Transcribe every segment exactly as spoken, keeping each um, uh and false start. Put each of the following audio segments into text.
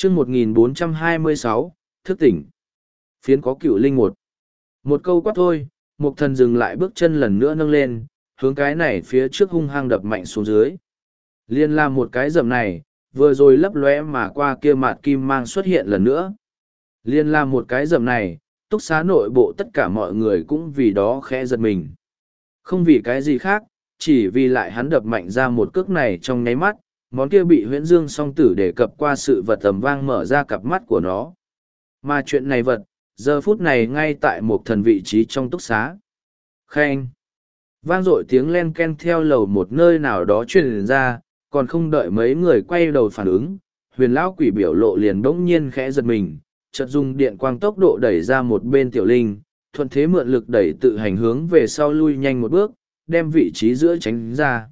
chương một nghìn bốn trăm hai mươi sáu, thức tỉnh. Phiến có cựu linh một. Một câu quát thôi, Mục Thần dừng lại bước chân lần nữa nâng lên, hướng cái này phía trước hung hăng đập mạnh xuống dưới. Liên làm một cái dầm này, vừa rồi lấp lóe mà qua kia mạt kim mang xuất hiện lần nữa. Liên làm một cái dầm này, túc xá nội bộ tất cả mọi người cũng vì đó khẽ giật mình. Không vì cái gì khác, chỉ vì lại hắn đập mạnh ra một cước này trong nháy mắt, món kia bị huyễn dương song tử đề cập qua sự vật tầm vang mở ra cặp mắt của nó. Mà chuyện này vật, giờ phút này ngay tại một thần vị trí trong túc xá. Khen! Vang dội tiếng len ken theo lầu một nơi nào đó truyền ra, còn không đợi mấy người quay đầu phản ứng, huyền lão quỷ biểu lộ liền bỗng nhiên khẽ giật mình, chợt dùng điện quang tốc độ đẩy ra một bên tiểu linh, thuận thế mượn lực đẩy tự hành hướng về sau lui nhanh một bước, đem vị trí giữa tránh ra.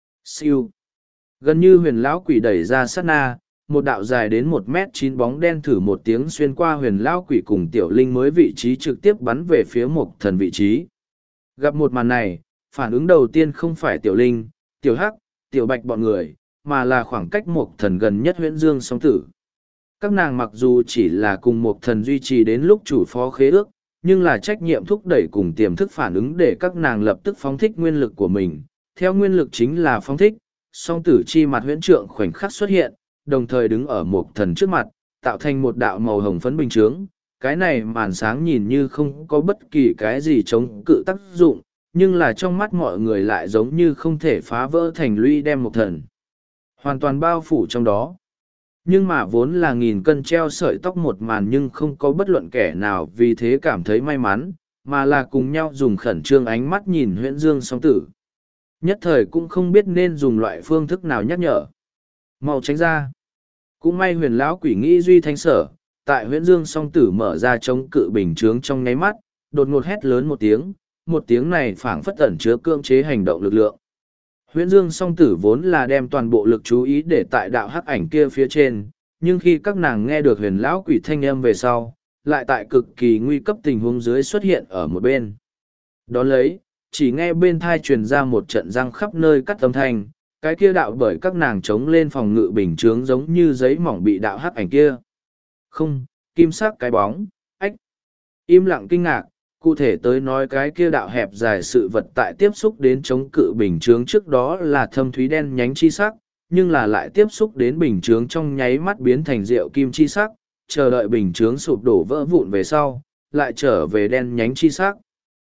Siêu! Gần như huyền lão quỷ đẩy ra sát na, một đạo dài đến một mét chín bóng đen thử một tiếng xuyên qua huyền lão quỷ cùng tiểu linh mới vị trí trực tiếp bắn về phía một thần vị trí. Gặp một màn này, phản ứng đầu tiên không phải tiểu linh, tiểu hắc, tiểu bạch bọn người, mà là khoảng cách một thần gần nhất huyễn dương song tử. Các nàng mặc dù chỉ là cùng một thần duy trì đến lúc chủ phó khế ước, nhưng là trách nhiệm thúc đẩy cùng tiềm thức phản ứng để các nàng lập tức phóng thích nguyên lực của mình. Theo nguyên lực chính là phóng thích, song tử chi mặt huyễn trượng khoảnh khắc xuất hiện, đồng thời đứng ở một thần trước mặt, tạo thành một đạo màu hồng phấn bình chướng. Cái này màn sáng nhìn như không có bất kỳ cái gì chống cự tác dụng, nhưng là trong mắt mọi người lại giống như không thể phá vỡ thành lũy đem một thần hoàn toàn bao phủ trong đó. Nhưng mà vốn là nghìn cân treo sợi tóc một màn nhưng không có bất luận kẻ nào vì thế cảm thấy may mắn, mà là cùng nhau dùng khẩn trương ánh mắt nhìn huyễn dương song tử. Nhất thời cũng không biết nên dùng loại phương thức nào nhắc nhở. Mau tránh ra. Cũng may huyền lão quỷ nghĩ duy thanh sở, tại huyễn dương song tử mở ra chống cự bình chướng trong nháy mắt, đột ngột hét lớn một tiếng, một tiếng này phảng phất ẩn chứa cưỡng chế hành động lực lượng. Huyễn dương song tử vốn là đem toàn bộ lực chú ý để tại đạo hắc ảnh kia phía trên, nhưng khi các nàng nghe được huyền lão quỷ thanh âm về sau, lại tại cực kỳ nguy cấp tình huống dưới xuất hiện ở một bên. Đón lấy, chỉ nghe bên thai truyền ra một trận răng khắp nơi cắt âm thanh, cái kia đạo bởi các nàng chống lên phòng ngự bình chướng giống như giấy mỏng bị đạo hắc ảnh kia. Không, kim sắc cái bóng, ách. Im lặng kinh ngạc, cụ thể tới nói cái kia đạo hẹp dài sự vật tại tiếp xúc đến chống cự bình chướng trước đó là thâm thúy đen nhánh chi sắc, nhưng là lại tiếp xúc đến bình chướng trong nháy mắt biến thành rượu kim chi sắc, chờ đợi bình chướng sụp đổ vỡ vụn về sau, lại trở về đen nhánh chi sắc.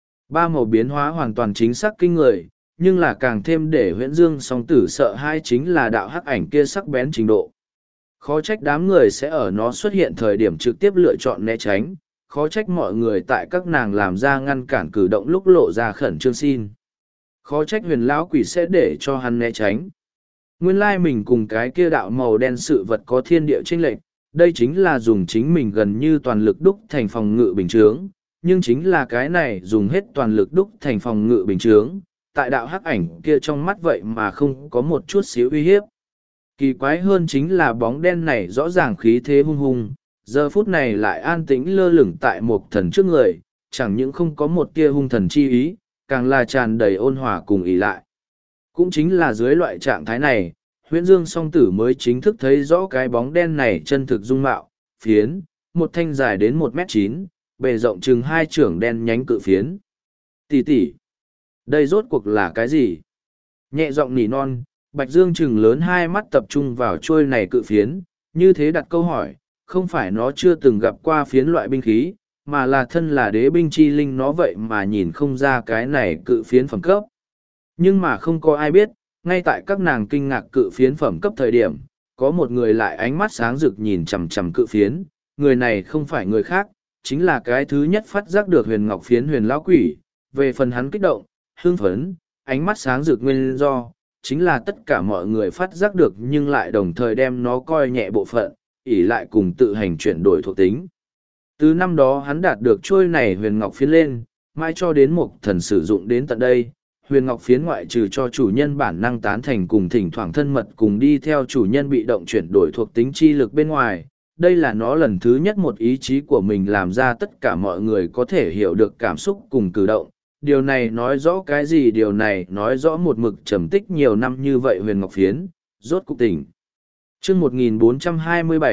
Ba màu biến hóa hoàn toàn chính xác kinh người, nhưng là càng thêm để huyễn dương song tử sợ hai chính là đạo hắc ảnh kia sắc bén trình độ. Khó trách đám người sẽ ở nó xuất hiện thời điểm trực tiếp lựa chọn né tránh, khó trách mọi người tại các nàng làm ra ngăn cản cử động lúc lộ ra khẩn trương xin. Khó trách huyền lão quỷ sẽ để cho hắn né tránh. Nguyên lai mình cùng cái kia đạo màu đen sự vật có thiên địa chênh lệch, đây chính là dùng chính mình gần như toàn lực đúc thành phòng ngự bình chướng, nhưng chính là cái này dùng hết toàn lực đúc thành phòng ngự bình chướng, tại đạo hắc ảnh kia trong mắt vậy mà không có một chút xíu uy hiếp. Kỳ quái hơn chính là bóng đen này rõ ràng khí thế hung hung, giờ phút này lại an tĩnh lơ lửng tại một thần trước người, chẳng những không có một tia hung thần chi ý, càng là tràn đầy ôn hòa cùng ý lại. Cũng chính là dưới loại trạng thái này, huyễn dương song tử mới chính thức thấy rõ cái bóng đen này chân thực dung mạo, phiến, một thanh dài đến một mét chín, bề rộng chừng hai trưởng đen nhánh cự phiến. Tỷ tỷ, đây rốt cuộc là cái gì? Nhẹ giọng nỉ non, Bạch Dương chừng lớn hai mắt tập trung vào trôi này cự phiến, như thế đặt câu hỏi, không phải nó chưa từng gặp qua phiến loại binh khí, mà là thân là đế binh chi linh nó vậy mà nhìn không ra cái này cự phiến phẩm cấp. Nhưng mà không có ai biết, ngay tại các nàng kinh ngạc cự phiến phẩm cấp thời điểm, có một người lại ánh mắt sáng rực nhìn chằm chằm cự phiến, người này không phải người khác, chính là cái thứ nhất phát giác được huyền ngọc phiến huyền lão quỷ. Về phần hắn kích động, hưng phấn, ánh mắt sáng rực nguyên do, chính là tất cả mọi người phát giác được nhưng lại đồng thời đem nó coi nhẹ bộ phận, ỷ lại cùng tự hành chuyển đổi thuộc tính. Từ năm đó hắn đạt được trôi này huyền ngọc phiến lên, mãi cho đến một thần sử dụng đến tận đây, huyền ngọc phiến ngoại trừ cho chủ nhân bản năng tán thành cùng thỉnh thoảng thân mật cùng đi theo chủ nhân bị động chuyển đổi thuộc tính chi lực bên ngoài, đây là nó lần thứ nhất một ý chí của mình làm ra tất cả mọi người có thể hiểu được cảm xúc cùng cử động. Điều này nói rõ cái gì? Điều này nói rõ một mực trầm tích nhiều năm như vậy huyền ngọc phiến, rốt cục tỉnh. chương một nghìn bốn trăm hai mươi bảy,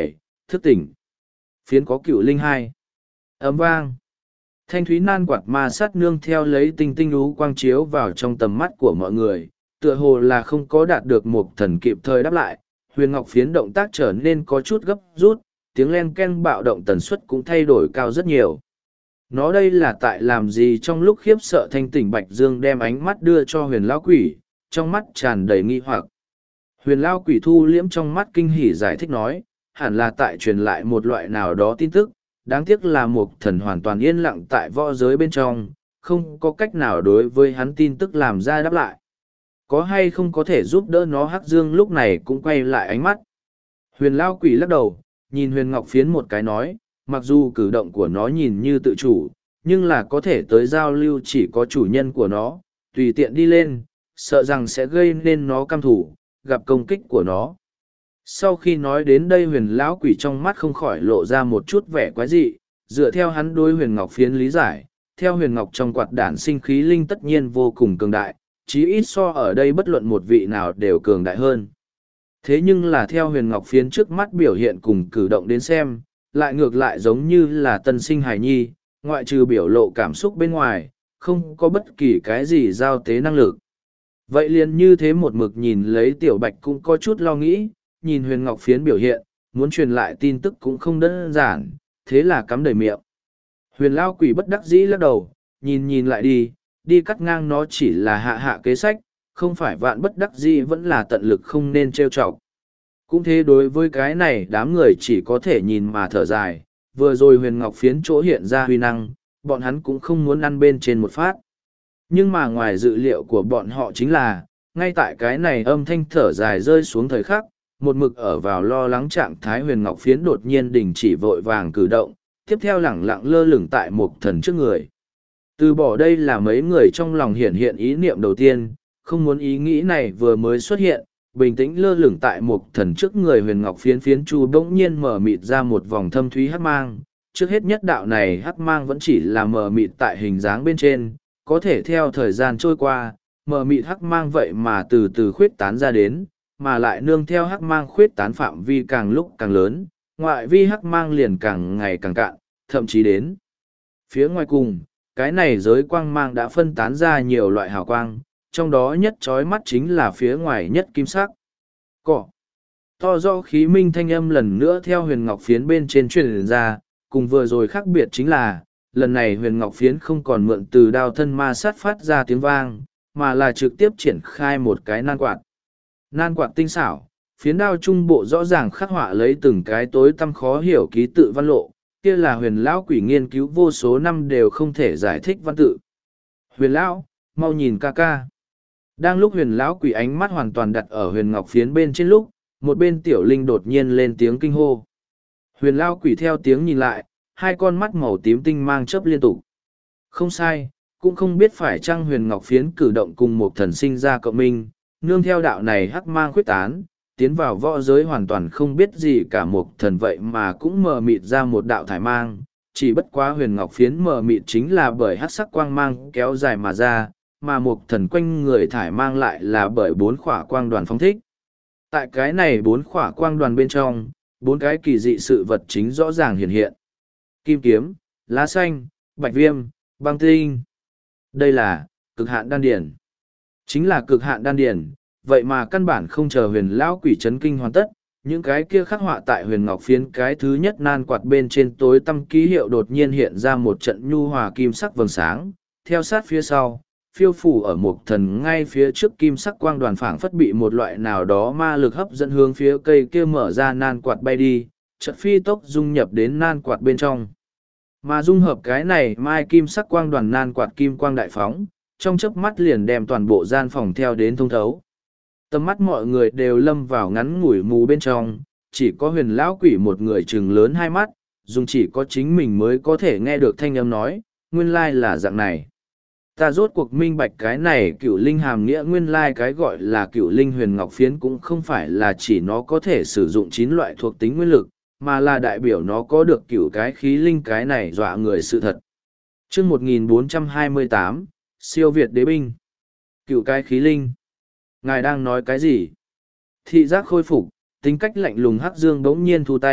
thức tỉnh. Phiến có cựu linh hai. Ấm vang. Thanh thúy nan quạt ma sát nương theo lấy tinh tinh ú quang chiếu vào trong tầm mắt của mọi người, tựa hồ là không có đạt được một thần kịp thời đáp lại. Huyền Ngọc Phiến động tác trở nên có chút gấp rút, tiếng len ken bạo động tần suất cũng thay đổi cao rất nhiều. Nó đây là tại làm gì? Trong lúc khiếp sợ thanh tỉnh Bạch Dương đem ánh mắt đưa cho huyền lão quỷ, trong mắt tràn đầy nghi hoặc. Huyền lão quỷ thu liễm trong mắt kinh hỉ giải thích nói, hẳn là tại truyền lại một loại nào đó tin tức, đáng tiếc là một thần hoàn toàn yên lặng tại võ giới bên trong, không có cách nào đối với hắn tin tức làm ra đáp lại. Có hay không có thể giúp đỡ nó? Hắc Dương lúc này cũng quay lại ánh mắt. Huyền lão quỷ lắc đầu, nhìn huyền ngọc phiến một cái nói, mặc dù cử động của nó nhìn như tự chủ, nhưng là có thể tới giao lưu chỉ có chủ nhân của nó, tùy tiện đi lên, sợ rằng sẽ gây nên nó căm thủ, gặp công kích của nó. Sau khi nói đến đây huyền lão quỷ trong mắt không khỏi lộ ra một chút vẻ quái dị, dựa theo hắn đối huyền ngọc phiến lý giải, theo huyền ngọc trong quạt đản sinh khí linh tất nhiên vô cùng cường đại, chí ít so ở đây bất luận một vị nào đều cường đại hơn. Thế nhưng là theo huyền ngọc phiến trước mắt biểu hiện cùng cử động đến xem, lại ngược lại giống như là tân sinh hài nhi, ngoại trừ biểu lộ cảm xúc bên ngoài, không có bất kỳ cái gì giao tế năng lực. Vậy liền như thế một mực nhìn lấy tiểu bạch cũng có chút lo nghĩ, nhìn huyền ngọc phiến biểu hiện, muốn truyền lại tin tức cũng không đơn giản, thế là cắm đầy miệng. Huyền lao quỷ bất đắc dĩ lắc đầu, nhìn nhìn lại đi, đi cắt ngang nó chỉ là hạ hạ kế sách, không phải vạn bất đắc dĩ vẫn là tận lực không nên trêu chọc. Cũng thế đối với cái này đám người chỉ có thể nhìn mà thở dài, vừa rồi huyền ngọc phiến chỗ hiện ra huy năng, bọn hắn cũng không muốn ăn bên trên một phát. Nhưng mà ngoài dự liệu của bọn họ chính là, ngay tại cái này âm thanh thở dài rơi xuống thời khắc, một mực ở vào lo lắng trạng thái huyền ngọc phiến đột nhiên đình chỉ vội vàng cử động, tiếp theo lẳng lặng lơ lửng tại một thần trước người. Từ bỏ đây là mấy người trong lòng hiển hiện ý niệm đầu tiên, không muốn ý nghĩ này vừa mới xuất hiện, bình tĩnh lơ lửng tại một thần trước người huyền ngọc phiến phiến chu bỗng nhiên mở mịt ra một vòng thâm thúy hắc mang. Trước hết nhất đạo này hắc mang vẫn chỉ là mờ mịt tại hình dáng bên trên, có thể theo thời gian trôi qua, mờ mịt hắc mang vậy mà từ từ khuyết tán ra đến, mà lại nương theo hắc mang khuyết tán phạm vi càng lúc càng lớn, ngoại vi hắc mang liền càng ngày càng cạn, thậm chí đến phía ngoài cùng, cái này giới quang mang đã phân tán ra nhiều loại hào quang, trong đó nhất chói mắt chính là phía ngoài nhất kim sắc. Cỏ. To do khí minh thanh âm lần nữa theo huyền ngọc phiến bên trên truyền ra, cùng vừa rồi khác biệt chính là, lần này huyền ngọc phiến không còn mượn từ đao thân ma sát phát ra tiếng vang, mà là trực tiếp triển khai một cái nan quạt. Nan quạt tinh xảo, phiến đao trung bộ rõ ràng khắc họa lấy từng cái tối tăm khó hiểu ký tự văn lộ, kia là huyền lão quỷ nghiên cứu vô số năm đều không thể giải thích văn tự. Huyền lão, mau nhìn ca ca. Đang lúc huyền lão quỷ ánh mắt hoàn toàn đặt ở huyền ngọc phiến bên trên lúc, một bên tiểu linh đột nhiên lên tiếng kinh hô. Huyền lão quỷ theo tiếng nhìn lại, hai con mắt màu tím tinh mang chớp liên tục. Không sai, cũng không biết phải chăng huyền ngọc phiến cử động cùng một thần sinh ra cộng minh, nương theo đạo này hắc mang khuyết tán, tiến vào võ giới hoàn toàn không biết gì cả một thần vậy mà cũng mờ mịt ra một đạo thải mang, chỉ bất quá huyền ngọc phiến mờ mịt chính là bởi hắc sắc quang mang kéo dài mà ra, mà một thần quanh người thải mang lại là bởi bốn khỏa quang đoàn phóng thích. Tại cái này bốn khỏa quang đoàn bên trong, bốn cái kỳ dị sự vật chính rõ ràng hiện hiện. Kim kiếm, lá xanh, bạch viêm, băng tinh. Đây là cực hạn đan điển. Chính là cực hạn đan điển, vậy mà căn bản không chờ huyền lão quỷ chấn kinh hoàn tất, những cái kia khắc họa tại huyền ngọc phiến cái thứ nhất nan quạt bên trên tối tăm ký hiệu đột nhiên hiện ra một trận nhu hòa kim sắc vầng sáng, theo sát phía sau, phiêu phủ ở một thần ngay phía trước kim sắc quang đoàn phảng phất bị một loại nào đó ma lực hấp dẫn hướng phía cây kia mở ra nan quạt bay đi, chợt phi tốc dung nhập đến nan quạt bên trong. Mà dung hợp cái này mai kim sắc quang đoàn nan quạt kim quang đại phóng, trong chớp mắt liền đem toàn bộ gian phòng theo đến thông thấu. Tầm mắt mọi người đều lâm vào ngắn ngủi mù bên trong, chỉ có huyền lão quỷ một người trừng lớn hai mắt, dùng chỉ có chính mình mới có thể nghe được thanh âm nói, nguyên lai là dạng này. Ta rốt cuộc minh bạch cái này cựu linh hàm nghĩa nguyên lai cái gọi là cựu linh huyền ngọc phiến cũng không phải là chỉ nó có thể sử dụng chín loại thuộc tính nguyên lực, mà là đại biểu nó có được cựu cái khí linh cái này dọa người sự thật. Chương một nghìn bốn trăm hai mươi tám, siêu Việt đế binh. Cựu cái khí linh. Ngài đang nói cái gì? Thị giác khôi phục, tính cách lạnh lùng hắc dương bỗng nhiên thu tay,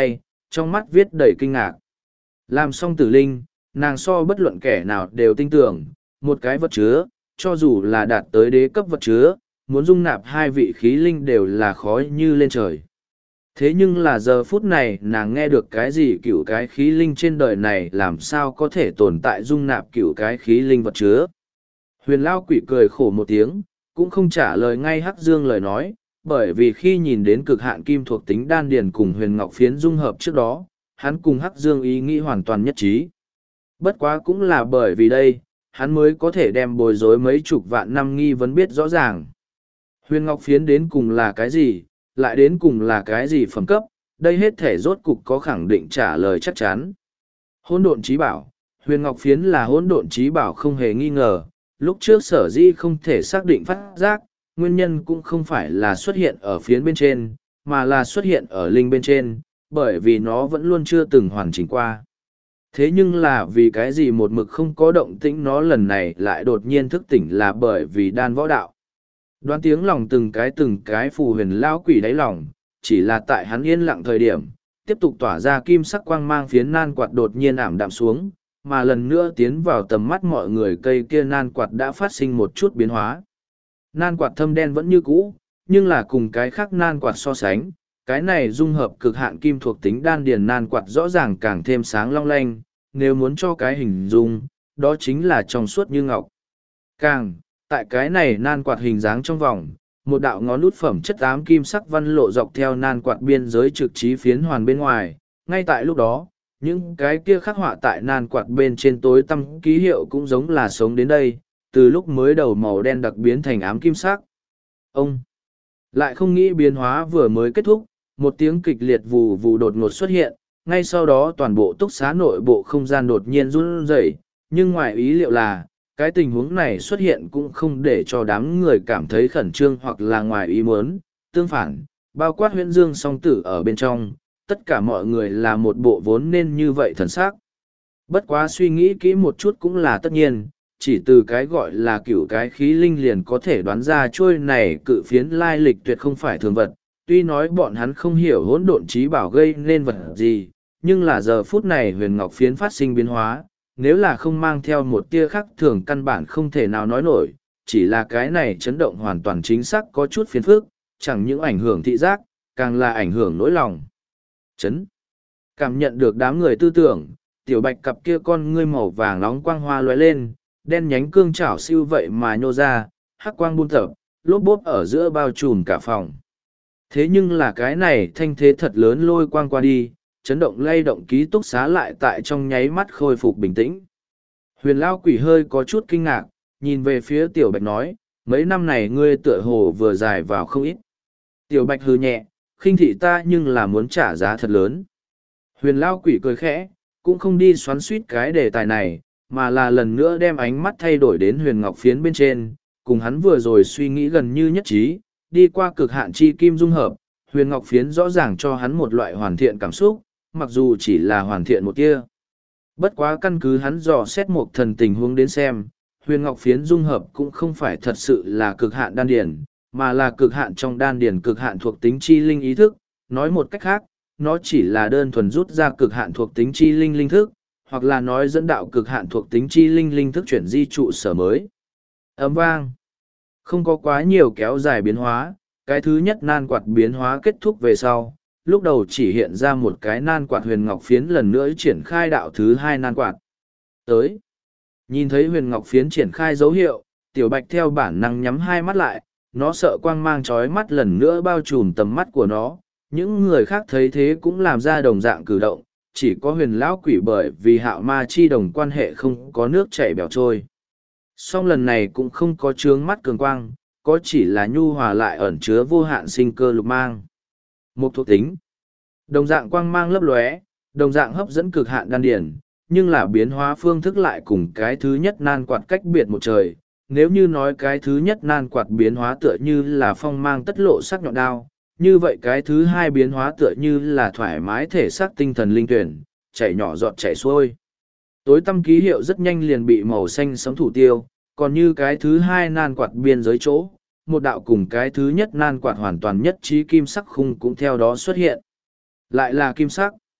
trong mắt viết đầy kinh ngạc. Làm xong tử linh, nàng so bất luận kẻ nào đều tin tưởng, một cái vật chứa, cho dù là đạt tới đế cấp vật chứa, muốn dung nạp hai vị khí linh đều là khó như lên trời. Thế nhưng là giờ phút này nàng nghe được cái gì cựu cái khí linh trên đời này làm sao có thể tồn tại dung nạp cựu cái khí linh vật chứa. Huyền Lao Quỷ cười khổ một tiếng, cũng không trả lời ngay Hắc Dương lời nói, bởi vì khi nhìn đến cực hạn kim thuộc tính đan điền cùng huyền ngọc phiến dung hợp trước đó, hắn cùng Hắc Dương ý nghĩ hoàn toàn nhất trí. Bất quá cũng là bởi vì đây, hắn mới có thể đem bồi dối mấy chục vạn năm nghi vấn biết rõ ràng. Huyền ngọc phiến đến cùng là cái gì, lại đến cùng là cái gì phẩm cấp, đây hết thể rốt cục có khẳng định trả lời chắc chắn. Hỗn độn trí bảo, huyền ngọc phiến là hỗn độn trí bảo không hề nghi ngờ, lúc trước sở di không thể xác định phát giác, nguyên nhân cũng không phải là xuất hiện ở phiến bên trên, mà là xuất hiện ở linh bên trên, bởi vì nó vẫn luôn chưa từng hoàn chỉnh qua. Thế nhưng là vì cái gì một mực không có động tĩnh nó lần này lại đột nhiên thức tỉnh là bởi vì đan võ đạo. Đoán tiếng lòng từng cái từng cái phù huyền lao quỷ đáy lòng, chỉ là tại hắn yên lặng thời điểm, tiếp tục tỏa ra kim sắc quang mang phiến nan quạt đột nhiên ảm đạm xuống, mà lần nữa tiến vào tầm mắt mọi người cây kia nan quạt đã phát sinh một chút biến hóa. Nan quạt thâm đen vẫn như cũ, nhưng là cùng cái khác nan quạt so sánh, cái này dung hợp cực hạn kim thuộc tính đan điền nan quạt rõ ràng càng thêm sáng long lanh, nếu muốn cho cái hình dung, đó chính là trong suốt như ngọc. Càng, tại cái này nan quạt hình dáng trong vòng, một đạo ngón út phẩm chất ám kim sắc văn lộ dọc theo nan quạt biên giới trực trí phiến hoàn bên ngoài, ngay tại lúc đó, những cái kia khắc họa tại nan quạt bên trên tối tăm ký hiệu cũng giống là sống đến đây, từ lúc mới đầu màu đen đặc biến thành ám kim sắc. Ông lại không nghĩ biến hóa vừa mới kết thúc, một tiếng kịch liệt vù vù đột ngột xuất hiện, ngay sau đó toàn bộ túc xá nội bộ không gian đột nhiên run rẩy, nhưng ngoài ý liệu là, cái tình huống này xuất hiện cũng không để cho đám người cảm thấy khẩn trương hoặc là ngoài ý muốn, tương phản, bao quát huyễn dương song tử ở bên trong, tất cả mọi người là một bộ vốn nên như vậy thần sắc. Bất quá suy nghĩ kỹ một chút cũng là tất nhiên, chỉ từ cái gọi là cửu cái khí linh liền có thể đoán ra trôi này cự phiến lai lịch tuyệt không phải thường vật. Tuy nói bọn hắn không hiểu hỗn độn trí bảo gây nên vật gì, nhưng là giờ phút này huyền ngọc phiến phát sinh biến hóa, nếu là không mang theo một tia khác thường căn bản không thể nào nói nổi, chỉ là cái này chấn động hoàn toàn chính xác có chút phiền phức, chẳng những ảnh hưởng thị giác, càng là ảnh hưởng nỗi lòng. Chấn. Cảm nhận được đám người tư tưởng, tiểu bạch cặp kia con ngươi màu vàng nóng quang hoa lóe lên, đen nhánh cương chảo siêu vậy mà nhô ra, hắc quang buôn tập, lốp bốp ở giữa bao trùm cả phòng. Thế nhưng là cái này thanh thế thật lớn lôi quang qua đi, chấn động lay động ký túc xá lại tại trong nháy mắt khôi phục bình tĩnh. Huyền Lao Quỷ hơi có chút kinh ngạc, nhìn về phía Tiểu Bạch nói, mấy năm này ngươi tựa hồ vừa dài vào không ít. Tiểu Bạch hừ nhẹ, khinh thị ta nhưng là muốn trả giá thật lớn. Huyền Lao Quỷ cười khẽ, cũng không đi xoắn suýt cái đề tài này, mà là lần nữa đem ánh mắt thay đổi đến huyền ngọc phiến bên trên, cùng hắn vừa rồi suy nghĩ gần như nhất trí, đi qua cực hạn chi kim dung hợp, huyền ngọc phiến rõ ràng cho hắn một loại hoàn thiện cảm xúc, mặc dù chỉ là hoàn thiện một tia. Bất quá căn cứ hắn dò xét một thần tình huống đến xem, huyền ngọc phiến dung hợp cũng không phải thật sự là cực hạn đan điển, mà là cực hạn trong đan điển cực hạn thuộc tính chi linh ý thức, nói một cách khác, nó chỉ là đơn thuần rút ra cực hạn thuộc tính chi linh linh thức, hoặc là nói dẫn đạo cực hạn thuộc tính chi linh linh thức chuyển di trụ sở mới. Ấm vang. Không có quá nhiều kéo dài biến hóa, cái thứ nhất nan quạt biến hóa kết thúc về sau, lúc đầu chỉ hiện ra một cái nan quạt huyền ngọc phiến lần nữa triển khai đạo thứ hai nan quạt. Tới. Nhìn thấy huyền ngọc phiến triển khai dấu hiệu, tiểu bạch theo bản năng nhắm hai mắt lại, nó sợ quang mang chói mắt lần nữa bao trùm tầm mắt của nó. Những người khác thấy thế cũng làm ra đồng dạng cử động, chỉ có huyền lão quỷ bởi vì hạo ma chi đồng quan hệ không có nước chảy bèo trôi. Song lần này cũng không có trướng mắt cường quang, có chỉ là nhu hòa lại ẩn chứa vô hạn sinh cơ lục mang. Một thuộc tính. Đồng dạng quang mang lấp lóe, đồng dạng hấp dẫn cực hạn đan điển, nhưng là biến hóa phương thức lại cùng cái thứ nhất nan quạt cách biệt một trời. Nếu như nói cái thứ nhất nan quạt biến hóa tựa như là phong mang tất lộ sắc nhọn đao, như vậy cái thứ hai biến hóa tựa như là thoải mái thể xác tinh thần linh tuyển, chảy nhỏ giọt chảy xuôi. Tối tăm ký hiệu rất nhanh liền bị màu xanh sấm thủ tiêu, còn như cái thứ hai nan quạt biên giới chỗ, một đạo cùng cái thứ nhất nan quạt hoàn toàn nhất trí kim sắc khung cũng theo đó xuất hiện. Lại là kim sắc.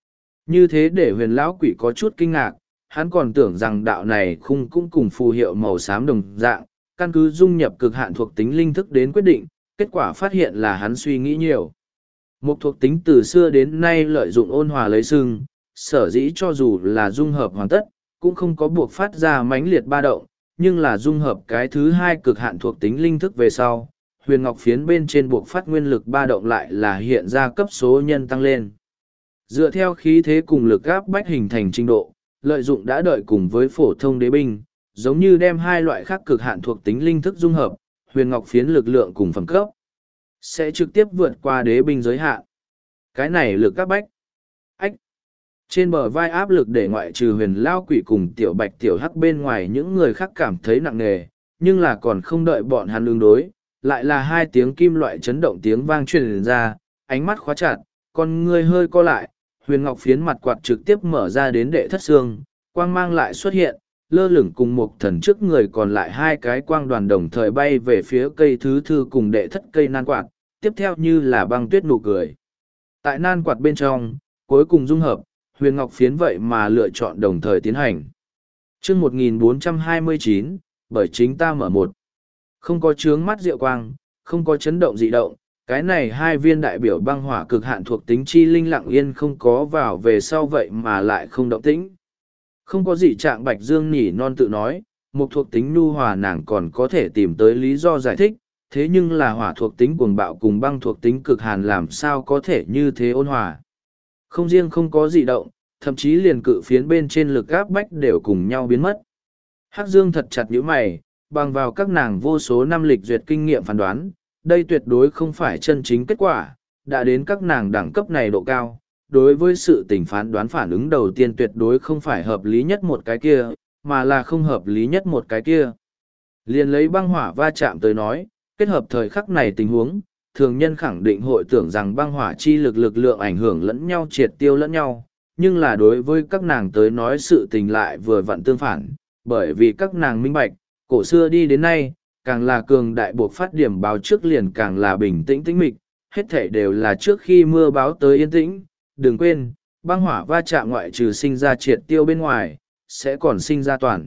Như thế để huyền lão quỷ có chút kinh ngạc, hắn còn tưởng rằng đạo này khung cũng cùng phù hiệu màu xám đồng dạng, căn cứ dung nhập cực hạn thuộc tính linh thức đến quyết định, kết quả phát hiện là hắn suy nghĩ nhiều. Một thuộc tính từ xưa đến nay lợi dụng ôn hòa lấy sưng, sở dĩ cho dù là dung hợp hoàn tất, cũng không có buộc phát ra mãnh liệt ba động, nhưng là dung hợp cái thứ hai cực hạn thuộc tính linh thức về sau, huyền ngọc phiến bên trên buộc phát nguyên lực ba động lại là hiện ra cấp số nhân tăng lên. Dựa theo khí thế cùng lực áp bách hình thành trình độ, lợi dụng đã đợi cùng với phổ thông đế binh, giống như đem hai loại khác cực hạn thuộc tính linh thức dung hợp, huyền ngọc phiến lực lượng cùng phẩm cấp, sẽ trực tiếp vượt qua đế binh giới hạn. Cái này lực áp bách. Ách. Trên bờ vai áp lực để ngoại trừ huyền lao quỷ cùng tiểu bạch tiểu hắc bên ngoài những người khác cảm thấy nặng nề, nhưng là còn không đợi bọn hắn ứng đối, lại là hai tiếng kim loại chấn động tiếng vang truyền ra, ánh mắt khóa chặt, con ngươi hơi co lại, huyền ngọc phiến mặt quạt trực tiếp mở ra đến đệ thất xương, quang mang lại xuất hiện, lơ lửng cùng một thần trước người còn lại hai cái quang đoàn đồng thời bay về phía cây thứ thư cùng đệ thất cây nan quạt, tiếp theo như là băng tuyết nụ cười. Tại nan quạt bên trong, cuối cùng dung hợp, huyền ngọc phiến vậy mà lựa chọn đồng thời tiến hành. Chương một nghìn bốn trăm hai mươi chín, bởi chính ta mở một. Không có chướng mắt diệu quang, không có chấn động dị động, cái này hai viên đại biểu băng hỏa cực hạn thuộc tính chi linh lặng yên không có vào về sau vậy mà lại không động tĩnh. Không có gì trạng Bạch Dương nhỉ non tự nói, một thuộc tính nhu hòa nàng còn có thể tìm tới lý do giải thích, thế nhưng là hỏa thuộc tính cuồng bạo cùng băng thuộc tính cực hàn làm sao có thể như thế ôn hòa. Không riêng không có dị động, thậm chí liền cự phiến bên trên lực áp bách đều cùng nhau biến mất. Hắc Dương thật chặt nhíu mày, bằng vào các nàng vô số năm lịch duyệt kinh nghiệm phán đoán, đây tuyệt đối không phải chân chính kết quả, đã đến các nàng đẳng cấp này độ cao. Đối với sự tình phán đoán phản ứng đầu tiên tuyệt đối không phải hợp lý nhất một cái kia, mà là không hợp lý nhất một cái kia. Liền lấy băng hỏa va chạm tới nói, kết hợp thời khắc này tình huống, thường nhân khẳng định hội tưởng rằng băng hỏa chi lực lực lượng ảnh hưởng lẫn nhau triệt tiêu lẫn nhau, nhưng là đối với các nàng tới nói sự tình lại vừa vặn tương phản, bởi vì các nàng minh bạch, cổ xưa đi đến nay, càng là cường đại buộc phát điểm báo trước liền càng là bình tĩnh tĩnh mịch, hết thể đều là trước khi mưa báo tới yên tĩnh. Đừng quên, băng hỏa va chạm ngoại trừ sinh ra triệt tiêu bên ngoài, sẽ còn sinh ra toàn.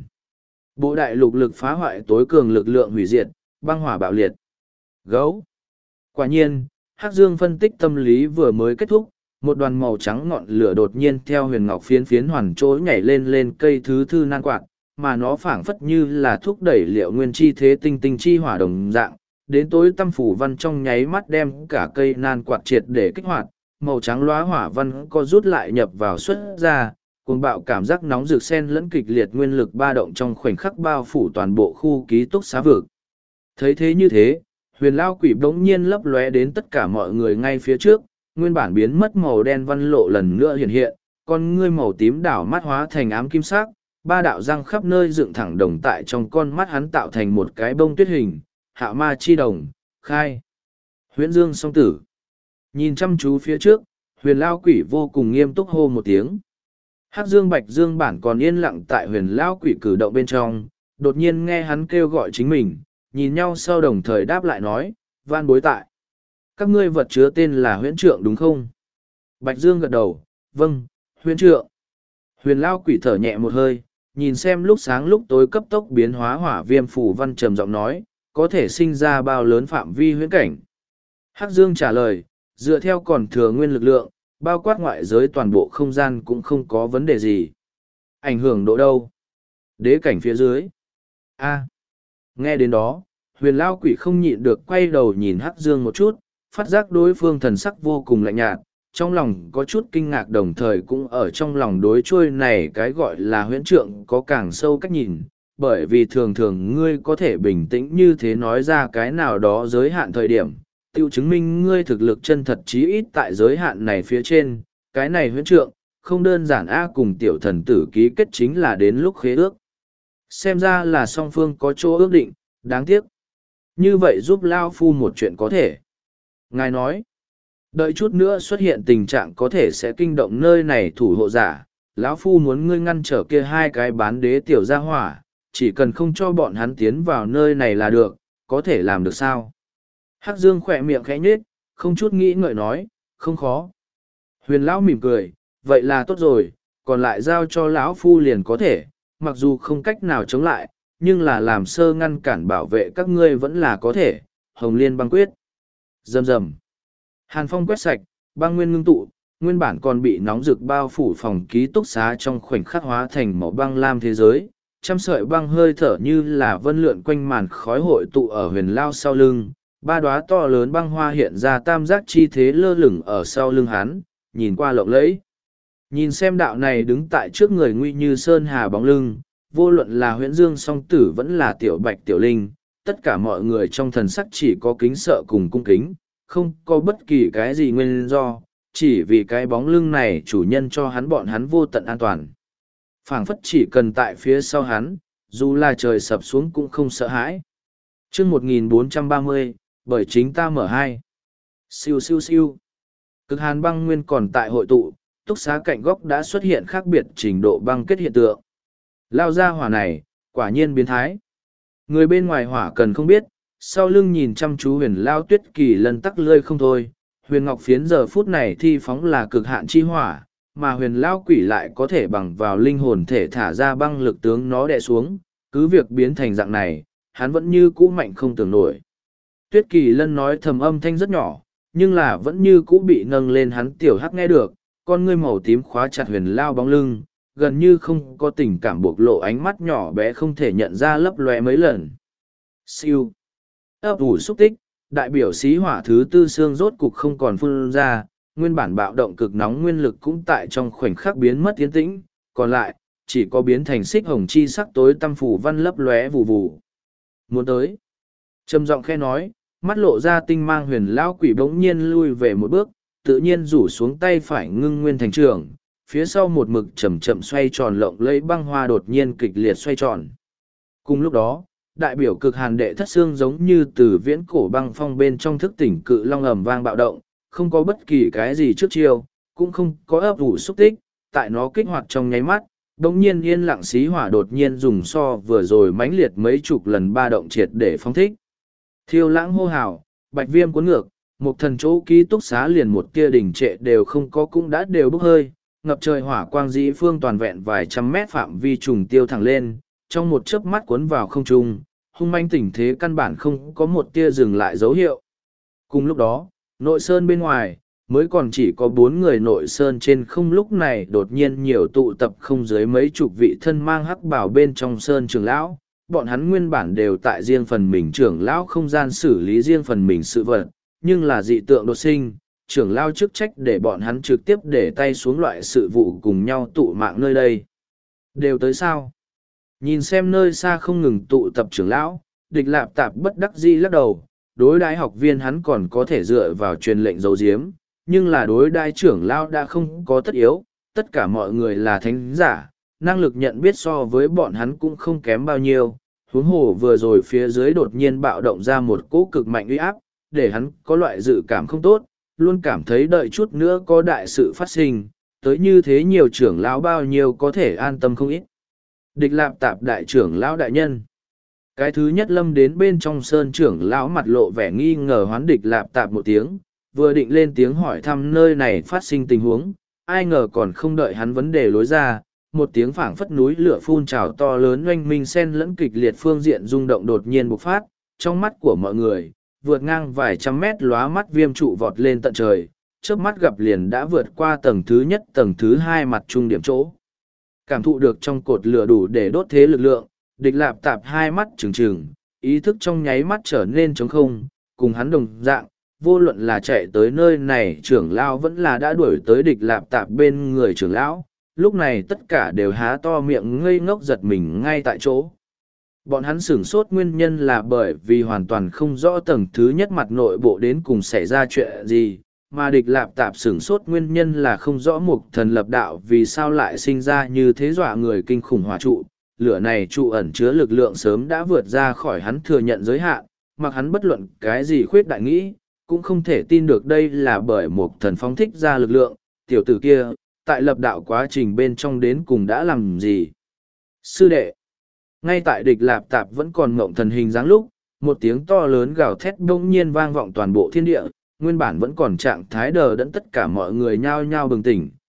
Bộ đại lục lực phá hoại tối cường lực lượng hủy diệt, băng hỏa bạo liệt. Gấu. Quả nhiên, Hắc Dương phân tích tâm lý vừa mới kết thúc, một đoàn màu trắng ngọn lửa đột nhiên theo huyền ngọc phiến phiến hoàn trối nhảy lên lên cây thứ thư nan quạt, mà nó phảng phất như là thúc đẩy liệu nguyên chi thế tinh tinh chi hỏa đồng dạng, đến tối tâm phủ văn trong nháy mắt đem cả cây nan quạt triệt để kích hoạt. Màu trắng lóa hỏa văn có rút lại nhập vào xuất ra, cuồng bạo cảm giác nóng rực sen lẫn kịch liệt nguyên lực ba động trong khoảnh khắc bao phủ toàn bộ khu ký túc xá vực. Thấy thế như thế, huyền lao quỷ bỗng nhiên lấp lóe đến tất cả mọi người ngay phía trước, nguyên bản biến mất màu đen văn lộ lần nữa hiện hiện, con ngươi màu tím đảo mắt hóa thành ám kim sắc, ba đạo răng khắp nơi dựng thẳng đồng tại trong con mắt hắn tạo thành một cái bông tuyết hình, hạo ma chi đồng, khai. Huyễn Dương song tử. Nhìn chăm chú phía trước, huyền lao quỷ vô cùng nghiêm túc hô một tiếng. Hắc Dương Bạch Dương bản còn yên lặng tại huyền lao quỷ cử động bên trong, đột nhiên nghe hắn kêu gọi chính mình, nhìn nhau sau đồng thời đáp lại nói, van bối tại. Các ngươi vật chứa tên là huyễn trượng đúng không? Bạch Dương gật đầu, vâng, huyễn trượng. Huyền lao quỷ thở nhẹ một hơi, nhìn xem lúc sáng lúc tối cấp tốc biến hóa hỏa viêm phủ văn trầm giọng nói, có thể sinh ra bao lớn phạm vi huyễn cảnh. Hắc Dương trả lời, dựa theo còn thừa nguyên lực lượng, bao quát ngoại giới toàn bộ không gian cũng không có vấn đề gì. Ảnh hưởng độ đâu? Đế cảnh phía dưới. A. Nghe đến đó, huyền lao quỷ không nhịn được quay đầu nhìn Hắc Dương một chút, phát giác đối phương thần sắc vô cùng lạnh nhạt, trong lòng có chút kinh ngạc đồng thời cũng ở trong lòng đối trôi này cái gọi là huyễn trượng có càng sâu cách nhìn, bởi vì thường thường ngươi có thể bình tĩnh như thế nói ra cái nào đó giới hạn thời điểm, tiêu chứng minh ngươi thực lực chân thật chí ít tại giới hạn này phía trên, cái này huyễn trượng, không đơn giản A cùng tiểu thần tử ký kết chính là đến lúc khế ước. Xem ra là song phương có chỗ ước định, đáng tiếc. Như vậy giúp Lao Phu một chuyện có thể. Ngài nói, đợi chút nữa xuất hiện tình trạng có thể sẽ kinh động nơi này thủ hộ giả, lão Phu muốn ngươi ngăn trở kia hai cái bán đế tiểu gia hỏa, chỉ cần không cho bọn hắn tiến vào nơi này là được, có thể làm được sao? Hắc Dương khỏe miệng khẽ nhếch, không chút nghĩ ngợi nói, không khó. Huyền Lão mỉm cười, Vậy là tốt rồi, còn lại giao cho lão phu liền có thể, mặc dù không cách nào chống lại, nhưng là làm sơ ngăn cản bảo vệ các ngươi vẫn là có thể. Hồng Liên băng quyết. Rầm rầm. Hàn phong quét sạch, băng nguyên ngưng tụ, nguyên bản còn bị nóng rực bao phủ phòng ký túc xá trong khoảnh khắc hóa thành màu băng lam thế giới. Trăm sợi băng hơi thở như là vân lượn quanh màn khói hội tụ ở huyền lao sau lưng. Ba đóa to lớn băng hoa hiện ra tam giác chi thế lơ lửng ở sau lưng hắn, nhìn qua lộng lẫy. Nhìn xem đạo này đứng tại trước người nguy như sơn hà bóng lưng, vô luận là huyễn dương song tử vẫn là tiểu bạch tiểu linh, tất cả mọi người trong thần sắc chỉ có kính sợ cùng cung kính, không có bất kỳ cái gì nguyên do, chỉ vì cái bóng lưng này chủ nhân cho hắn bọn hắn vô tận an toàn. Phảng phất chỉ cần tại phía sau hắn, dù là trời sập xuống cũng không sợ hãi. chương một nghìn bốn trăm ba mươi, bởi chính ta mở hai. Siêu siêu siêu. Cực hàn băng nguyên còn tại hội tụ, túc xá cạnh góc đã xuất hiện khác biệt trình độ băng kết hiện tượng. Lao ra hỏa này, quả nhiên biến thái. Người bên ngoài hỏa cần không biết, sau lưng nhìn chăm chú huyền lao tuyết kỳ lần tắc lơi không thôi. Huyền ngọc phiến giờ phút này thi phóng là cực hạn chi hỏa, mà huyền lao quỷ lại có thể bằng vào linh hồn thể thả ra băng lực tướng nó đè xuống, cứ việc biến thành dạng này, hắn vẫn như cũ mạnh không tưởng nổi. Tuyết kỳ lân nói thầm âm thanh rất nhỏ, nhưng là vẫn như cũ bị nâng lên hắn tiểu hắc nghe được, con ngươi màu tím khóa chặt huyền lao bóng lưng, gần như không có tình cảm bộc lộ ánh mắt nhỏ bé không thể nhận ra lấp lóe mấy lần. Siêu. Ấp ủ xúc tích, đại biểu xí hỏa thứ tư xương rốt cục không còn phun ra, nguyên bản bạo động cực nóng nguyên lực cũng tại trong khoảnh khắc biến mất tiến tĩnh, còn lại, chỉ có biến thành xích hồng chi sắc tối tăm phủ văn lấp lóe vù vù. Muốn tới. Trầm giọng khe nói, mắt lộ ra tinh mang huyền lao quỷ bỗng nhiên lui về một bước, tự nhiên rủ xuống tay phải ngưng nguyên thành trường, phía sau một mực chậm chậm xoay tròn lộng lẫy băng hoa đột nhiên kịch liệt xoay tròn. Cùng lúc đó, đại biểu cực hàn đệ thất xương giống như từ viễn cổ băng phong bên trong thức tỉnh cự long ầm vang bạo động, không có bất kỳ cái gì trước chiêu, cũng không có ấp ủ xúc tích, tại nó kích hoạt trong nháy mắt, đống nhiên yên lặng xí hỏa đột nhiên dùng so vừa rồi mãnh liệt mấy chục lần ba động triệt để phóng thích. Thiêu lãng hô hào, bạch viêm cuốn ngược, một thần chỗ ký túc xá liền một tia đỉnh trệ đều không có cũng đã đều bốc hơi, ngập trời hỏa quang dĩ phương toàn vẹn vài trăm mét phạm vi trùng tiêu thẳng lên, trong một chớp mắt cuốn vào không trung, hung manh tình thế căn bản không có một tia dừng lại dấu hiệu. Cùng lúc đó, nội sơn bên ngoài, mới còn chỉ có bốn người nội sơn trên không lúc này đột nhiên nhiều tụ tập không dưới mấy chục vị thân mang hắc bảo bên trong sơn trưởng lão. Bọn hắn nguyên bản đều tại riêng phần mình trưởng lão không gian xử lý riêng phần mình sự vật, nhưng là dị tượng đột sinh, trưởng lão chức trách để bọn hắn trực tiếp để tay xuống loại sự vụ cùng nhau tụ mạng nơi đây. Đều tới sao? Nhìn xem nơi xa không ngừng tụ tập trưởng lão, địch lạp tạp bất đắc dĩ lắc đầu, đối đãi học viên hắn còn có thể dựa vào truyền lệnh giấu giếm, nhưng là đối đãi trưởng lão đã không có tất yếu, tất cả mọi người là thánh giả, năng lực nhận biết so với bọn hắn cũng không kém bao nhiêu. Huống hồ vừa rồi phía dưới đột nhiên bạo động ra một cỗ cực mạnh uy áp, để hắn có loại dự cảm không tốt, luôn cảm thấy đợi chút nữa có đại sự phát sinh, tới như thế nhiều trưởng lão bao nhiêu có thể an tâm không ít. Địch lạp tạp đại trưởng lão đại nhân. Cái thứ nhất lâm đến bên trong sơn trưởng lão mặt lộ vẻ nghi ngờ hoán địch lạp tạp một tiếng, vừa định lên tiếng hỏi thăm nơi này phát sinh tình huống, ai ngờ còn không đợi hắn vấn đề lối ra, một tiếng phảng phất núi lửa phun trào to lớn oanh minh sen lẫn kịch liệt phương diện rung động đột nhiên bộc phát, trong mắt của mọi người, vượt ngang vài trăm mét lóa mắt viêm trụ vọt lên tận trời, trước mắt gặp liền đã vượt qua tầng thứ nhất tầng thứ hai mặt trung điểm chỗ. Cảm thụ được trong cột lửa đủ để đốt thế lực lượng, địch lạp tạp hai mắt trừng trừng, ý thức trong nháy mắt trở nên trống không, cùng hắn đồng dạng, vô luận là chạy tới nơi này trưởng lão vẫn là đã đuổi tới địch lạp tạp bên người trưởng lão, lúc này tất cả đều há to miệng ngây ngốc giật mình ngay tại chỗ. Bọn hắn sửng sốt nguyên nhân là bởi vì hoàn toàn không rõ tầng thứ nhất mặt nội bộ đến cùng xảy ra chuyện gì, mà địch lạp tạp sửng sốt nguyên nhân là không rõ mục thần lập đạo vì sao lại sinh ra như thế dọa người kinh khủng hỏa trụ. Lửa này trụ ẩn chứa lực lượng sớm đã vượt ra khỏi hắn thừa nhận giới hạn, mặc hắn bất luận cái gì khuyết đại nghĩ, cũng không thể tin được đây là bởi một thần phóng thích ra lực lượng, tiểu tử kia, tại lập đạo quá trình bên trong đến cùng đã làm gì. Sư đệ, ngay tại địch lạp tạp vẫn còn mộng thần hình dáng lúc, một tiếng to lớn gào thét đông nhiên vang vọng toàn bộ thiên địa, nguyên bản vẫn còn trạng thái đờ đẫn tất cả mọi người nhao nhao bừng tỉnh,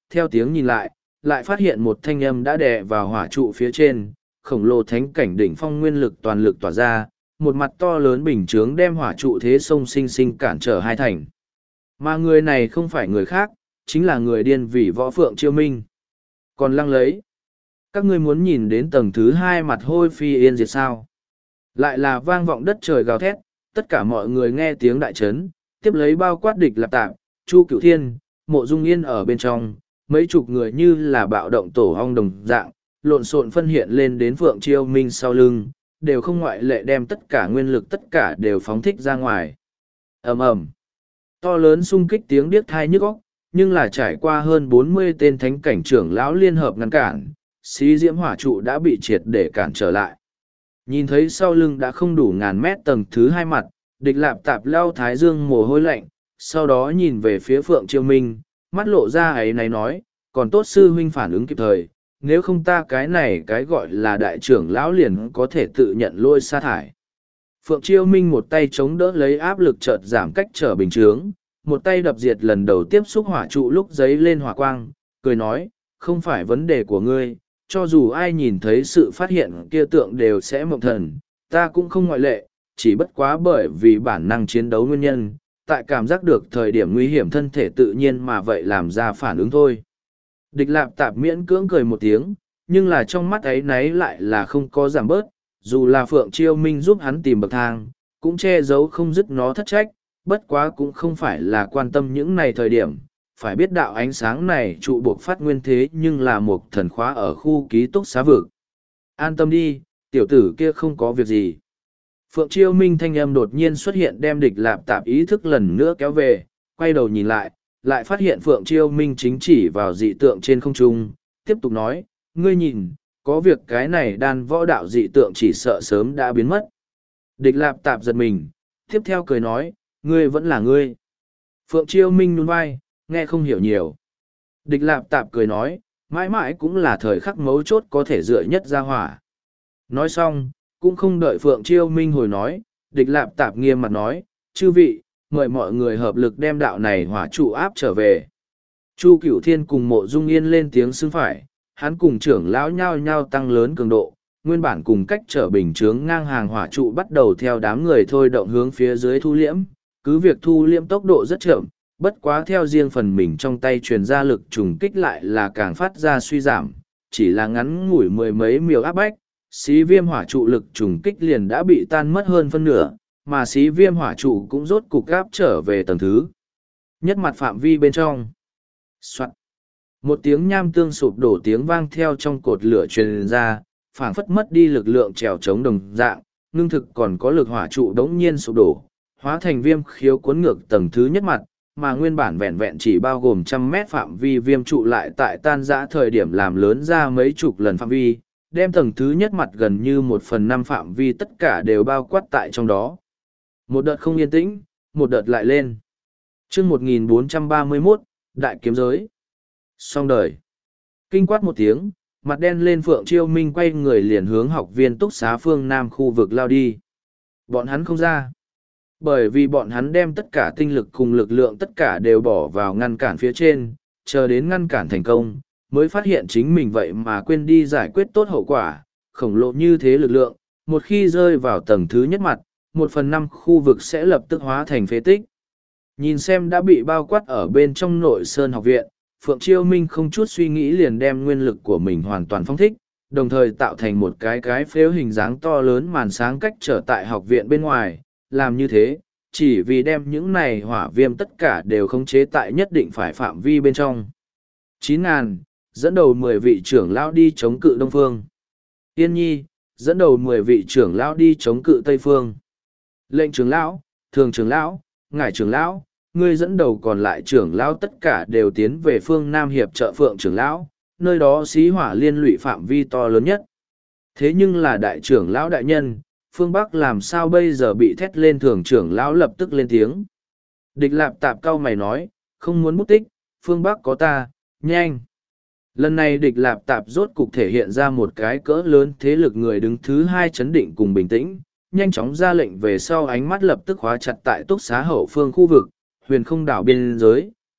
theo tiếng nhìn lại, lại phát hiện một thanh âm đã đè vào hỏa trụ phía trên, khổng lồ thánh cảnh đỉnh phong nguyên lực toàn lực tỏa ra, một mặt to lớn bình chướng đem hỏa trụ thế sông sinh sinh cản trở hai thành. Mà người này không phải người khác, chính là người điên vì võ phượng chiêu minh. Còn lăng lấy, các ngươi muốn nhìn đến tầng thứ hai mặt hôi phi yên diệt sao? Lại là vang vọng đất trời gào thét, tất cả mọi người nghe tiếng đại trấn, tiếp lấy bao quát địch lạp tạp, Chu Cửu Thiên, Mộ Dung Yên ở bên trong, mấy chục người như là bạo động tổ ong đồng dạng, lộn xộn phân hiện lên đến Phượng Chiêu Minh sau lưng, đều không ngoại lệ đem tất cả nguyên lực tất cả đều phóng thích ra ngoài. Ầm ầm, to lớn xung kích tiếng điếc thai nhức óc, nhưng là trải qua hơn bốn mươi tên thánh cảnh trưởng lão liên hợp ngăn cản, xí diễm hỏa trụ đã bị triệt để cản trở lại. Nhìn thấy sau lưng đã không đủ ngàn mét tầng thứ hai mặt, địch lạp tạp lao thái dương mồ hôi lạnh, sau đó nhìn về phía Phượng Chiêu Minh, mắt lộ ra ấy này nói, còn tốt sư huynh phản ứng kịp thời, nếu không ta cái này cái gọi là đại trưởng lão liền có thể tự nhận lôi sa thải. Phượng Chiêu Minh một tay chống đỡ lấy áp lực chợt giảm cách trở bình chướng, một tay đập diệt lần đầu tiếp xúc hỏa trụ lúc giấy lên hỏa quang, cười nói, không phải vấn đề của ngươi, cho dù ai nhìn thấy sự phát hiện kia tượng đều sẽ mộng thần, ta cũng không ngoại lệ, chỉ bất quá bởi vì bản năng chiến đấu nguyên nhân, tại cảm giác được thời điểm nguy hiểm thân thể tự nhiên mà vậy làm ra phản ứng thôi. Địch lạp tạp miễn cưỡng cười một tiếng, nhưng là trong mắt ấy náy lại là không có giảm bớt, dù là Phượng Chiêu Minh giúp hắn tìm bậc thang, cũng che giấu không dứt nó thất trách, bất quá cũng không phải là quan tâm những này thời điểm, phải biết đạo ánh sáng này trụ buộc phát nguyên thế nhưng là một thần khóa ở khu ký túc xá vực. An tâm đi, tiểu tử kia không có việc gì. Phượng Chiêu Minh thanh âm đột nhiên xuất hiện đem địch lạp tạp ý thức lần nữa kéo về, quay đầu nhìn lại, lại phát hiện Phượng Chiêu Minh chính chỉ vào dị tượng trên không trung, tiếp tục nói, ngươi nhìn, có việc cái này đan võ đạo dị tượng chỉ sợ sớm đã biến mất. Địch lạp tạp giật mình, tiếp theo cười nói, ngươi vẫn là ngươi. Phượng Chiêu Minh nhún vai, nghe không hiểu nhiều. Địch lạp tạp cười nói, mãi mãi cũng là thời khắc mấu chốt có thể dựa nhất ra hỏa. Nói xong, cũng không đợi Phượng Chiêu Minh hồi nói, địch lạp tạp nghiêm mặt nói, chư vị, mời mọi người hợp lực đem đạo này hỏa trụ áp trở về. Chu Cửu Thiên cùng Mộ Dung Yên lên tiếng xưng phải, hắn cùng trưởng lão nhao nhao tăng lớn cường độ, nguyên bản cùng cách trở bình chướng ngang hàng hỏa trụ bắt đầu theo đám người thôi động hướng phía dưới thu liễm, cứ việc thu liễm tốc độ rất chậm, bất quá theo riêng phần mình trong tay truyền ra lực trùng kích lại là càng phát ra suy giảm, chỉ là ngắn ngủi mười mấy miều áp bách, xí viêm hỏa trụ lực trùng kích liền đã bị tan mất hơn phân nửa, mà xí viêm hỏa trụ cũng rốt cục gáp trở về tầng thứ nhất mặt phạm vi bên trong. Soạn. Một tiếng nham tương sụp đổ tiếng vang theo trong cột lửa truyền ra, phảng phất mất đi lực lượng trèo chống đồng dạng, ngưng thực còn có lực hỏa trụ đống nhiên sụp đổ, hóa thành viêm khiếu cuốn ngược tầng thứ nhất mặt, mà nguyên bản vẹn vẹn chỉ bao gồm trăm mét phạm vi viêm trụ lại tại tan rã thời điểm làm lớn ra mấy chục lần phạm vi, đem tầng thứ nhất mặt gần như một phần năm phạm vi tất cả đều bao quát tại trong đó. Một đợt không yên tĩnh, một đợt lại lên. chương một nghìn bốn trăm ba mươi mốt, Đại Kiếm Giới. Xong đời. Kinh quát một tiếng, mặt đen lên Phượng Chiêu Minh quay người liền hướng học viên túc xá phương Nam khu vực lao đi. Bọn hắn không ra. Bởi vì bọn hắn đem tất cả tinh lực cùng lực lượng tất cả đều bỏ vào ngăn cản phía trên, chờ đến ngăn cản thành công, mới phát hiện chính mình vậy mà quên đi giải quyết tốt hậu quả, khổng lồ như thế lực lượng, một khi rơi vào tầng thứ nhất mặt, một phần năm khu vực sẽ lập tức hóa thành phế tích. Nhìn xem đã bị bao quát ở bên trong nội sơn học viện, Phượng Chiêu Minh không chút suy nghĩ liền đem nguyên lực của mình hoàn toàn phóng thích, đồng thời tạo thành một cái cái phếu hình dáng to lớn màn sáng cách trở tại học viện bên ngoài, làm như thế, chỉ vì đem những này hỏa viêm tất cả đều khống chế tại nhất định phải phạm vi bên trong. chín ngàn, dẫn đầu mười vị trưởng lão đi chống cự Đông Phương. Yên Nhi, dẫn đầu mười vị trưởng lão đi chống cự Tây Phương. Lệnh trưởng lão, thường trưởng lão, ngải trưởng lão, ngươi dẫn đầu còn lại trưởng lão tất cả đều tiến về phương Nam hiệp trợ Phượng trưởng lão, nơi đó xí hỏa liên lụy phạm vi to lớn nhất. Thế nhưng là đại trưởng lão đại nhân, phương Bắc làm sao bây giờ bị thét lên, thường trưởng lão lập tức lên tiếng. Địch lạp tạp cao mày nói, không muốn bút tích, phương Bắc có ta, nhanh. Lần này địch lạp tạp rốt cục thể hiện ra một cái cỡ lớn thế lực người đứng thứ hai chấn định cùng bình tĩnh, nhanh chóng ra lệnh về sau ánh mắt lập tức khóa chặt tại túc xá hậu phương khu vực, huyền không đảo biên giới,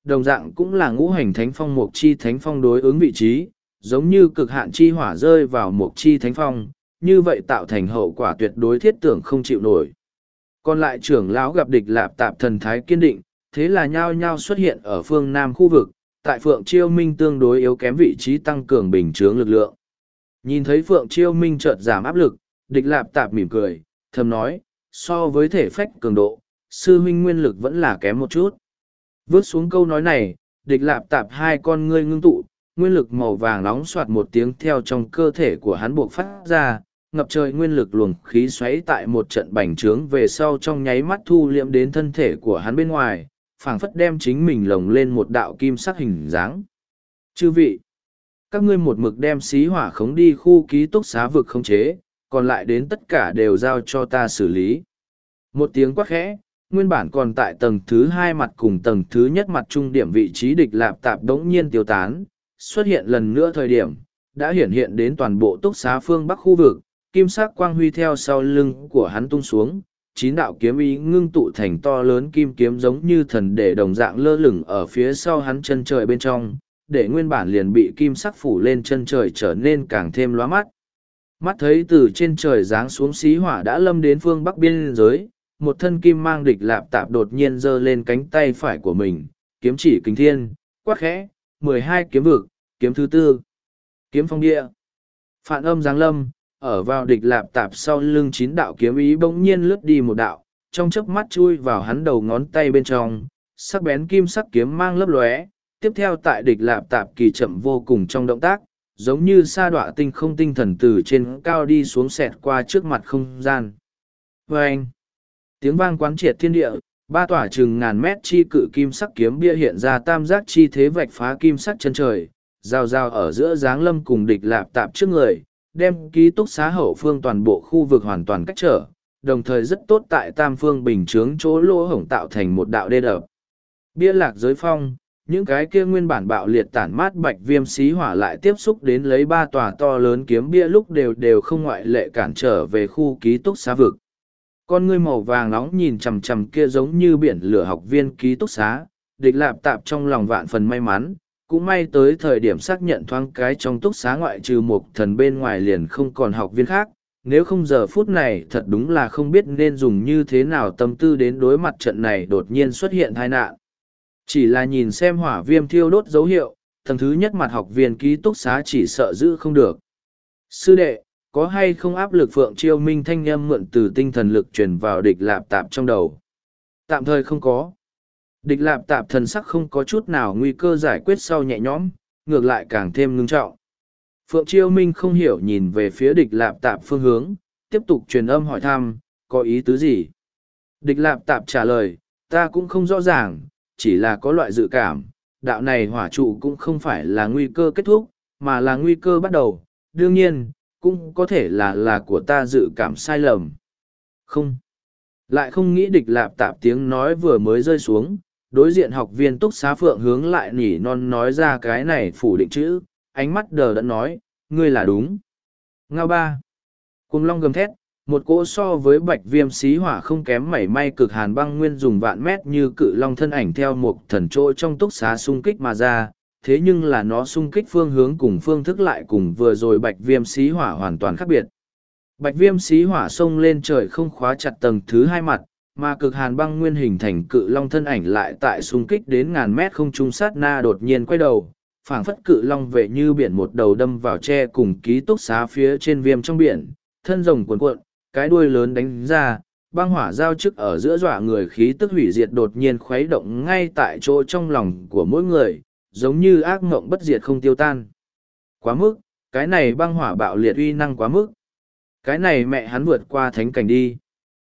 đồng dạng cũng là ngũ hành thánh phong mộc chi thánh phong đối ứng vị trí, giống như cực hạn chi hỏa rơi vào mộc chi thánh phong, như vậy tạo thành hậu quả tuyệt đối thiết tưởng không chịu nổi. Còn lại trưởng lão gặp địch lạp tạp thần thái kiên định, thế là nhao nhao xuất hiện ở phương Nam khu vực, tại Phượng Chiêu Minh tương đối yếu kém vị trí tăng cường bình chướng lực lượng. Nhìn thấy Phượng Chiêu Minh chợt giảm áp lực, địch lạp tạp mỉm cười, thầm nói, so với thể phách cường độ, sư huynh nguyên lực vẫn là kém một chút. Vớt xuống câu nói này, địch lạp tạp hai con ngươi ngưng tụ, nguyên lực màu vàng nóng soạt một tiếng theo trong cơ thể của hắn buộc phát ra, ngập trời nguyên lực luồng khí xoáy tại một trận bành trướng về sau trong nháy mắt thu liễm đến thân thể của hắn bên ngoài, phảng phất đem chính mình lồng lên một đạo kim sắc hình dáng. Chư vị, các ngươi một mực đem xí hỏa khống đi khu ký túc xá vực khống chế, còn lại đến tất cả đều giao cho ta xử lý. Một tiếng quát khẽ, nguyên bản còn tại tầng thứ hai mặt cùng tầng thứ nhất mặt trung điểm vị trí địch lạp tạp đống nhiên tiêu tán, xuất hiện lần nữa thời điểm, đã hiển hiện đến toàn bộ túc xá phương bắc khu vực, kim sắc quang huy theo sau lưng của hắn tung xuống, chín đạo kiếm ý ngưng tụ thành to lớn kim kiếm giống như thần để đồng dạng lơ lửng ở phía sau hắn chân trời bên trong, để nguyên bản liền bị kim sắc phủ lên chân trời trở nên càng thêm lóa mắt. Mắt thấy từ trên trời giáng xuống xí hỏa đã lâm đến phương bắc biên giới, một thân kim mang địch lạp tạp đột nhiên giơ lên cánh tay phải của mình, kiếm chỉ kính thiên, quát khẽ, mười hai kiếm vực, kiếm thứ tư, kiếm phong địa. Phản âm giáng lâm, ở vào địch lạp tạp sau lưng chín đạo kiếm ý bỗng nhiên lướt đi một đạo, trong chớp mắt chui vào hắn đầu ngón tay bên trong, sắc bén kim sắc kiếm mang lấp lóe, tiếp theo tại địch lạp tạp kỳ chậm vô cùng trong động tác, giống như sa đọa tinh không tinh thần từ trên cao đi xuống xẹt qua trước mặt không gian. Vâng! Tiếng vang quán triệt thiên địa, ba tỏa chừng ngàn mét chi cự kim sắc kiếm bia hiện ra tam giác chi thế vạch phá kim sắc chân trời, giao giao ở giữa dáng lâm cùng địch lạp tạp trước người, đem ký túc xá hậu phương toàn bộ khu vực hoàn toàn cách trở, đồng thời rất tốt tại tam phương bình chướng chỗ lỗ hổng tạo thành một đạo đê đập. Bia lạc giới phong, những cái kia nguyên bản bạo liệt tản mát bạch viêm xí hỏa lại tiếp xúc đến lấy ba tòa to lớn kiếm bia lúc đều đều không ngoại lệ cản trở về khu ký túc xá vực. Con ngươi màu vàng nóng nhìn chằm chằm kia giống như biển lửa học viên ký túc xá, địch lạp tạp trong lòng vạn phần may mắn, cũng may tới thời điểm xác nhận thoáng cái trong túc xá ngoại trừ một thần bên ngoài liền không còn học viên khác, nếu không giờ phút này thật đúng là không biết nên dùng như thế nào tâm tư đến đối mặt trận này đột nhiên xuất hiện tai nạn. Chỉ là nhìn xem hỏa viêm thiêu đốt dấu hiệu, tầng thứ nhất mặt học viên ký túc xá chỉ sợ giữ không được. Sư đệ, có hay không áp lực Phượng Chiêu Minh thanh âm mượn từ tinh thần lực truyền vào địch lạp tạp trong đầu? Tạm thời không có. Địch lạp tạp thần sắc không có chút nào nguy cơ giải quyết sau nhẹ nhõm, ngược lại càng thêm ngưng trọng. Phượng Chiêu Minh không hiểu nhìn về phía địch lạp tạp phương hướng, tiếp tục truyền âm hỏi thăm, có ý tứ gì? Địch lạp tạp trả lời, ta cũng không rõ ràng, chỉ là có loại dự cảm, đạo này hỏa trụ cũng không phải là nguy cơ kết thúc, mà là nguy cơ bắt đầu, đương nhiên, cũng có thể là là của ta dự cảm sai lầm. Không. Lại không nghĩ địch lạp tạp tiếng nói vừa mới rơi xuống, đối diện học viên túc xá Phượng hướng lại nỉ non nói ra cái này phủ định chữ, ánh mắt đờ đẫn nói, ngươi là đúng. Ngao ba. Cùng long gầm thét, một cỗ so với bạch viêm xí hỏa không kém mảy may cực hàn băng nguyên dùng vạn mét như cự long thân ảnh theo một thần trôi trong túc xá xung kích mà ra, thế nhưng là nó xung kích phương hướng cùng phương thức lại cùng vừa rồi bạch viêm xí hỏa hoàn toàn khác biệt. Bạch viêm xí hỏa xông lên trời không khóa chặt tầng thứ hai mặt, mà cực hàn băng nguyên hình thành cự long thân ảnh lại tại xung kích đến ngàn mét không trung sát na đột nhiên quay đầu, phảng phất cự long vệ như biển một đầu đâm vào tre cùng ký túc xá phía trên viêm trong biển, thân rồng cuồn cuộn, cái đuôi lớn đánh ra, băng hỏa giao chức ở giữa dọa người khí tức hủy diệt đột nhiên khuấy động ngay tại chỗ trong lòng của mỗi người, giống như ác mộng bất diệt không tiêu tan. Quá mức, cái này băng hỏa bạo liệt uy năng quá mức. Cái này mẹ hắn vượt qua thánh cảnh đi.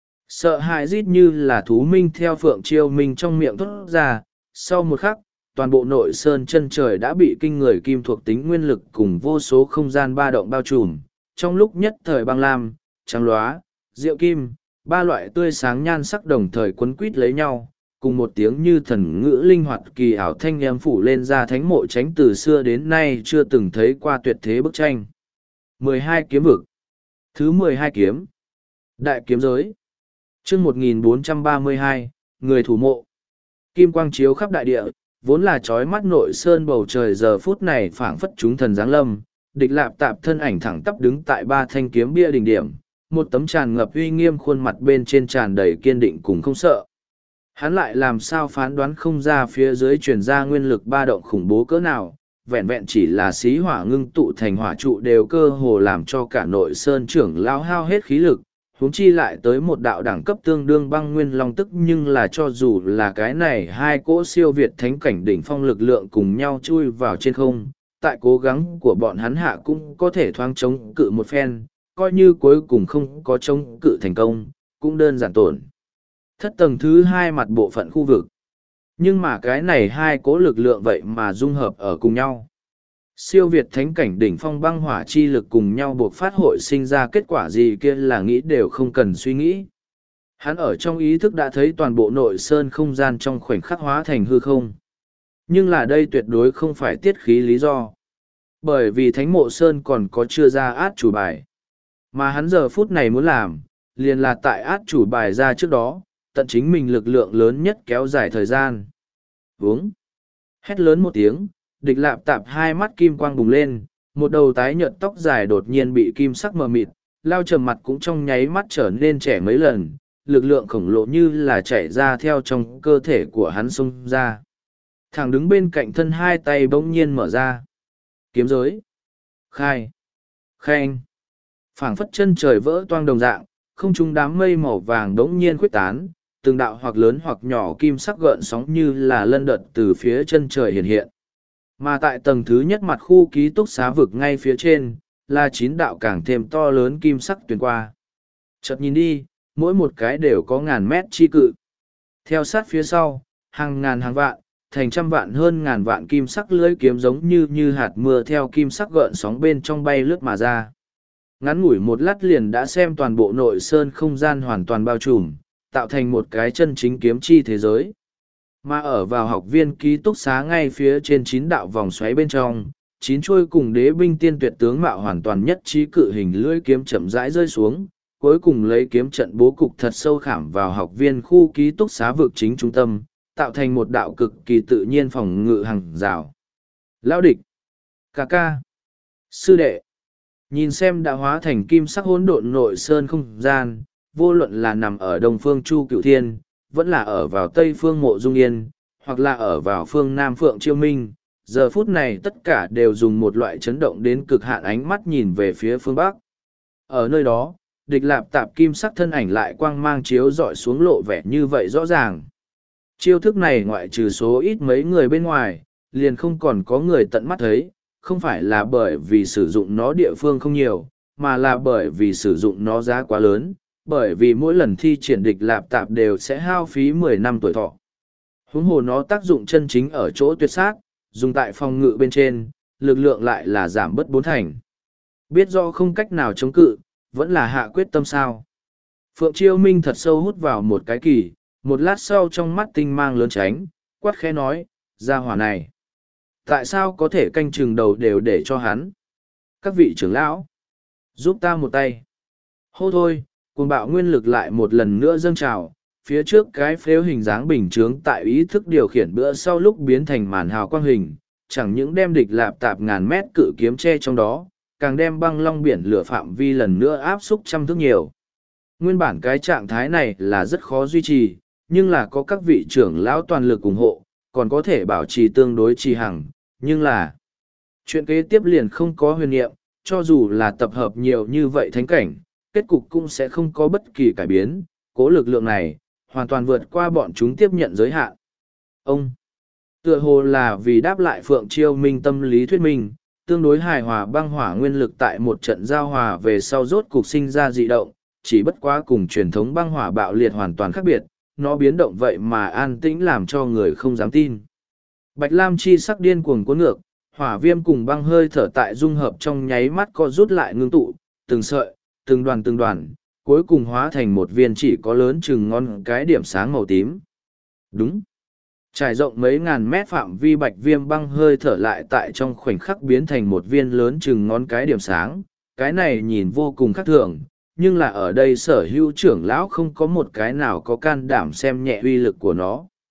Sợ hãi rít như là thú minh theo Phượng Chiêu Minh trong miệng thốt ra, sau một khắc, toàn bộ nội sơn chân trời đã bị kinh người kim thuộc tính nguyên lực cùng vô số không gian ba động bao trùm, trong lúc nhất thời băng lam, trắng lóa, rượu kim, ba loại tươi sáng nhan sắc đồng thời quấn quít lấy nhau, cùng một tiếng như thần ngữ linh hoạt kỳ ảo thanh em phủ lên ra thánh mộ tránh từ xưa đến nay chưa từng thấy qua tuyệt thế bức tranh. mười hai kiếm vực. Thứ mười hai kiếm. Đại kiếm giới. Chương một nghìn bốn trăm ba mươi hai, người thủ mộ. Kim quang chiếu khắp đại địa, Vốn là trói mắt nội sơn bầu trời giờ phút này phảng phất chúng thần giáng lâm, địch lạp tạp thân ảnh thẳng tắp đứng tại ba thanh kiếm bia đỉnh điểm, một tấm tràn ngập uy nghiêm khuôn mặt bên trên tràn đầy kiên định cùng không sợ. Hắn lại làm sao phán đoán không ra phía dưới truyền ra nguyên lực ba động khủng bố cỡ nào, vẹn vẹn chỉ là xí hỏa ngưng tụ thành hỏa trụ đều cơ hồ làm cho cả nội sơn trưởng lao hao hết khí lực, huống chi lại tới một đạo đẳng cấp tương đương băng nguyên long tức, nhưng là cho dù là cái này hai cỗ siêu việt thánh cảnh đỉnh phong lực lượng cùng nhau chui vào trên không, tại cố gắng của bọn hắn hạ cũng có thể thoáng chống cự một phen, coi như cuối cùng không có chống cự thành công, cũng đơn giản tổn thất tầng thứ hai mặt bộ phận khu vực. Nhưng mà cái này hai cỗ lực lượng vậy mà dung hợp ở cùng nhau. Siêu việt thánh cảnh đỉnh phong băng hỏa chi lực cùng nhau buộc phát hội sinh ra kết quả gì kia là nghĩ đều không cần suy nghĩ. Hắn ở trong ý thức đã thấy toàn bộ nội sơn không gian trong khoảnh khắc hóa thành hư không. Nhưng là đây tuyệt đối không phải tiết khí lý do. Bởi vì thánh mộ sơn còn có chưa ra át chủ bài. Mà hắn giờ phút này muốn làm, liền là tại át chủ bài ra trước đó, tận chính mình lực lượng lớn nhất kéo dài thời gian. Vướng. Hét lớn một tiếng, địch lạp tạp hai mắt kim quang bùng lên, một đầu tái nhợt tóc dài đột nhiên bị kim sắc mờ mịt, lao trầm mặt cũng trong nháy mắt trở nên trẻ mấy lần, lực lượng khổng lồ như là chảy ra theo trong cơ thể của hắn xông ra. Thằng đứng bên cạnh thân hai tay bỗng nhiên mở ra. Kiếm giới. Khai. Khen. Phảng phất chân trời vỡ toang đồng dạng, không trung đám mây màu vàng đống nhiên khuếch tán, từng đạo hoặc lớn hoặc nhỏ kim sắc gợn sóng như là lân đợt từ phía chân trời hiện hiện. Mà tại tầng thứ nhất mặt khu ký túc xá vực ngay phía trên, là chín đạo càng thêm to lớn kim sắc tuyền qua. Chợt nhìn đi, mỗi một cái đều có ngàn mét chi cự. Theo sát phía sau, hàng ngàn hàng vạn, thành trăm vạn hơn ngàn vạn kim sắc lưỡi kiếm giống như như hạt mưa theo kim sắc gợn sóng bên trong bay lướt mà ra. Ngắn ngủi một lát liền đã xem toàn bộ nội sơn không gian hoàn toàn bao trùm, tạo thành một cái chân chính kiếm chi thế giới. Mà ở vào học viên ký túc xá ngay phía trên chín đạo vòng xoáy bên trong, chín chuôi cùng đế binh tiên tuyệt tướng mạo hoàn toàn nhất trí cự hình lưỡi kiếm chậm rãi rơi xuống, cuối cùng lấy kiếm trận bố cục thật sâu khảm vào học viên khu ký túc xá vực chính trung tâm, tạo thành một đạo cực kỳ tự nhiên phòng ngự hàng rào. Lão địch, ca ca, sư đệ, nhìn xem đã hóa thành kim sắc hỗn độn nội sơn không gian, vô luận là nằm ở đông phương Chu Cửu Thiên, vẫn là ở vào tây phương Mộ Dung Yên, hoặc là ở vào phương nam Phượng Chiêu Minh, giờ phút này tất cả đều dùng một loại chấn động đến cực hạn ánh mắt nhìn về phía phương bắc. Ở nơi đó, địch lạp tạp kim sắc thân ảnh lại quang mang chiếu dọi xuống lộ vẻ như vậy rõ ràng. Chiêu thức này ngoại trừ số ít mấy người bên ngoài, liền không còn có người tận mắt thấy, không phải là bởi vì sử dụng nó địa phương không nhiều, mà là bởi vì sử dụng nó giá quá lớn, bởi vì mỗi lần thi triển địch lạp tạp đều sẽ hao phí mười năm tuổi thọ. Huống hồ nó tác dụng chân chính ở chỗ tuyệt sát, dùng tại phòng ngự bên trên, lực lượng lại là giảm bớt bốn thành. Biết do không cách nào chống cự, vẫn là hạ quyết tâm sao. Phượng Chiêu Minh thật sâu hút vào một cái kỳ, một lát sau trong mắt tinh mang lớn tránh, quát khẽ nói, ra hỏa này. Tại sao có thể canh chừng đầu đều để cho hắn? Các vị trưởng lão, giúp ta một tay. Hô thôi, cuồng bạo nguyên lực lại một lần nữa dâng trào, phía trước cái phếu hình dáng bình chướng tại ý thức điều khiển bữa sau lúc biến thành màn hào quang hình, chẳng những đem địch lạp tạp ngàn mét cự kiếm che trong đó, càng đem băng long biển lửa phạm vi lần nữa áp xúc trăm thước nhiều. Nguyên bản cái trạng thái này là rất khó duy trì, nhưng là có các vị trưởng lão toàn lực ủng hộ, còn có thể bảo trì tương đối trì hằng, nhưng là chuyện kế tiếp liền không có huyền niệm, cho dù là tập hợp nhiều như vậy thánh cảnh, kết cục cũng sẽ không có bất kỳ cải biến, cố lực lượng này, hoàn toàn vượt qua bọn chúng tiếp nhận giới hạn. Ông, tựa hồ là vì đáp lại Phượng Chiêu Minh tâm lý thuyết minh, tương đối hài hòa băng hỏa nguyên lực tại một trận giao hòa về sau rốt cục sinh ra dị động, chỉ bất quá cùng truyền thống băng hỏa bạo liệt hoàn toàn khác biệt, nó biến động vậy mà an tĩnh làm cho người không dám tin. Bạch lam chi sắc điên cuồng cuốn ngược, hỏa viêm cùng băng hơi thở tại dung hợp trong nháy mắt co rút lại ngưng tụ, từng sợi, từng đoàn từng đoàn, cuối cùng hóa thành một viên chỉ có lớn chừng ngón cái điểm sáng màu tím. Đúng. Trải rộng mấy ngàn mét phạm vi bạch viêm băng hơi thở lại tại trong khoảnh khắc biến thành một viên lớn chừng ngón cái điểm sáng, cái này nhìn vô cùng khác thường, nhưng là ở đây sở hữu trưởng lão không có một cái nào có can đảm xem nhẹ uy lực của nó.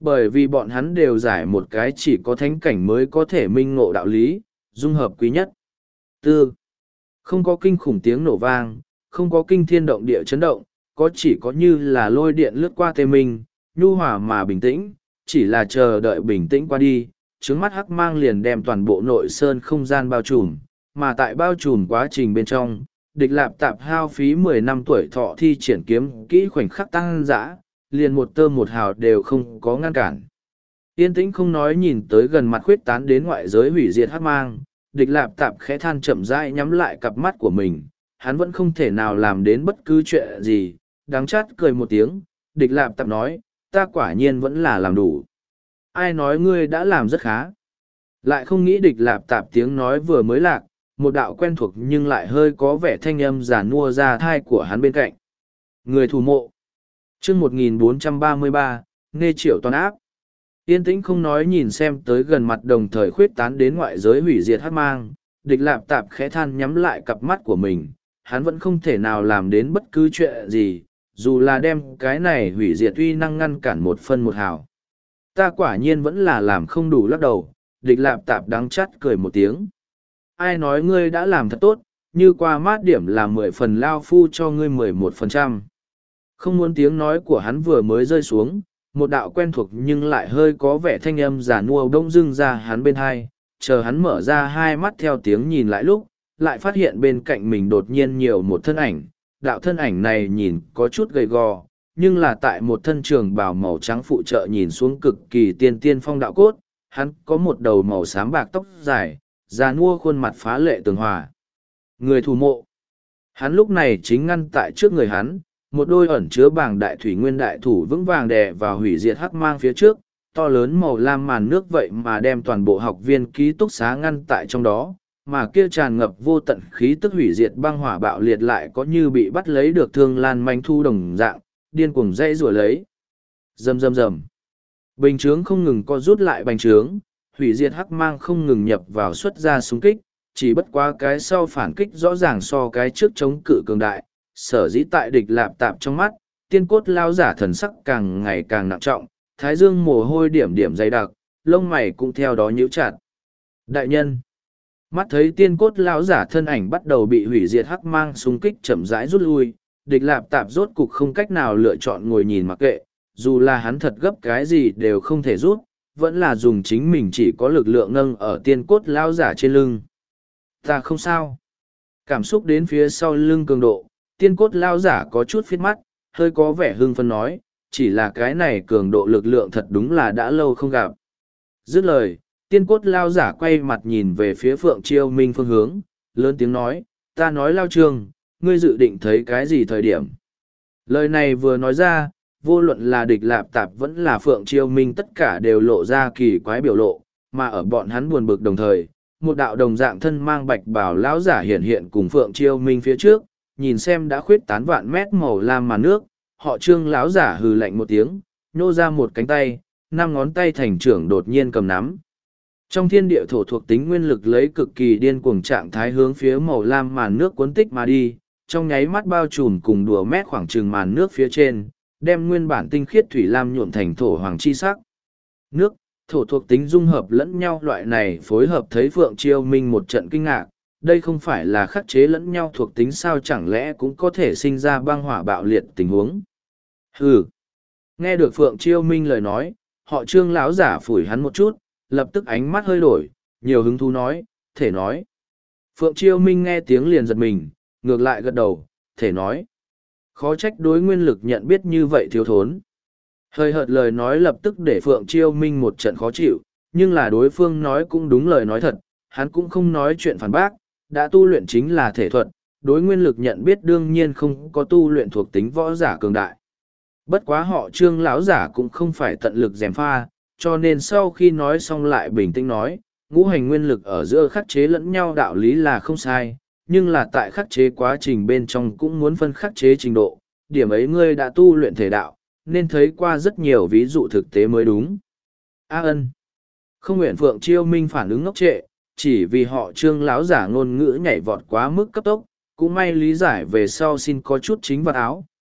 Bởi vì bọn hắn đều giải một cái chỉ có thánh cảnh mới có thể minh ngộ đạo lý, dung hợp quý nhất. Tư. Không có kinh khủng tiếng nổ vang, không có kinh thiên động địa chấn động, có chỉ có như là lôi điện lướt qua tê minh, nhu hòa mà bình tĩnh, chỉ là chờ đợi bình tĩnh qua đi, trứng mắt hắc mang liền đem toàn bộ nội sơn không gian bao trùm, mà tại bao trùm quá trình bên trong, địch lạp tạp hao phí mười năm tuổi thọ thi triển kiếm kỹ khoảnh khắc tăng dã, liền một tơ một hào đều không có ngăn cản. Yên tĩnh không nói nhìn tới gần mặt khuyết tán đến ngoại giới hủy diệt hắc mang, địch lạp tạp khẽ than chậm rãi nhắm lại cặp mắt của mình, hắn vẫn không thể nào làm đến bất cứ chuyện gì, đáng chát cười một tiếng, địch lạp tạp nói, ta quả nhiên vẫn là làm đủ. Ai nói ngươi đã làm rất khá. Lại không nghĩ địch lạp tạp tiếng nói vừa mới lạc, một đạo quen thuộc nhưng lại hơi có vẻ thanh âm giả nua ra thai của hắn bên cạnh. Người thủ mộ. chương một nghìn bốn trăm ba mươi ba, nghe triệu toàn áp. Yên tĩnh không nói nhìn xem tới gần mặt đồng thời khuyết tán đến ngoại giới hủy diệt hát mang, địch lạp tạp khẽ than nhắm lại cặp mắt của mình, hắn vẫn không thể nào làm đến bất cứ chuyện gì, dù là đem cái này hủy diệt uy năng ngăn cản một phân một hào. Ta quả nhiên vẫn là làm không đủ lắc đầu, địch lạp tạp đắng chắt cười một tiếng. Ai nói ngươi đã làm thật tốt, như qua mát điểm là mười phần lao phu cho ngươi mười một phần trăm. Không muốn tiếng nói của hắn vừa mới rơi xuống, một đạo quen thuộc nhưng lại hơi có vẻ thanh âm giả nua đông dưng ra hắn bên hai, chờ hắn mở ra hai mắt theo tiếng nhìn lại lúc, lại phát hiện bên cạnh mình đột nhiên nhiều một thân ảnh. Đạo thân ảnh này nhìn có chút gầy gò, nhưng là tại một thân trường bào màu trắng phụ trợ nhìn xuống cực kỳ tiên tiên phong đạo cốt, hắn có một đầu màu xám bạc tóc dài, già nua khuôn mặt phá lệ tường hòa. Người thủ mộ. Hắn lúc này chính ngăn tại trước người hắn, một đôi ẩn chứa bảng đại thủy nguyên đại thủ vững vàng đè vào hủy diệt hắc mang phía trước, to lớn màu lam màn nước vậy mà đem toàn bộ học viên ký túc xá ngăn tại trong đó, mà kia tràn ngập vô tận khí tức hủy diệt băng hỏa bạo liệt lại có như bị bắt lấy được thương lan manh thu đồng dạng, điên cuồng dây rủa lấy. Rầm rầm rầm. Bình chướng không ngừng co rút lại bành trướng, hủy diệt hắc mang không ngừng nhập vào xuất ra xung kích, chỉ bất quá cái sau phản kích rõ ràng so cái trước chống cự cường đại, sở dĩ tại địch lạp tạp trong mắt, tiên cốt lao giả thần sắc càng ngày càng nặng trọng, thái dương mồ hôi điểm điểm dày đặc, lông mày cũng theo đó nhíu chặt. Đại nhân, mắt thấy tiên cốt lao giả thân ảnh bắt đầu bị hủy diệt hắc mang xung kích chậm rãi rút lui, địch lạp tạp rốt cục không cách nào lựa chọn ngồi nhìn mặc kệ, dù là hắn thật gấp cái gì đều không thể rút, vẫn là dùng chính mình chỉ có lực lượng nâng ở tiên cốt lao giả trên lưng. Ta không sao. Cảm xúc đến phía sau lưng cường độ, tiên cốt lao giả có chút phiết mắt, hơi có vẻ hưng phấn nói, chỉ là cái này cường độ lực lượng thật đúng là đã lâu không gặp. Dứt lời, tiên cốt lao giả quay mặt nhìn về phía Phượng Chiêu Minh phương hướng, lớn tiếng nói, ta nói lao trương, ngươi dự định thấy cái gì thời điểm. Lời này vừa nói ra, vô luận là địch lạp tạp vẫn là Phượng Chiêu Minh tất cả đều lộ ra kỳ quái biểu lộ, mà ở bọn hắn buồn bực đồng thời, một đạo đồng dạng thân mang bạch bảo lão giả hiện hiện cùng Phượng Chiêu Minh phía trước, nhìn xem đã khuyết tán vạn mét màu lam màn nước, họ trương lão giả hừ lạnh một tiếng, nhô ra một cánh tay, năm ngón tay thành trưởng đột nhiên cầm nắm. Trong thiên địa thổ thuộc tính nguyên lực lấy cực kỳ điên cuồng trạng thái hướng phía màu lam màn nước cuốn tích mà đi, trong nháy mắt bao trùm cùng đùa mét khoảng chừng màn nước phía trên, đem nguyên bản tinh khiết thủy lam nhuộm thành thổ hoàng chi sắc. Nước, thổ thuộc tính dung hợp lẫn nhau loại này phối hợp thấy Phượng Chiêu Minh một trận kinh ngạc, đây không phải là khắc chế lẫn nhau thuộc tính sao chẳng lẽ cũng có thể sinh ra băng hỏa bạo liệt tình huống. Hừ. Nghe được Phượng Chiêu Minh lời nói, họ trương lão giả phủi hắn một chút, lập tức ánh mắt hơi đổi, nhiều hứng thú nói, thể nói. Phượng Chiêu Minh nghe tiếng liền giật mình, ngược lại gật đầu, thể nói. Khó trách đối nguyên lực nhận biết như vậy thiếu thốn. Hơi hợt lời nói lập tức để Phượng Chiêu Minh một trận khó chịu, nhưng là đối phương nói cũng đúng lời nói thật, hắn cũng không nói chuyện phản bác, đã tu luyện chính là thể thuật, đối nguyên lực nhận biết đương nhiên không có tu luyện thuộc tính võ giả cường đại. Bất quá họ trương lão giả cũng không phải tận lực gièm pha, cho nên sau khi nói xong lại bình tĩnh nói, ngũ hành nguyên lực ở giữa khắc chế lẫn nhau đạo lý là không sai, nhưng là tại khắc chế quá trình bên trong cũng muốn phân khắc chế trình độ, điểm ấy ngươi đã tu luyện thể đạo, nên thấy qua rất nhiều ví dụ thực tế mới đúng. A ân. Không nguyện Phượng Chiêu Minh phản ứng ngốc trệ, chỉ vì họ trương lão giả ngôn ngữ nhảy vọt quá mức cấp tốc, cũng may lý giải về sau xin có chút chính vật áo,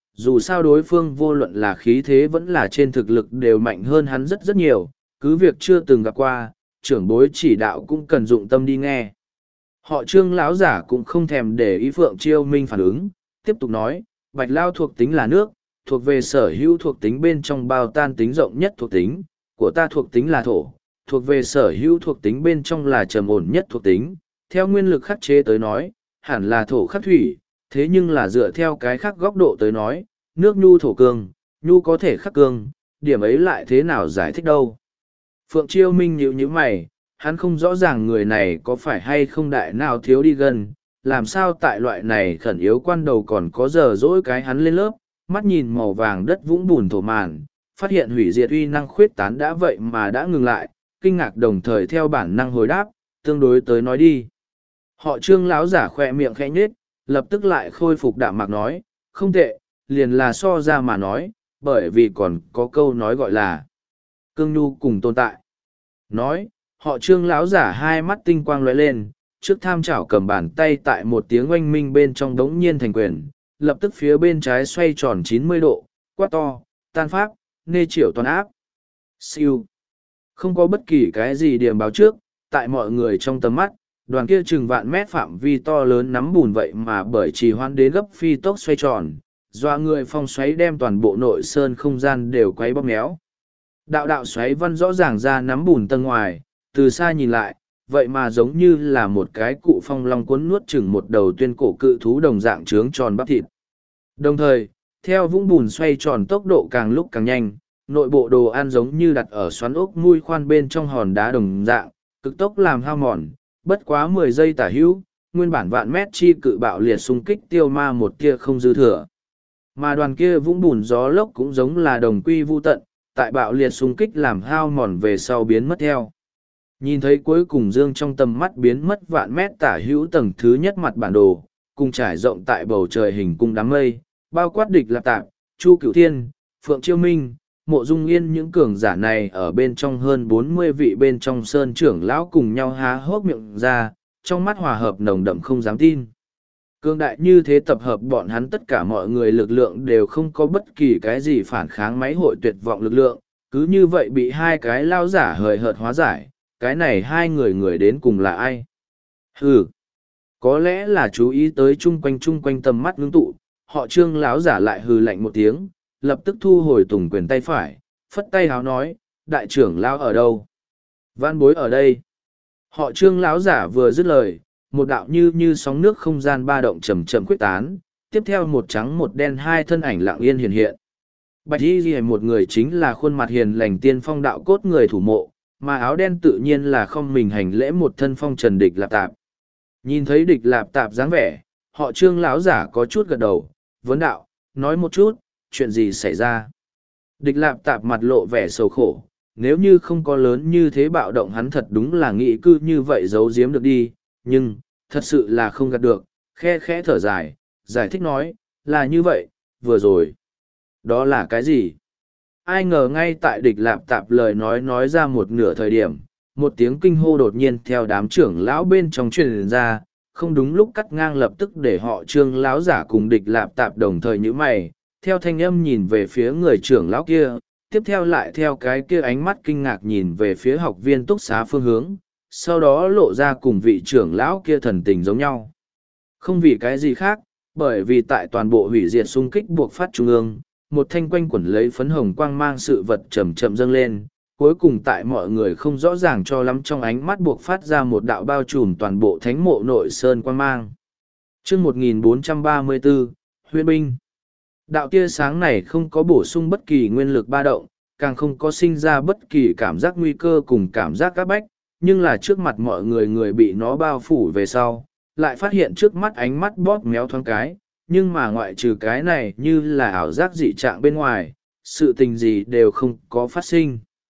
dù sao đối phương vô luận là khí thế vẫn là trên thực lực đều mạnh hơn hắn rất rất nhiều, cứ việc chưa từng gặp qua, trưởng bối chỉ đạo cũng cần dụng tâm đi nghe. Họ Trương lão giả cũng không thèm để ý Phượng Chiêu Minh phản ứng, tiếp tục nói, Bạch Lao thuộc tính là nước, thuộc về sở hữu thuộc tính bên trong bao tan tính rộng nhất thuộc tính, của ta thuộc tính là thổ, thuộc về sở hữu thuộc tính bên trong là trầm ổn nhất thuộc tính, theo nguyên lực khắc chế tới nói, hẳn là thổ khắc thủy, thế nhưng là dựa theo cái khác góc độ tới nói, nước nhu thổ cương, nhu có thể khắc cương, điểm ấy lại thế nào giải thích đâu. Phượng Chiêu Minh nhíu nhíu mày, hắn không rõ ràng người này có phải hay không đại nào thiếu đi gần, làm sao tại loại này khẩn yếu quan đầu còn có giờ dỗi cái hắn lên lớp, mắt nhìn màu vàng đất vũng bùn thổ màn, phát hiện hủy diệt uy năng khuyết tán đã vậy mà đã ngừng lại, kinh ngạc đồng thời theo bản năng hồi đáp, tương đối tới nói đi. Họ Trương lão giả khỏe miệng khẽ nhếch, lập tức lại khôi phục đạm mạc nói, không tệ, liền là so ra mà nói, bởi vì còn có câu nói gọi là cương nhu cùng tồn tại. Nói, họ Trương lão giả hai mắt tinh quang lóe lên, trước tham chảo cầm bàn tay tại một tiếng oanh minh bên trong đống nhiên thành quyền, lập tức phía bên trái xoay tròn chín mươi độ, quát to, tan pháp, nê triệu toàn áp. Siêu. Không có bất kỳ cái gì điểm báo trước, tại mọi người trong tầm mắt, đoàn kia chừng vạn mét phạm vi to lớn nắm bùn vậy mà bởi trì hoãn đến gấp phi tốc xoay tròn, doa người phong xoáy đem toàn bộ nội sơn không gian đều quấy bóp méo. Đạo đạo xoáy văn rõ ràng ra nắm bùn tầng ngoài, từ xa nhìn lại, vậy mà giống như là một cái cụ phong long cuốn nuốt chừng một đầu tuyên cổ cự thú đồng dạng trướng tròn bắp thịt. Đồng thời, theo vũng bùn xoay tròn tốc độ càng lúc càng nhanh, nội bộ đồ ăn giống như đặt ở xoắn ốc mui khoan bên trong hòn đá đồng dạng, cực tốc làm hao mòn, bất quá mười giây tả hữu, nguyên bản vạn mét chi cự bạo liệt xung kích tiêu ma một kia không dư thừa. Mà đoàn kia vũng bùn gió lốc cũng giống là đồng quy vu tận, tại bạo liệt xung kích làm hao mòn về sau biến mất theo. Nhìn thấy cuối cùng dương trong tầm mắt biến mất vạn mét tả hữu tầng thứ nhất mặt bản đồ, cùng trải rộng tại bầu trời hình cung đám mây, bao quát địch lạp tạp, Chu Cửu Thiên, Phượng Chiêu Minh, Mộ Dung Yên những cường giả này ở bên trong hơn bốn mươi vị bên trong sơn trưởng lão cùng nhau há hốc miệng ra, trong mắt hòa hợp nồng đậm không dám tin. Cương đại như thế tập hợp bọn hắn tất cả mọi người lực lượng đều không có bất kỳ cái gì phản kháng máy hội tuyệt vọng lực lượng, cứ như vậy bị hai cái lao giả hời hợt hóa giải, cái này hai người người đến cùng là ai? Hừ, có lẽ là chú ý tới chung quanh chung quanh tầm mắt ngưng tụ, họ Trương lão giả lại hừ lạnh một tiếng, lập tức thu hồi tùng quyền tay phải, phất tay háo nói, đại trưởng lão ở đâu? Vãn bối ở đây. Họ Trương lão giả vừa dứt lời, một đạo như như sóng nước không gian ba động chậm chậm quyết tán, tiếp theo một trắng một đen hai thân ảnh lặng yên hiện hiện. Bạch y ghi một người chính là khuôn mặt hiền lành tiên phong đạo cốt người thủ mộ, mà áo đen tự nhiên là không mình hành lễ một thân phong trần địch lạp tạp. Nhìn thấy địch lạp tạp dáng vẻ, họ Trương lão giả có chút gật đầu, vấn đạo, nói một chút, chuyện gì xảy ra. Địch lạp tạp mặt lộ vẻ sầu khổ, nếu như không có lớn như thế bạo động hắn thật đúng là nghĩ cư như vậy giấu giếm được đi, nhưng, thật sự là không gạt được, khe khẽ thở dài, giải thích nói, là như vậy, vừa rồi. Đó là cái gì? Ai ngờ ngay tại địch lạp tạp lời nói nói ra một nửa thời điểm, một tiếng kinh hô đột nhiên theo đám trưởng lão bên trong truyền ra, không đúng lúc cắt ngang lập tức để họ Trương lão giả cùng địch lạp tạp đồng thời như mày, theo thanh âm nhìn về phía người trưởng lão kia, tiếp theo lại theo cái kia ánh mắt kinh ngạc nhìn về phía học viên túc xá phương hướng, sau đó lộ ra cùng vị trưởng lão kia thần tình giống nhau. Không vì cái gì khác, bởi vì tại toàn bộ hủy diệt xung kích buộc phát trung ương, một thanh quanh quẩn lấy phấn hồng quang mang sự vật chậm chậm dâng lên, cuối cùng tại mọi người không rõ ràng cho lắm trong ánh mắt buộc phát ra một đạo bao trùm toàn bộ thánh mộ nội sơn quang mang. Chương một nghìn bốn trăm ba mươi bốn, Huyễn binh. Đạo tia sáng này không có bổ sung bất kỳ nguyên lực ba động, càng không có sinh ra bất kỳ cảm giác nguy cơ cùng cảm giác áp bách, nhưng là trước mặt mọi người người bị nó bao phủ về sau, lại phát hiện trước mắt ánh mắt bóp méo thoáng cái, nhưng mà ngoại trừ cái này như là ảo giác dị trạng bên ngoài, sự tình gì đều không có phát sinh.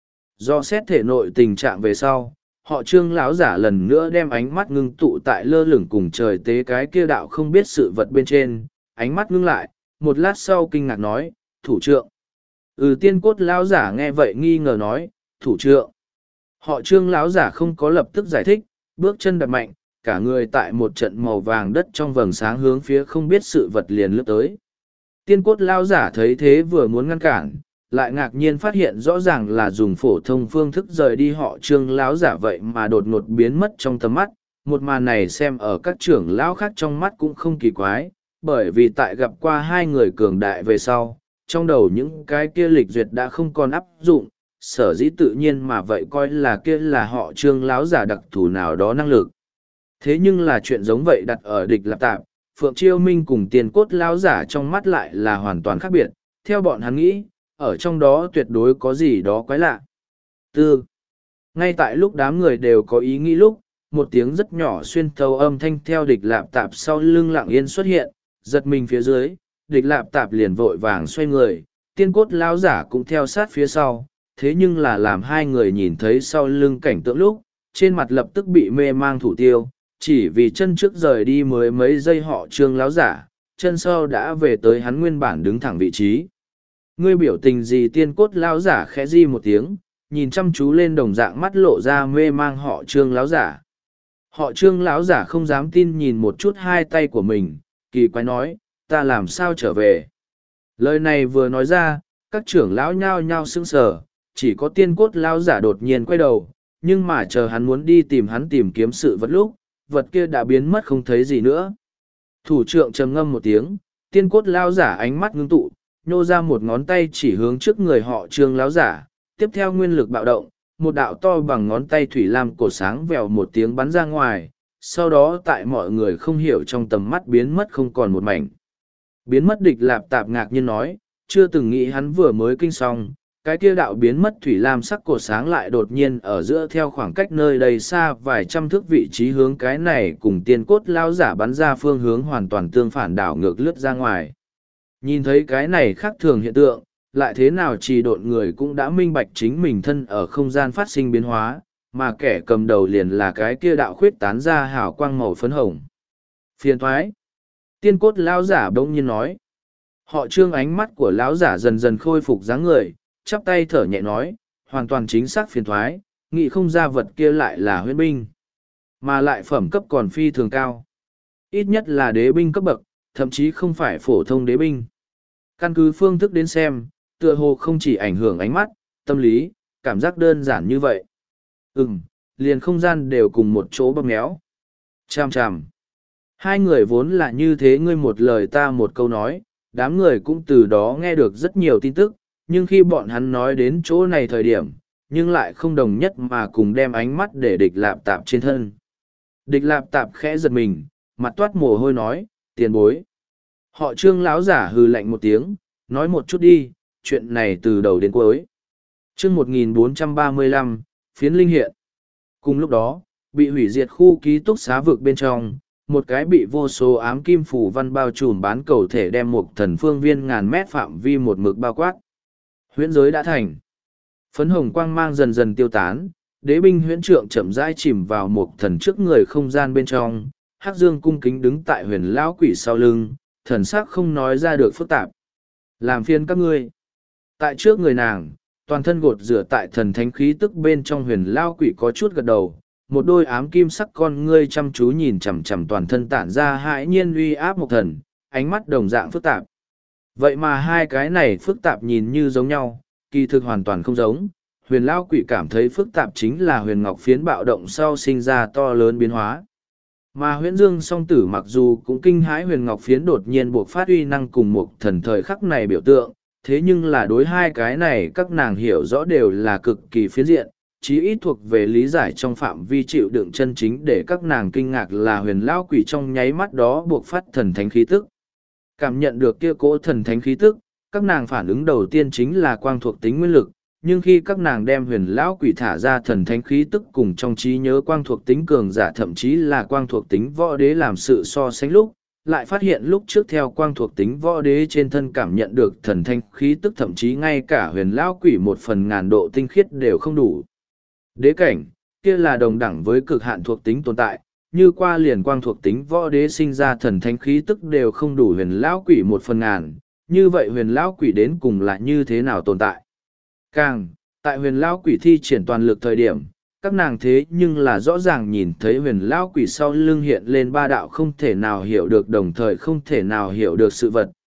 Do xét thể nội tình trạng về sau, họ Trương lão giả lần nữa đem ánh mắt ngưng tụ tại lơ lửng cùng trời tế cái kia đạo không biết sự vật bên trên, ánh mắt ngưng lại, một lát sau kinh ngạc nói, thủ trượng. Ừ, tiên cốt lão giả nghe vậy nghi ngờ nói, thủ trượng. Họ Trương lão giả không có lập tức giải thích, bước chân đập mạnh, cả người tại một trận màu vàng đất trong vầng sáng hướng phía không biết sự vật liền lướt tới. Tiên cốt lao giả thấy thế vừa muốn ngăn cản, lại ngạc nhiên phát hiện rõ ràng là dùng phổ thông phương thức rời đi họ Trương lão giả vậy mà đột ngột biến mất trong tầm mắt. Một màn này xem ở các trưởng lão khác trong mắt cũng không kỳ quái, bởi vì tại gặp qua hai người cường đại về sau, trong đầu những cái kia lịch duyệt đã không còn áp dụng, sở dĩ tự nhiên mà vậy coi là kia là họ Trương lão giả đặc thù nào đó năng lực. Thế nhưng là chuyện giống vậy đặt ở địch lạp tạp, Phượng Chiêu Minh cùng tiền cốt lão giả trong mắt lại là hoàn toàn khác biệt, theo bọn hắn nghĩ, ở trong đó tuyệt đối có gì đó quái lạ. Tư. Ngay tại lúc đám người đều có ý nghĩ lúc, một tiếng rất nhỏ xuyên thấu âm thanh theo địch lạp tạp sau lưng lặng yên xuất hiện, giật mình phía dưới, địch lạp tạp liền vội vàng xoay người, tiên cốt lão giả cũng theo sát phía sau, thế nhưng là làm hai người nhìn thấy sau lưng cảnh tượng lúc, trên mặt lập tức bị mê mang thủ tiêu, chỉ vì chân trước rời đi mới mấy giây họ Trương lão giả, chân sau đã về tới hắn nguyên bản đứng thẳng vị trí. Ngươi biểu tình gì? Tiên cốt lão giả khẽ di một tiếng, nhìn chăm chú lên đồng dạng mắt lộ ra mê mang họ Trương lão giả. Họ Trương lão giả không dám tin nhìn một chút hai tay của mình, kỳ quái nói, ta làm sao trở về? Lời này vừa nói ra, các trưởng lão nhao nhao sững sờ, chỉ có tiên cốt lão giả đột nhiên quay đầu, nhưng mà chờ hắn muốn đi tìm hắn tìm kiếm sự vật lúc, vật kia đã biến mất không thấy gì nữa. Thủ trưởng trầm ngâm một tiếng, tiên cốt lão giả ánh mắt ngưng tụ, nhô ra một ngón tay chỉ hướng trước người họ Trương lão giả, tiếp theo nguyên lực bạo động, một đạo to bằng ngón tay thủy lam cổ sáng vèo một tiếng bắn ra ngoài, sau đó tại mọi người không hiểu trong tầm mắt biến mất không còn một mảnh. Biến mất địch lạp tạp ngạc nhiên nói, chưa từng nghĩ hắn vừa mới kinh xong, cái kia đạo biến mất thủy lam sắc cổ sáng lại đột nhiên ở giữa theo khoảng cách nơi đây xa vài trăm thước vị trí hướng cái này cùng tiên cốt lao giả bắn ra phương hướng hoàn toàn tương phản đảo ngược lướt ra ngoài. Nhìn thấy cái này khác thường hiện tượng, lại thế nào trì độn người cũng đã minh bạch chính mình thân ở không gian phát sinh biến hóa, mà kẻ cầm đầu liền là cái kia đạo khuyết tán ra hào quang màu phấn hồng. Phiền thoái. Tiên cốt lão giả bỗng nhiên nói. Họ Trương ánh mắt của lão giả dần dần khôi phục dáng người, chắp tay thở nhẹ nói, hoàn toàn chính xác phiền thoái, nghĩ không ra vật kia lại là huyễn binh, mà lại phẩm cấp còn phi thường cao. Ít nhất là đế binh cấp bậc, thậm chí không phải phổ thông đế binh. Căn cứ phương thức đến xem, tựa hồ không chỉ ảnh hưởng ánh mắt, tâm lý, cảm giác đơn giản như vậy. Ừm, liền không gian đều cùng một chỗ bóp méo. Chàm chàm. Hai người vốn là như thế, ngươi một lời ta một câu nói, đám người cũng từ đó nghe được rất nhiều tin tức, nhưng khi bọn hắn nói đến chỗ này thời điểm, nhưng lại không đồng nhất mà cùng đem ánh mắt để địch lạp tạp trên thân. Địch lạp tạp khẽ giật mình, mặt toát mồ hôi nói, tiền bối. Họ Trương lão giả hừ lạnh một tiếng, nói một chút đi, chuyện này từ đầu đến cuối. Chương một nghìn bốn trăm ba mươi lăm, phiến linh hiện. Cùng lúc đó, bị hủy diệt khu ký túc xá vực bên trong, một cái bị vô số ám kim phủ văn bao trùm bán cầu thể đem một thần phương viên ngàn mét phạm vi một mực bao quát. Huyễn giới đã thành. Phấn hồng quang mang dần dần tiêu tán, đế binh huyễn trượng chậm rãi chìm vào một thần trước người không gian bên trong, Hắc Dương cung kính đứng tại huyền lão quỷ sau lưng, thần sắc không nói ra được phức tạp. Làm phiền các ngươi. Tại trước người nàng, toàn thân gột rửa tại thần thánh khí tức bên trong huyền lao quỷ có chút gật đầu, một đôi ám kim sắc con ngươi chăm chú nhìn chằm chằm toàn thân tản ra hãi nhiên uy áp một thần, ánh mắt đồng dạng phức tạp. Vậy mà hai cái này phức tạp nhìn như giống nhau, kỳ thực hoàn toàn không giống. Huyền lao quỷ cảm thấy phức tạp chính là huyền ngọc phiến bạo động sau sinh ra to lớn biến hóa. Mà huyễn dương song tử mặc dù cũng kinh hãi huyền ngọc phiến đột nhiên buộc phát uy năng cùng một thần thời khắc này biểu tượng, thế nhưng là đối hai cái này các nàng hiểu rõ đều là cực kỳ phiến diện, chí ít thuộc về lý giải trong phạm vi chịu đựng chân chính để các nàng kinh ngạc là huyền lao quỷ trong nháy mắt đó buộc phát thần thánh khí tức. Cảm nhận được kia cỗ thần thánh khí tức, các nàng phản ứng đầu tiên chính là quang thuộc tính nguyên lực, nhưng khi các nàng đem huyền lão quỷ thả ra thần thánh khí tức cùng trong trí nhớ quang thuộc tính cường giả thậm chí là quang thuộc tính võ đế làm sự so sánh lúc, lại phát hiện lúc trước theo quang thuộc tính võ đế trên thân cảm nhận được thần thanh khí tức thậm chí ngay cả huyền lão quỷ một phần ngàn độ tinh khiết đều không đủ. Đế cảnh, kia là đồng đẳng với cực hạn thuộc tính tồn tại, như qua liền quang thuộc tính võ đế sinh ra thần thanh khí tức đều không đủ huyền lão quỷ một phần ngàn, như vậy huyền lão quỷ đến cùng là như thế nào tồn tại? Càng, tại huyền lão quỷ thi triển toàn lực thời điểm, các nàng thế nhưng là rõ ràng nhìn thấy huyền lão quỷ sau lưng hiện lên ba đạo không thể nào hiểu được đồng thời không thể nào hiểu được sự vật,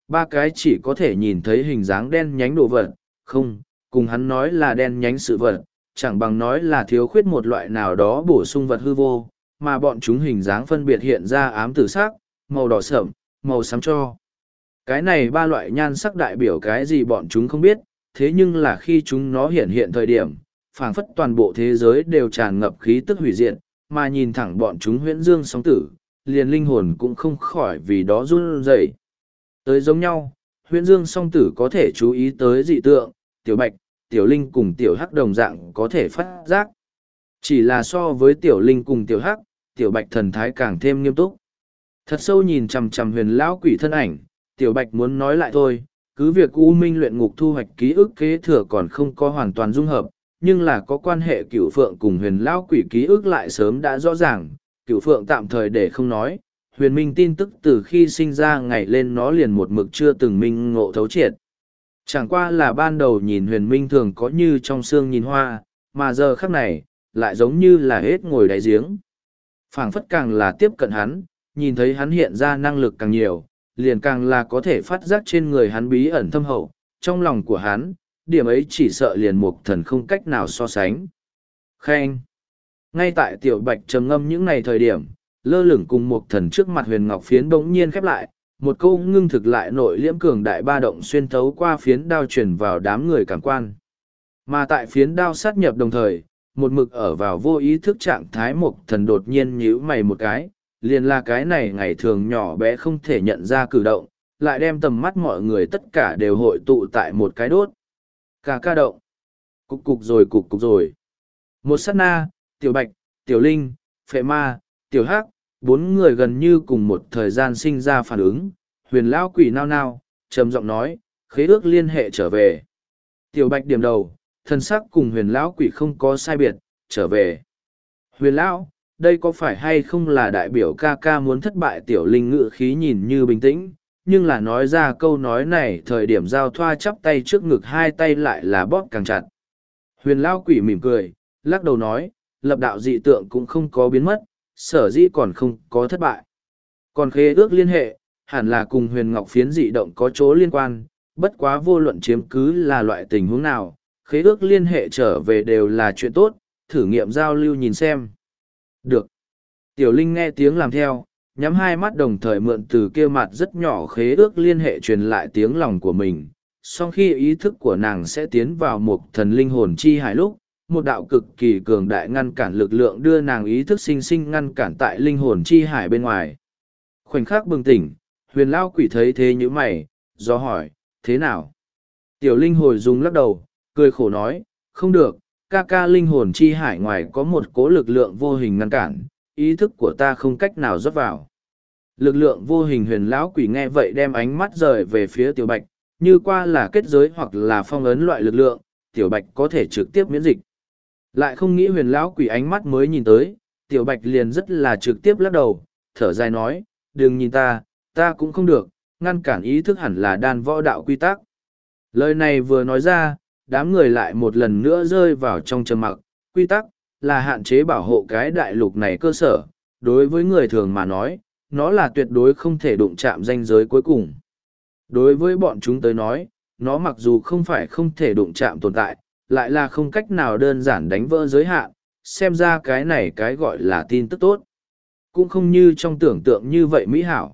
Ba cái chỉ có thể nhìn thấy hình dáng đen nhánh đồ vật, không, cùng hắn nói là đen nhánh sự vật, chẳng bằng nói là thiếu khuyết một loại nào đó bổ sung vật hư vô, mà bọn chúng hình dáng phân biệt hiện ra ám tử sắc, màu đỏ sậm, màu xám cho. Cái này ba loại nhan sắc đại biểu cái gì bọn chúng không biết, thế nhưng là khi chúng nó hiện hiện thời điểm, phảng phất toàn bộ thế giới đều tràn ngập khí tức hủy diệt, mà nhìn thẳng bọn chúng huyễn dương sóng tử, liền linh hồn cũng không khỏi vì đó run rẩy. Tới giống nhau, huyễn dương song tử có thể chú ý tới dị tượng, tiểu bạch, tiểu linh cùng tiểu hắc đồng dạng có thể phát giác. Chỉ là so với tiểu linh cùng tiểu hắc, tiểu bạch thần thái càng thêm nghiêm túc. Thật sâu nhìn chằm chằm huyền lão quỷ thân ảnh, tiểu bạch muốn nói lại thôi, cứ việc U Minh luyện ngục thu hoạch ký ức kế thừa còn không có hoàn toàn dung hợp, nhưng là có quan hệ cửu phượng cùng huyền lão quỷ ký ức lại sớm đã rõ ràng, cửu phượng tạm thời để không nói, huyền minh tin tức từ khi sinh ra ngày lên nó liền một mực chưa từng minh ngộ thấu triệt. Chẳng qua là ban đầu nhìn huyền minh thường có như trong xương nhìn hoa, mà giờ khắc này, lại giống như là hết ngồi đáy giếng. Phảng phất càng là tiếp cận hắn, nhìn thấy hắn hiện ra năng lực càng nhiều, liền càng là có thể phát giác trên người hắn bí ẩn thâm hậu, trong lòng của hắn, điểm ấy chỉ sợ liền mục thần không cách nào so sánh. Khen! Ngay tại tiểu bạch trầm ngâm những ngày thời điểm, lơ lửng cùng mục thần trước mặt huyền ngọc phiến bỗng nhiên khép lại, một câu ngưng thực lại nội liễm cường đại ba động xuyên thấu qua phiến đao truyền vào đám người cảm quan. Mà tại phiến đao sát nhập đồng thời, một mực ở vào vô ý thức trạng thái mục thần đột nhiên nhíu mày một cái, liền là cái này ngày thường nhỏ bé không thể nhận ra cử động, lại đem tầm mắt mọi người tất cả đều hội tụ tại một cái đốt. Ca ca động. Cục cục rồi cục cục rồi. Một sát na, tiểu bạch, tiểu linh, phệ ma, tiểu hắc, bốn người gần như cùng một thời gian sinh ra phản ứng, huyền lão quỷ nao nao, trầm giọng nói, khế ước liên hệ trở về. Tiểu bạch điểm đầu, thân sắc cùng huyền lão quỷ không có sai biệt, trở về. Huyền lão, đây có phải hay không là đại biểu ca ca muốn thất bại tiểu linh ngự khí nhìn như bình tĩnh, nhưng là nói ra câu nói này thời điểm giao thoa chắp tay trước ngực hai tay lại là bóp càng chặt. Huyền lão quỷ mỉm cười, lắc đầu nói, lập đạo dị tượng cũng không có biến mất, sở dĩ còn không có thất bại. Còn khế ước liên hệ, hẳn là cùng huyền ngọc phiến dị động có chỗ liên quan, bất quá vô luận chiếm cứ là loại tình huống nào, khế ước liên hệ trở về đều là chuyện tốt, thử nghiệm giao lưu nhìn xem. Được. Tiểu Linh nghe tiếng làm theo, nhắm hai mắt đồng thời mượn từ kia mặt rất nhỏ khế ước liên hệ truyền lại tiếng lòng của mình. Sau khi ý thức của nàng sẽ tiến vào một thần linh hồn chi hải lúc, một đạo cực kỳ cường đại ngăn cản lực lượng đưa nàng ý thức sinh sinh ngăn cản tại linh hồn chi hải bên ngoài. Khoảnh khắc bừng tỉnh, huyền lao quỷ thấy thế như mày, do hỏi, thế nào? Tiểu Linh hồi dùng lắc đầu, cười khổ nói, không được, ca ca linh hồn chi hải ngoài có một cố lực lượng vô hình ngăn cản, ý thức của ta không cách nào rót vào. Lực lượng vô hình huyền lão quỷ nghe vậy đem ánh mắt rời về phía tiểu bạch, như qua là kết giới hoặc là phong ấn loại lực lượng, tiểu bạch có thể trực tiếp miễn dịch. Lại không nghĩ huyền lão quỷ ánh mắt mới nhìn tới, tiểu bạch liền rất là trực tiếp lắc đầu, thở dài nói, đừng nhìn ta, ta cũng không được, ngăn cản ý thức hẳn là đan võ đạo quy tắc. Lời này vừa nói ra, đám người lại một lần nữa rơi vào trong trầm mặc, quy tắc là hạn chế bảo hộ cái đại lục này cơ sở, đối với người thường mà nói, nó là tuyệt đối không thể đụng chạm ranh giới cuối cùng. Đối với bọn chúng tới nói, nó mặc dù không phải không thể đụng chạm tồn tại, lại là không cách nào đơn giản đánh vỡ giới hạn, xem ra cái này cái gọi là tin tức tốt. Cũng không như trong tưởng tượng như vậy mỹ hảo.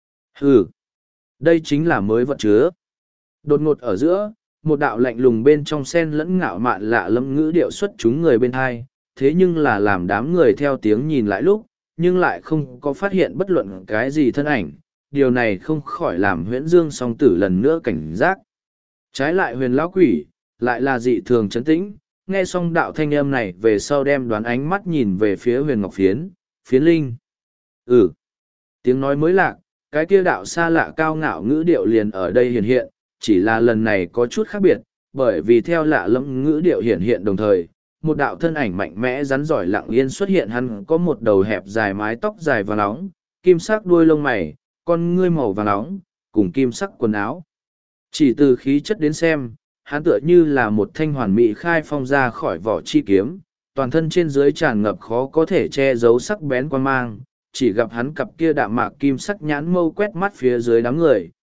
Ừ, đây chính là mới vật chứa. Đột ngột ở giữa, một đạo lạnh lùng bên trong sen lẫn ngạo mạn lạ lẫm ngữ điệu xuất chúng người bên hai, thế nhưng là làm đám người theo tiếng nhìn lại lúc, nhưng lại không có phát hiện bất luận cái gì thân ảnh, điều này không khỏi làm huyễn dương song tử lần nữa cảnh giác. Trái lại huyền lão quỷ, lại là dị thường chấn tĩnh, nghe xong đạo thanh âm này về sau đem đoán ánh mắt nhìn về phía huyền ngọc phiến, phiến linh. Ừ, tiếng nói mới lạc, cái kia đạo xa lạ cao ngạo ngữ điệu liền ở đây hiện hiện, chỉ là lần này có chút khác biệt, bởi vì theo lạ lẫm ngữ điệu hiện hiện đồng thời, một đạo thân ảnh mạnh mẽ rắn giỏi lặng yên xuất hiện, hắn có một đầu hẹp dài mái tóc dài vàng nóng, kim sắc đuôi lông mày, con ngươi màu vàng nóng, cùng kim sắc quần áo. Chỉ từ khí chất đến xem, hắn tựa như là một thanh hoàn mỹ khai phong ra khỏi vỏ chi kiếm, toàn thân trên dưới tràn ngập khó có thể che giấu sắc bén quan mang, chỉ gặp hắn cặp kia đạm mạc kim sắc nhãn mâu quét mắt phía dưới đám người,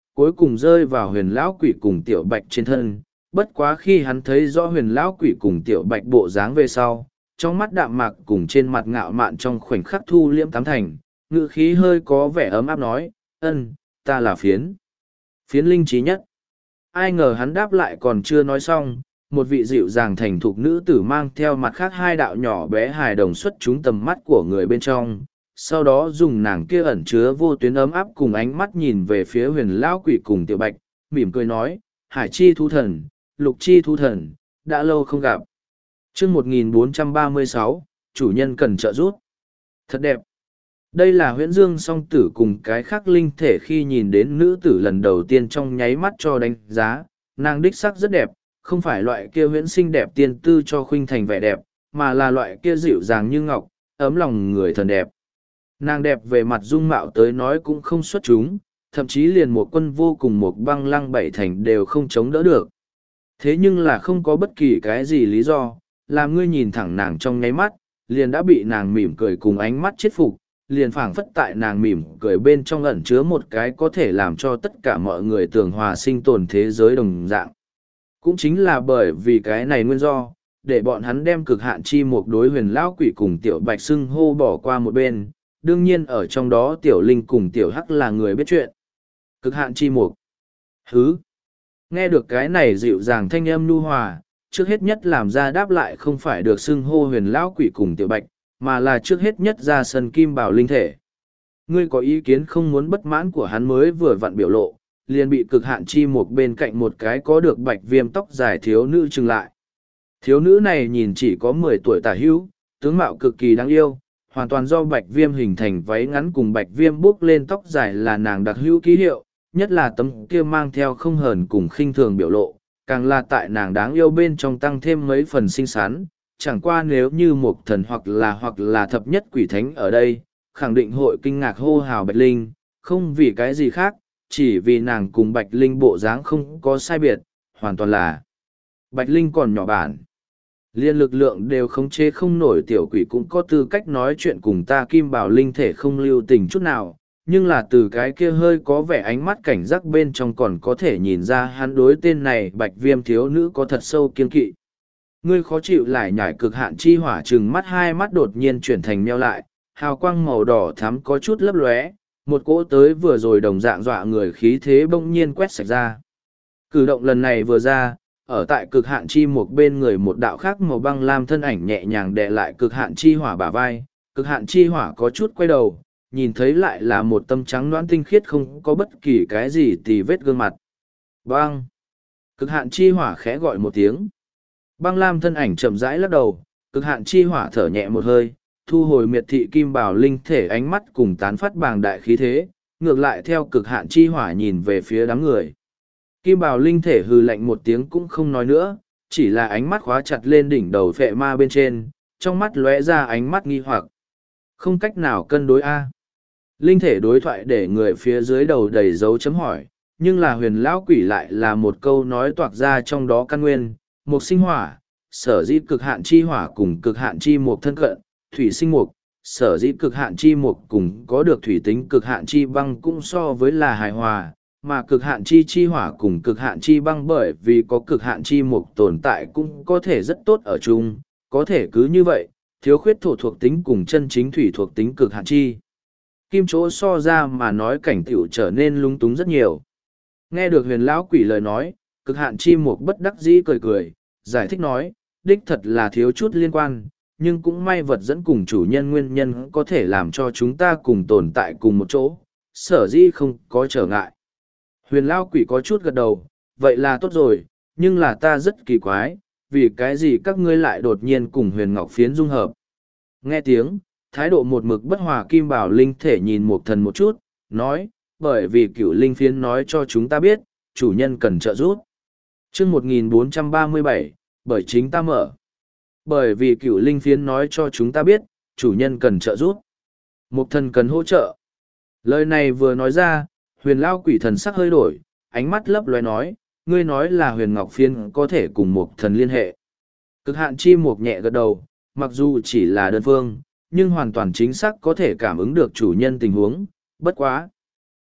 cuối cùng rơi vào huyền lão quỷ cùng tiểu bạch trên thân. Bất quá khi hắn thấy rõ huyền lão quỷ cùng tiểu bạch bộ dáng về sau, trong mắt đạm mạc cùng trên mặt ngạo mạn trong khoảnh khắc thu liễm tám thành, ngữ khí hơi có vẻ ấm áp nói, ân, ta là phiến. Phiến linh trí nhất. Ai ngờ hắn đáp lại còn chưa nói xong, một vị dịu dàng thành thục nữ tử mang theo mặt khác hai đạo nhỏ bé hài đồng xuất chúng tầm mắt của người bên trong, sau đó dùng nàng kia ẩn chứa vô tuyến ấm áp cùng ánh mắt nhìn về phía huyền lão quỷ cùng tiểu bạch, mỉm cười nói, hải chi thu thần, lục chi thu thần, đã lâu không gặp. chương một nghìn bốn trăm ba mươi sáu, chủ nhân cần trợ giúp. Thật đẹp. Đây là huyễn dương song tử cùng cái khác linh thể khi nhìn đến nữ tử lần đầu tiên trong nháy mắt cho đánh giá, nàng đích sắc rất đẹp, không phải loại kia huyễn xinh đẹp tiên tư cho khuynh thành vẻ đẹp, mà là loại kia dịu dàng như ngọc, ấm lòng người thần đẹp. Nàng đẹp về mặt dung mạo tới nói cũng không xuất chúng, thậm chí liền một quân vô cùng một băng lăng bảy thành đều không chống đỡ được. Thế nhưng là không có bất kỳ cái gì lý do, làm ngươi nhìn thẳng nàng trong nháy mắt, liền đã bị nàng mỉm cười cùng ánh mắt chết phục, liền phảng phất tại nàng mỉm cười bên trong ẩn chứa một cái có thể làm cho tất cả mọi người tường hòa sinh tồn thế giới đồng dạng. Cũng chính là bởi vì cái này nguyên do, để bọn hắn đem cực hạn chi một đối huyền lão quỷ cùng tiểu bạch xưng hô bỏ qua một bên, đương nhiên ở trong đó tiểu linh cùng tiểu hắc là người biết chuyện. Cực hạn chi mục. Hứ. Nghe được cái này dịu dàng thanh âm nhu hòa, trước hết nhất làm ra đáp lại không phải được xưng hô huyền lão quỷ cùng tiểu bạch, mà là trước hết nhất ra sân kim bảo linh thể. Ngươi có ý kiến không muốn bất mãn của hắn mới vừa vặn biểu lộ, liền bị cực hạn chi mục bên cạnh một cái có được bạch viêm tóc dài thiếu nữ trừng lại. Thiếu nữ này nhìn chỉ có mười tuổi tả hữu, tướng mạo cực kỳ đáng yêu, hoàn toàn do bạch viêm hình thành váy ngắn cùng bạch viêm buốc lên tóc dài là nàng đặc hữu ký hiệu, nhất là tấm kia mang theo không hờn cùng khinh thường biểu lộ, càng là tại nàng đáng yêu bên trong tăng thêm mấy phần xinh xắn. Chẳng qua nếu như một thần hoặc là hoặc là thập nhất quỷ thánh ở đây, khẳng định hội kinh ngạc hô hào Bạch Linh, không vì cái gì khác, chỉ vì nàng cùng Bạch Linh bộ dáng không có sai biệt, hoàn toàn là Bạch Linh còn nhỏ bản. Liên lực lượng đều khống chế không nổi tiểu quỷ cũng có tư cách nói chuyện cùng ta kim bảo linh thể không lưu tình chút nào, nhưng là từ cái kia hơi có vẻ ánh mắt cảnh giác bên trong còn có thể nhìn ra hắn đối tên này Bạch Viêm thiếu nữ có thật sâu kiên kỵ. Ngươi khó chịu lại nhảy cực hạn chi hỏa trừng mắt hai mắt đột nhiên chuyển thành meo lại, hào quang màu đỏ thắm có chút lấp lóe, một cỗ tới vừa rồi đồng dạng dọa người khí thế bỗng nhiên quét sạch ra. Cử động lần này vừa ra, ở tại cực hạn chi một bên người một đạo khác màu băng lam thân ảnh nhẹ nhàng đè lại cực hạn chi hỏa bả vai, cực hạn chi hỏa có chút quay đầu, nhìn thấy lại là một tâm trắng loãng tinh khiết không có bất kỳ cái gì tì vết gương mặt. Băng! Cực hạn chi hỏa khẽ gọi một tiếng. Băng lam thân ảnh chậm rãi lắc đầu, cực hạn chi hỏa thở nhẹ một hơi, thu hồi miệt thị kim bảo linh thể ánh mắt cùng tán phát bàng đại khí thế, ngược lại theo cực hạn chi hỏa nhìn về phía đám người. Kim bảo linh thể hừ lạnh một tiếng cũng không nói nữa, chỉ là ánh mắt khóa chặt lên đỉnh đầu phệ ma bên trên, trong mắt lóe ra ánh mắt nghi hoặc. Không cách nào cân đối A. Linh thể đối thoại để người phía dưới đầu đầy dấu chấm hỏi, nhưng là huyền lão quỷ lại là một câu nói toạc ra trong đó căn nguyên. Mục sinh hỏa, sở dĩ cực hạn chi hỏa cùng cực hạn chi mục thân cận, thủy sinh mục, sở dĩ cực hạn chi mục cùng có được thủy tính cực hạn chi băng cũng so với là hài hòa, mà cực hạn chi chi hỏa cùng cực hạn chi băng bởi vì có cực hạn chi mục tồn tại cũng có thể rất tốt ở chung, có thể cứ như vậy, thiếu khuyết thổ thuộc tính cùng chân chính thủy thuộc tính cực hạn chi. Kim chỗ so ra mà nói cảnh tiểu trở nên lung túng rất nhiều. Nghe được huyền lão quỷ lời nói, cực hạn chi mục bất đắc dĩ cười cười, giải thích nói, đích thật là thiếu chút liên quan, nhưng cũng may vật dẫn cùng chủ nhân nguyên nhân có thể làm cho chúng ta cùng tồn tại cùng một chỗ, sở dĩ không có trở ngại. Huyền lão quỷ có chút gật đầu, vậy là tốt rồi, nhưng là ta rất kỳ quái, vì cái gì các ngươi lại đột nhiên cùng huyền ngọc phiến dung hợp. Nghe tiếng, thái độ một mực bất hòa kim bảo linh thể nhìn một thần một chút, nói, bởi vì cựu linh phiến nói cho chúng ta biết, chủ nhân cần trợ giúp. chương một nghìn bốn trăm ba mươi bảy, bởi chính ta mở. Bởi vì cựu linh phiến nói cho chúng ta biết, chủ nhân cần trợ giúp. Một thần cần hỗ trợ. Lời này vừa nói ra, huyền lao quỷ thần sắc hơi đổi, ánh mắt lấp loé nói, ngươi nói là huyền ngọc phiến có thể cùng một thần liên hệ. Cực hạn chi một nhẹ gật đầu, mặc dù chỉ là đơn phương, nhưng hoàn toàn chính xác có thể cảm ứng được chủ nhân tình huống, bất quá.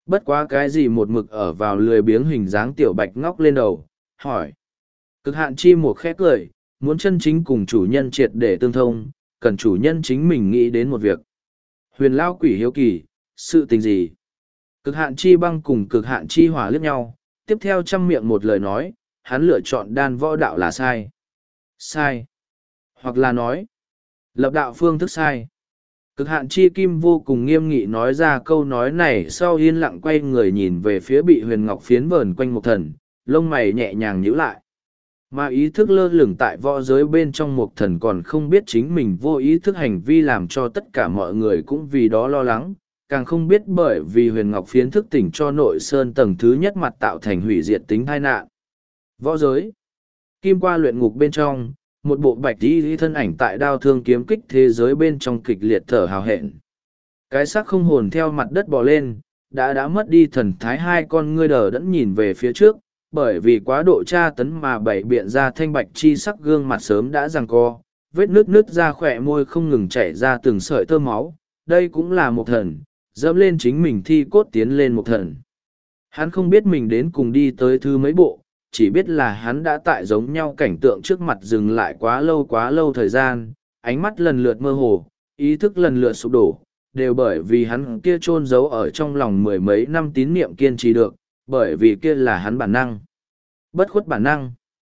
Bất quá cái gì một mực ở vào lười biếng hình dáng tiểu bạch ngóc lên đầu, hỏi. Cực hạn chi một khẽ cười, muốn chân chính cùng chủ nhân triệt để tương thông, cần chủ nhân chính mình nghĩ đến một việc. Huyền lao quỷ hiếu kỳ, sự tình gì? Cực hạn chi băng cùng cực hạn chi hỏa liếc nhau, tiếp theo chăm miệng một lời nói, hắn lựa chọn đan võ đạo là sai. Sai. Hoặc là nói, lập đạo phương thức sai. Cực hạn chi kim vô cùng nghiêm nghị nói ra câu nói này sau yên lặng quay người nhìn về phía bị huyền ngọc phiến vờn quanh một thần, lông mày nhẹ nhàng nhíu lại. Mà ý thức lơ lửng tại võ giới bên trong một thần còn không biết chính mình vô ý thức hành vi làm cho tất cả mọi người cũng vì đó lo lắng, càng không biết bởi vì huyền ngọc phiến thức tỉnh cho nội sơn tầng thứ nhất mặt tạo thành hủy diệt tính tai nạn. Võ giới. Kim qua luyện ngục bên trong, một bộ bạch y thân ảnh tại đao thương kiếm kích thế giới bên trong kịch liệt thở hào hẹn. Cái xác không hồn theo mặt đất bò lên, đã đã mất đi thần thái hai con ngươi đờ đẫn nhìn về phía trước, bởi vì quá độ tra tấn mà bảy biện ra thanh bạch chi sắc gương mặt sớm đã giằng co, vết nước nứt ra khỏe môi không ngừng chảy ra từng sợi tơ máu, đây cũng là một thần, dẫm lên chính mình thi cốt tiến lên một thần. Hắn không biết mình đến cùng đi tới thứ mấy bộ, chỉ biết là hắn đã tại giống nhau cảnh tượng trước mặt dừng lại quá lâu quá lâu thời gian, ánh mắt lần lượt mơ hồ, ý thức lần lượt sụp đổ, đều bởi vì hắn kia chôn giấu ở trong lòng mười mấy năm tín niệm kiên trì được, bởi vì kia là hắn bản năng. Bất khuất bản năng.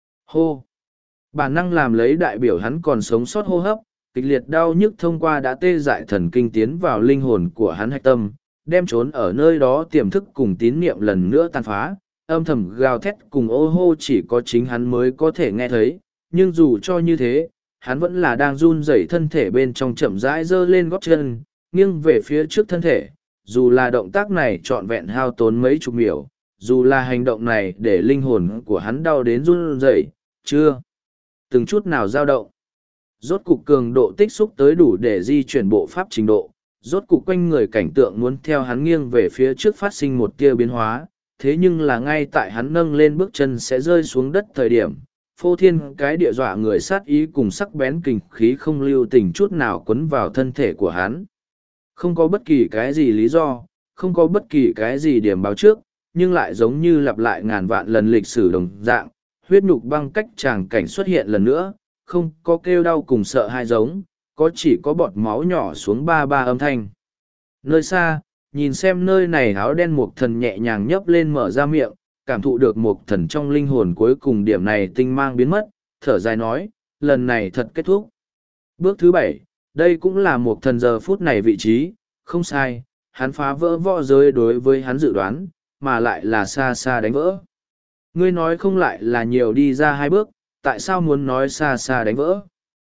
Hô. Bản năng làm lấy đại biểu hắn còn sống sót hô hấp, kịch liệt đau nhức thông qua đã tê dại thần kinh tiến vào linh hồn của hắn hạch tâm, đem trốn ở nơi đó tiềm thức cùng tín niệm lần nữa tàn phá, âm thầm gào thét cùng ô hô chỉ có chính hắn mới có thể nghe thấy, nhưng dù cho như thế, hắn vẫn là đang run rẩy thân thể bên trong chậm rãi giơ lên gót chân, nghiêng về phía trước thân thể, dù là động tác này trọn vẹn hao tốn mấy chục miểu, dù là hành động này để linh hồn của hắn đau đến run rẩy, chưa từng chút nào dao động. Rốt cục cường độ tích xúc tới đủ để di chuyển bộ pháp trình độ, rốt cục quanh người cảnh tượng muốn theo hắn nghiêng về phía trước phát sinh một tia biến hóa, thế nhưng là ngay tại hắn nâng lên bước chân sẽ rơi xuống đất thời điểm, phô thiên cái địa dọa người sát ý cùng sắc bén kình khí không lưu tình chút nào quấn vào thân thể của hắn. Không có bất kỳ cái gì lý do, không có bất kỳ cái gì điểm báo trước, nhưng lại giống như lặp lại ngàn vạn lần lịch sử đồng dạng, huyết nhục băng cách tràng cảnh xuất hiện lần nữa, không có kêu đau cùng sợ hai giống, có chỉ có bọt máu nhỏ xuống ba ba âm thanh. Nơi xa, nhìn xem nơi này áo đen mục thần nhẹ nhàng nhấp lên mở ra miệng, cảm thụ được mục thần trong linh hồn cuối cùng điểm này tinh mang biến mất, thở dài nói, lần này thật kết thúc. Bước thứ bảy, đây cũng là mục thần giờ phút này vị trí, không sai, hắn phá vỡ võ giới đối với hắn dự đoán, mà lại là xa xa đánh vỡ. Ngươi nói không lại là nhiều đi ra hai bước, tại sao muốn nói xa xa đánh vỡ?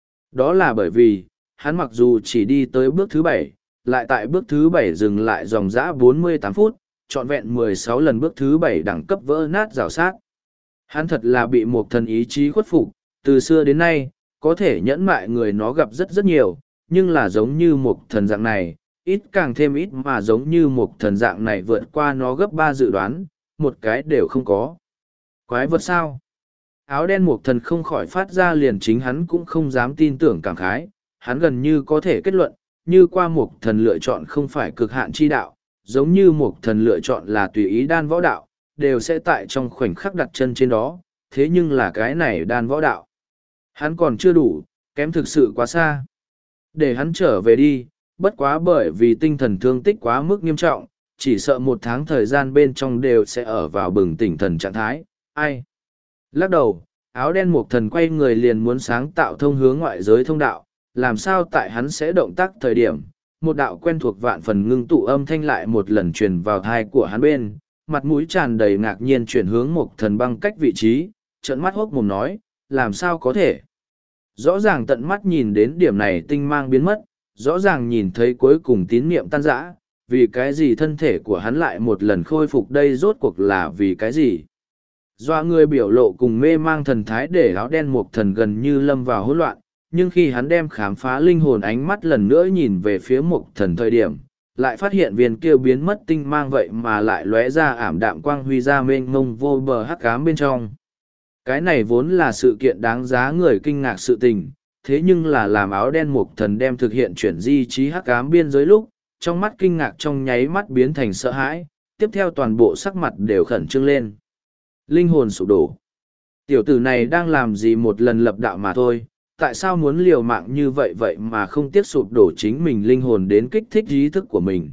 Đó là bởi vì, hắn mặc dù chỉ đi tới bước thứ bảy, lại tại bước thứ bảy dừng lại dòng dã bốn mươi tám phút, trọn vẹn mười sáu lần bước thứ bảy đẳng cấp vỡ nát rào sát. Hắn thật là bị một thần ý chí khuất phục, từ xưa đến nay, có thể nhẫn mại người nó gặp rất rất nhiều, nhưng là giống như một thần dạng này, ít càng thêm ít mà giống như một thần dạng này vượt qua nó gấp ba dự đoán, một cái đều không có. Quái vật sao? Áo đen một thần không khỏi phát ra liền chính hắn cũng không dám tin tưởng cảm khái, hắn gần như có thể kết luận, như qua một thần lựa chọn không phải cực hạn chi đạo, giống như một thần lựa chọn là tùy ý đan võ đạo, đều sẽ tại trong khoảnh khắc đặt chân trên đó, thế nhưng là cái này đan võ đạo. Hắn còn chưa đủ, kém thực sự quá xa. Để hắn trở về đi, bất quá bởi vì tinh thần thương tích quá mức nghiêm trọng, chỉ sợ một tháng thời gian bên trong đều sẽ ở vào bừng tỉnh thần trạng thái, ai. Lắc đầu, áo đen một thần quay người liền muốn sáng tạo thông hướng ngoại giới thông đạo, làm sao tại hắn sẽ động tác thời điểm, một đạo quen thuộc vạn phần ngưng tụ âm thanh lại một lần truyền vào thai của hắn bên, mặt mũi tràn đầy ngạc nhiên chuyển hướng một thần băng cách vị trí, trợn mắt hốc mồm nói, làm sao có thể. Rõ ràng tận mắt nhìn đến điểm này tinh mang biến mất, rõ ràng nhìn thấy cuối cùng tín niệm tan rã, vì cái gì thân thể của hắn lại một lần khôi phục đây rốt cuộc là vì cái gì. Doa người biểu lộ cùng mê mang thần thái để áo đen một thần gần như lâm vào hỗn loạn, nhưng khi hắn đem khám phá linh hồn ánh mắt lần nữa nhìn về phía một thần thời điểm, lại phát hiện viên kia biến mất tinh mang vậy mà lại lóe ra ảm đạm quang huy ra mênh mông vô bờ hắc ám bên trong. Cái này vốn là sự kiện đáng giá người kinh ngạc sự tình, thế nhưng là làm áo đen một thần đem thực hiện chuyển di trí hắc ám biên giới lúc, trong mắt kinh ngạc trong nháy mắt biến thành sợ hãi, tiếp theo toàn bộ sắc mặt đều khẩn trương lên. Linh hồn sụp đổ. Tiểu tử này đang làm gì một lần lập đạo mà thôi, tại sao muốn liều mạng như vậy vậy mà không tiếc sụp đổ chính mình linh hồn đến kích thích ý thức của mình.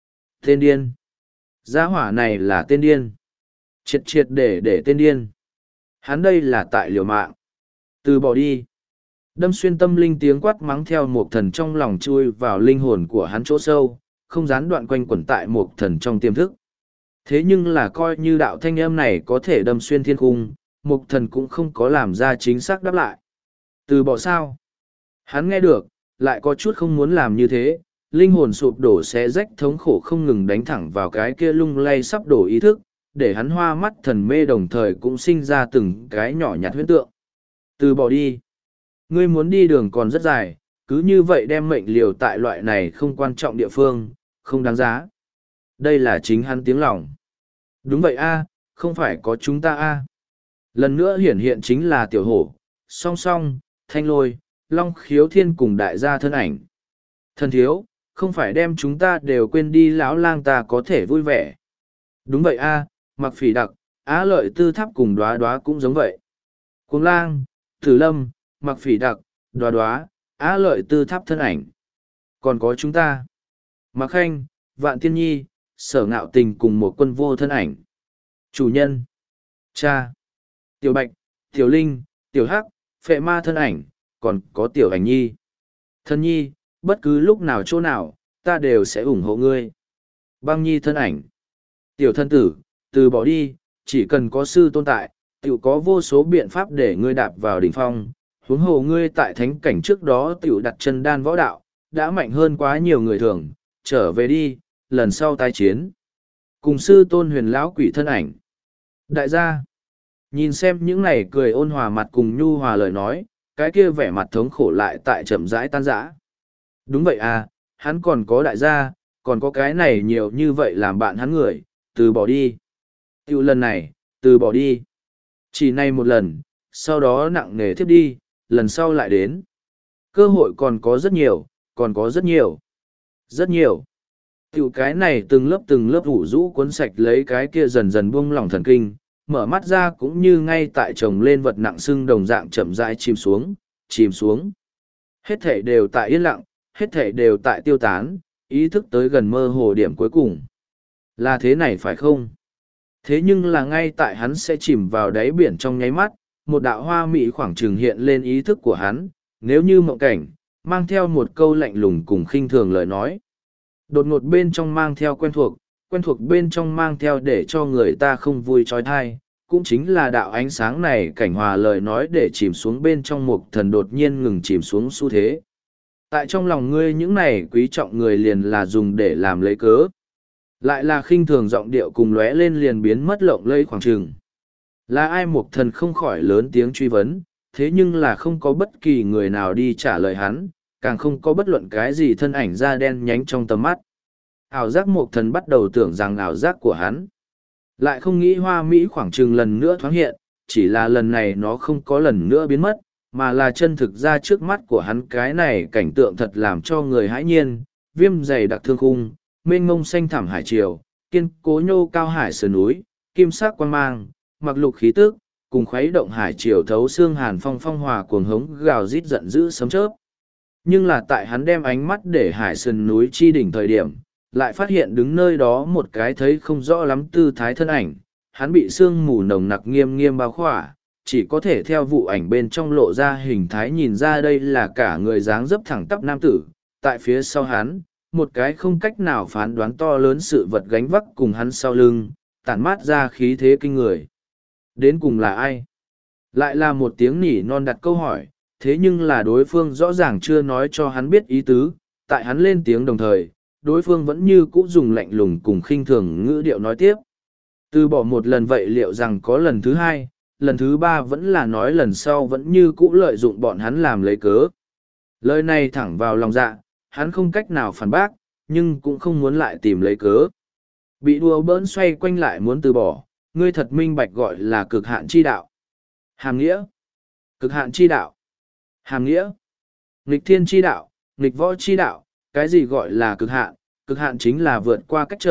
Tên điên. Gia hỏa này là tên điên. Triệt triệt để để tên điên. Hắn đây là tại liều mạng. Từ bỏ đi. Đâm xuyên tâm linh tiếng quát mắng theo một thần trong lòng chui vào linh hồn của hắn chỗ sâu, không gián đoạn quanh quẩn tại một thần trong tiềm thức. Thế nhưng là coi như đạo thanh âm này có thể đâm xuyên thiên cung, một thần cũng không có làm ra chính xác đáp lại. Từ bỏ sao? Hắn nghe được, lại có chút không muốn làm như thế, linh hồn sụp đổ xé rách thống khổ không ngừng đánh thẳng vào cái kia lung lay sắp đổ ý thức, để hắn hoa mắt thần mê đồng thời cũng sinh ra từng cái nhỏ nhặt huyễn tượng. Từ bỏ đi. Ngươi muốn đi đường còn rất dài, cứ như vậy đem mệnh liều tại loại này không quan trọng địa phương, không đáng giá. Đây là chính hắn tiếng lòng. Đúng vậy a, không phải có chúng ta a. Lần nữa hiển hiện chính là tiểu hổ, song song, thanh lôi, long khiếu thiên cùng đại gia thân ảnh. Thần thiếu, không phải đem chúng ta đều quên đi lão lang ta có thể vui vẻ. Đúng vậy a, mặc phỉ đặc, á lợi tư tháp cùng đoá đoá cũng giống vậy. Cuồng lang, tử lâm, mặc phỉ đặc, đoá đoá, á lợi tư tháp thân ảnh. Còn có chúng ta. Mặc khanh, vạn tiên nhi, sở ngạo tình cùng một quân vô thân ảnh. Chủ nhân. Cha. Tiểu bạch, tiểu linh, tiểu hắc, phệ ma thân ảnh, còn có tiểu ảnh nhi. Thân nhi, bất cứ lúc nào chỗ nào, ta đều sẽ ủng hộ ngươi. Băng nhi thân ảnh. Tiểu thân tử, từ bỏ đi, chỉ cần có sư tồn tại, tiểu có vô số biện pháp để ngươi đạp vào đỉnh phong. Huống hồ ngươi tại thánh cảnh trước đó tiểu đặt chân đan võ đạo, đã mạnh hơn quá nhiều người thường, trở về đi, lần sau tái chiến. Cùng sư tôn huyền lão quỷ thân ảnh. Đại gia, nhìn xem những này cười ôn hòa mặt cùng nhu hòa lời nói, cái kia vẻ mặt thống khổ lại tại chậm rãi tan rã. Đúng vậy à, hắn còn có đại gia, còn có cái này nhiều như vậy làm bạn hắn người, từ bỏ đi. Tiểu lần này, từ bỏ đi. Chỉ này một lần, sau đó nặng nề tiếp đi, lần sau lại đến. Cơ hội còn có rất nhiều, còn có rất nhiều. Rất nhiều. Tiểu cái này từng lớp từng lớp ủ rũ cuốn sạch lấy cái kia dần dần buông lỏng thần kinh, mở mắt ra cũng như ngay tại chồng lên vật nặng xưng đồng dạng chậm rãi chìm xuống, chìm xuống. Hết thể đều tại yên lặng, hết thể đều tại tiêu tán, ý thức tới gần mơ hồ điểm cuối cùng. Là thế này phải không? Thế nhưng là ngay tại hắn sẽ chìm vào đáy biển trong nháy mắt, một đạo hoa mỹ khoảng trừng hiện lên ý thức của hắn, nếu như mộng cảnh, mang theo một câu lạnh lùng cùng khinh thường lời nói. Đột ngột bên trong mang theo quen thuộc, quen thuộc bên trong mang theo để cho người ta không vui trói thai, cũng chính là đạo ánh sáng này cảnh hòa lời nói để chìm xuống bên trong một thần đột nhiên ngừng chìm xuống xu thế. Tại trong lòng ngươi những này quý trọng người liền là dùng để làm lấy cớ. Lại là khinh thường giọng điệu cùng lóe lên liền biến mất lộng lây khoảng trường. Là ai một thần không khỏi lớn tiếng truy vấn, thế nhưng là không có bất kỳ người nào đi trả lời hắn, càng không có bất luận cái gì thân ảnh da đen nhánh trong tầm mắt. Ảo giác một thần bắt đầu tưởng rằng ảo giác của hắn. Lại không nghĩ hoa mỹ khoảng chừng lần nữa thoáng hiện, chỉ là lần này nó không có lần nữa biến mất, mà là chân thực ra trước mắt của hắn cái này cảnh tượng thật làm cho người hãi nhiên, viêm dày đặc thương khung, mênh mông xanh thẳm hải triều, kiên cố nhô cao hải sườn núi, kim sắc quang mang, mặc lục khí tước, cùng khuấy động hải triều thấu xương hàn phong phong hòa cuồng hống gào rít giận dữ sấm chớp. Nhưng là tại hắn đem ánh mắt để hải sườn núi chi đỉnh thời điểm, lại phát hiện đứng nơi đó một cái thấy không rõ lắm tư thái thân ảnh, hắn bị sương mù nồng nặc nghiêm nghiêm bao khỏa, chỉ có thể theo vụ ảnh bên trong lộ ra hình thái nhìn ra đây là cả người dáng dấp thẳng tắp nam tử, tại phía sau hắn, một cái không cách nào phán đoán to lớn sự vật gánh vác cùng hắn sau lưng, tản mát ra khí thế kinh người. Đến cùng là ai? Lại là một tiếng nỉ non đặt câu hỏi, thế nhưng là đối phương rõ ràng chưa nói cho hắn biết ý tứ, tại hắn lên tiếng đồng thời, đối phương vẫn như cũ dùng lạnh lùng cùng khinh thường ngữ điệu nói tiếp. Từ bỏ một lần vậy liệu rằng có lần thứ hai, lần thứ ba vẫn là nói lần sau vẫn như cũ lợi dụng bọn hắn làm lấy cớ. Lời này thẳng vào lòng dạ, hắn không cách nào phản bác, nhưng cũng không muốn lại tìm lấy cớ. Bị đùa bỡn xoay quanh lại muốn từ bỏ, ngươi thật minh bạch gọi là cực hạn chi đạo. Hàm nghĩa. Cực hạn chi đạo. Hàm nghĩa. Nghịch thiên chi đạo, nghịch võ chi đạo, cái gì gọi là cực hạn? Cực hạn chính là vượt qua cách trở,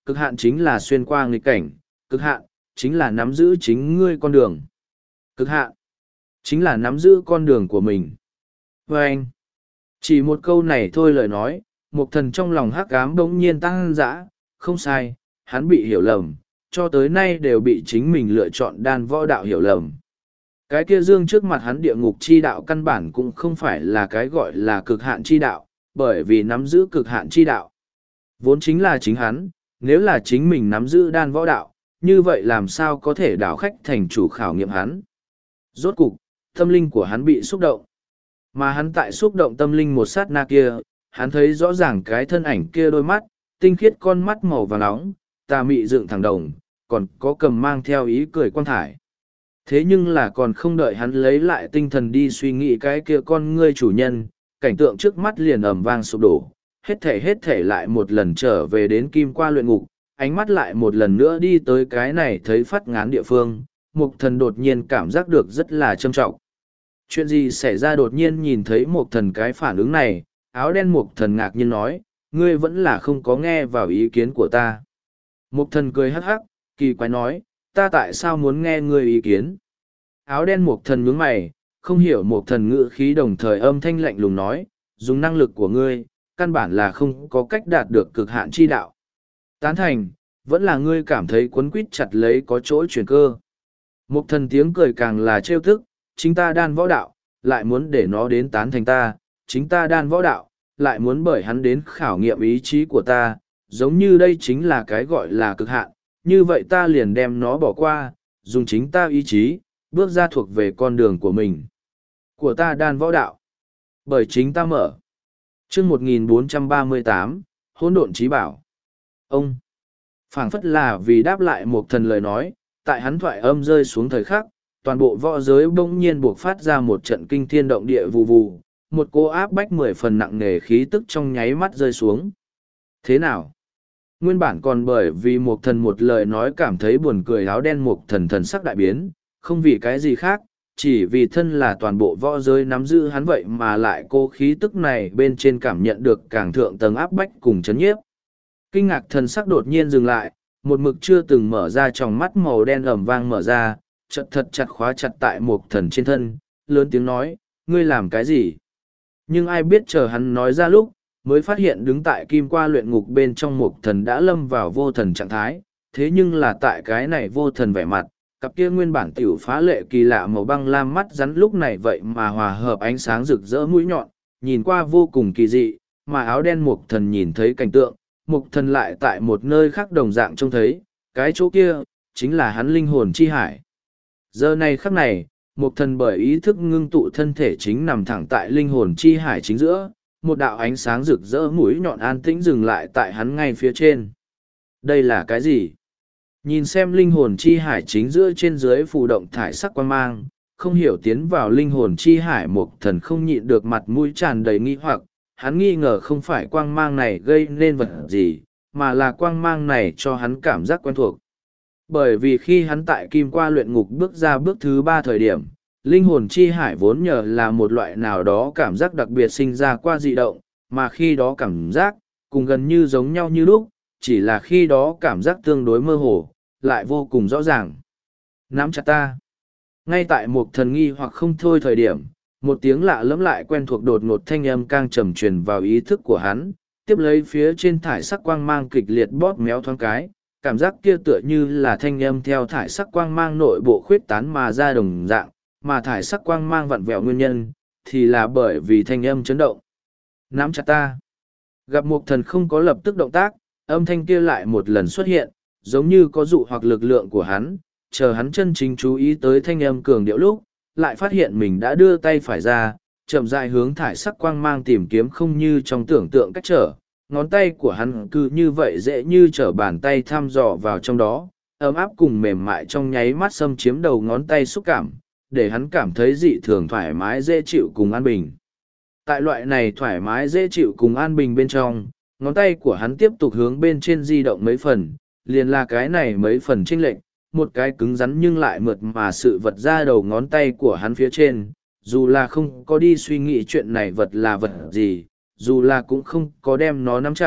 cực hạn chính là xuyên qua nghịch cảnh, cực hạn chính là nắm giữ chính ngươi con đường. Cực hạn chính là nắm giữ con đường của mình. Và anh, chỉ một câu này thôi lời nói, Mục Thần trong lòng hắc ám bỗng nhiên tăng dã, không sai, hắn bị hiểu lầm, cho tới nay đều bị chính mình lựa chọn đan võ đạo hiểu lầm. Cái kia dương trước mặt hắn địa ngục chi đạo căn bản cũng không phải là cái gọi là cực hạn chi đạo, bởi vì nắm giữ cực hạn chi đạo. Vốn chính là chính hắn, nếu là chính mình nắm giữ đan võ đạo, như vậy làm sao có thể đảo khách thành chủ khảo nghiệm hắn. Rốt cục, tâm linh của hắn bị xúc động. Mà hắn tại xúc động tâm linh một sát na kia, hắn thấy rõ ràng cái thân ảnh kia đôi mắt, tinh khiết con mắt màu vàng nóng, tà mị dựng thẳng đồng, còn có cầm mang theo ý cười quang thải. Thế nhưng là còn không đợi hắn lấy lại tinh thần đi suy nghĩ cái kia con ngươi chủ nhân, cảnh tượng trước mắt liền ầm vang sụp đổ, hết thể hết thể lại một lần trở về đến kim qua luyện ngục, ánh mắt lại một lần nữa đi tới cái này thấy phát ngán địa phương, Mục Thần đột nhiên cảm giác được rất là trâm trọng. Chuyện gì xảy ra đột nhiên nhìn thấy Mục Thần cái phản ứng này, áo đen Mục Thần ngạc nhiên nói, ngươi vẫn là không có nghe vào ý kiến của ta. Mục Thần cười hắc hắc, kỳ quái nói, ta tại sao muốn nghe ngươi ý kiến? Áo đen Mục Thần nhướng mày, không hiểu Mục Thần ngữ khí đồng thời âm thanh lạnh lùng nói, dùng năng lực của ngươi, căn bản là không có cách đạt được cực hạn chi đạo. Tán thành, vẫn là ngươi cảm thấy quấn quýt chặt lấy có chỗ chuyển cơ. Mục Thần tiếng cười càng là trêu tức, chính ta đan võ đạo, lại muốn để nó đến tán thành ta, chính ta đan võ đạo, lại muốn bởi hắn đến khảo nghiệm ý chí của ta, giống như đây chính là cái gọi là cực hạn, như vậy ta liền đem nó bỏ qua, dùng chính ta ý chí, bước ra thuộc về con đường của mình. Của ta đan võ đạo. Bởi chính ta mở. Chương một nghìn bốn trăm ba mươi tám, Hỗn độn chí bảo. Ông. Phảng phất là vì đáp lại một thần lời nói, tại hắn thoại âm rơi xuống thời khắc, toàn bộ võ giới bỗng nhiên buộc phát ra một trận kinh thiên động địa vù vù, một cô áp bách mười phần nặng nề khí tức trong nháy mắt rơi xuống. Thế nào? Nguyên bản còn bởi vì một thần một lời nói cảm thấy buồn cười áo đen một thần thần sắc đại biến, không vì cái gì khác, chỉ vì thân là toàn bộ võ giới nắm giữ hắn vậy mà lại cô khí tức này bên trên cảm nhận được càng thượng tầng áp bách cùng chấn nhiếp. Kinh ngạc thần sắc đột nhiên dừng lại, một mực chưa từng mở ra tròng mắt màu đen ẩm vang mở ra, chật thật chặt khóa chặt tại một thần trên thân, lớn tiếng nói, ngươi làm cái gì? Nhưng ai biết chờ hắn nói ra lúc, mới phát hiện đứng tại kim qua luyện ngục bên trong một thần đã lâm vào vô thần trạng thái, thế nhưng là tại cái này vô thần vẻ mặt, cặp kia nguyên bản tiểu phá lệ kỳ lạ màu băng lam mắt rắn lúc này vậy mà hòa hợp ánh sáng rực rỡ mũi nhọn, nhìn qua vô cùng kỳ dị, mà áo đen mục thần nhìn thấy cảnh tượng, mục thần lại tại một nơi khác đồng dạng trông thấy, cái chỗ kia, chính là hắn linh hồn chi hải. Giờ này khắc này, mục thần bởi ý thức ngưng tụ thân thể chính nằm thẳng tại linh hồn chi hải chính giữa, một đạo ánh sáng rực rỡ mũi nhọn an tĩnh dừng lại tại hắn ngay phía trên. Đây là cái gì? Nhìn xem linh hồn chi hải chính giữa trên dưới phù động thải sắc quan mang, không hiểu tiến vào linh hồn chi hải mục thần không nhịn được mặt mũi tràn đầy nghi hoặc, hắn nghi ngờ không phải quang mang này gây nên vật gì, mà là quang mang này cho hắn cảm giác quen thuộc. Bởi vì khi hắn tại kim qua luyện ngục bước ra bước thứ ba thời điểm, linh hồn chi hải vốn nhờ là một loại nào đó cảm giác đặc biệt sinh ra qua dị động, mà khi đó cảm giác, cùng gần như giống nhau như lúc, chỉ là khi đó cảm giác tương đối mơ hồ, lại vô cùng rõ ràng. Nắm chặt ta. Ngay tại một thần nghi hoặc không thôi thời điểm, một tiếng lạ lẫm lại quen thuộc đột ngột thanh âm càng trầm truyền vào ý thức của hắn, tiếp lấy phía trên thải sắc quang mang kịch liệt bóp méo thoáng cái, cảm giác kia tựa như là thanh âm theo thải sắc quang mang nội bộ khuyết tán mà ra đồng dạng, mà thải sắc quang mang vặn vẹo nguyên nhân, thì là bởi vì thanh âm chấn động. Nắm chặt ta. Gặp một thần không có lập tức động tác, âm thanh kia lại một lần xuất hiện, giống như có dụ hoặc lực lượng của hắn, chờ hắn chân chính chú ý tới thanh âm cường điệu lúc, lại phát hiện mình đã đưa tay phải ra, chậm rãi hướng thải sắc quang mang tìm kiếm không như trong tưởng tượng cách trở, ngón tay của hắn cứ như vậy dễ như trở bàn tay thăm dò vào trong đó, ấm áp cùng mềm mại trong nháy mắt xâm chiếm đầu ngón tay xúc cảm, để hắn cảm thấy dị thường thoải mái dễ chịu cùng an bình. Tại loại này thoải mái dễ chịu cùng an bình bên trong, ngón tay của hắn tiếp tục hướng bên trên di động mấy phần, liền là cái này mấy phần chênh lệch, một cái cứng rắn nhưng lại mượt mà sự vật ra đầu ngón tay của hắn phía trên, dù là không có đi suy nghĩ chuyện này vật là vật gì, dù là cũng không có đem nó nắm chặt,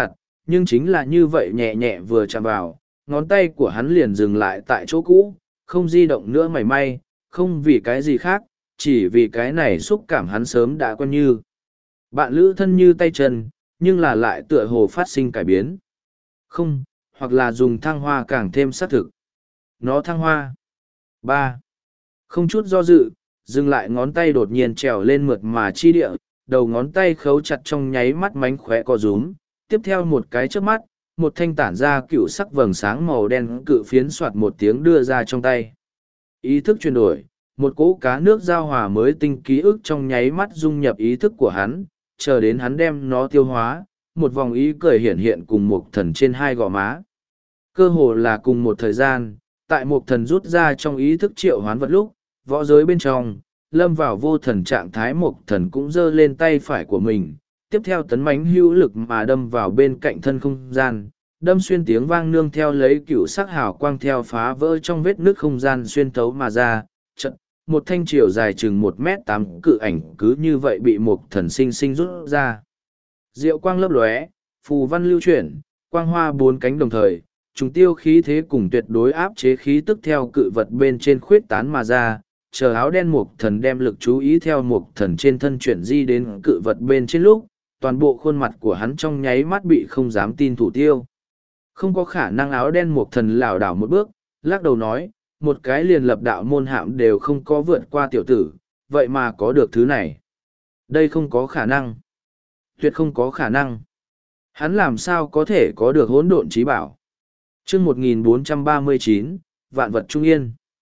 nhưng chính là như vậy nhẹ nhẹ vừa chạm vào, ngón tay của hắn liền dừng lại tại chỗ cũ, không di động nữa mảy may, không vì cái gì khác, chỉ vì cái này xúc cảm hắn sớm đã quen như. Bạn lữ thân như tay chân, nhưng là lại tựa hồ phát sinh cải biến. Không, hoặc là dùng thăng hoa càng thêm xác thực. Nó thăng hoa. ba. Không chút do dự, dừng lại ngón tay đột nhiên trèo lên mượt mà chi địa, đầu ngón tay khấu chặt trong nháy mắt mánh khóe co rúm, tiếp theo một cái trước mắt, một thanh tản ra cựu sắc vầng sáng màu đen cự phiến soạt một tiếng đưa ra trong tay. Ý thức chuyển đổi, một cỗ cá nước giao hòa mới tinh ký ức trong nháy mắt dung nhập ý thức của hắn, chờ đến hắn đem nó tiêu hóa, một vòng ý cười hiện hiện cùng một thần trên hai gò má. Cơ hồ là cùng một thời gian, tại một thần rút ra trong ý thức triệu hoán vật lúc, võ giới bên trong, lâm vào vô thần trạng thái một thần cũng giơ lên tay phải của mình, tiếp theo tấn mãnh hữu lực mà đâm vào bên cạnh thân không gian, đâm xuyên tiếng vang nương theo lấy cựu sắc hào quang theo phá vỡ trong vết nước không gian xuyên thấu mà ra, trận, một thanh chiều dài chừng một mét tám cự ảnh cứ như vậy bị một thần sinh sinh rút ra. Diệu quang lấp lóe, phù văn lưu chuyển, quang hoa bốn cánh đồng thời, trùng tiêu khí thế cùng tuyệt đối áp chế khí tức theo cự vật bên trên khuyết tán mà ra, chờ áo đen mục thần đem lực chú ý theo mục thần trên thân chuyển di đến cự vật bên trên lúc, toàn bộ khuôn mặt của hắn trong nháy mắt bị không dám tin thủ tiêu. Không có khả năng. Áo đen mục thần lảo đảo một bước, lắc đầu nói, một cái liền lập đạo môn hạm đều không có vượt qua tiểu tử, vậy mà có được thứ này. Đây không có khả năng. Tuyệt không có khả năng. Hắn làm sao có thể có được hỗn độn trí bảo. chương một nghìn bốn trăm ba mươi chín, vạn vật trung yên.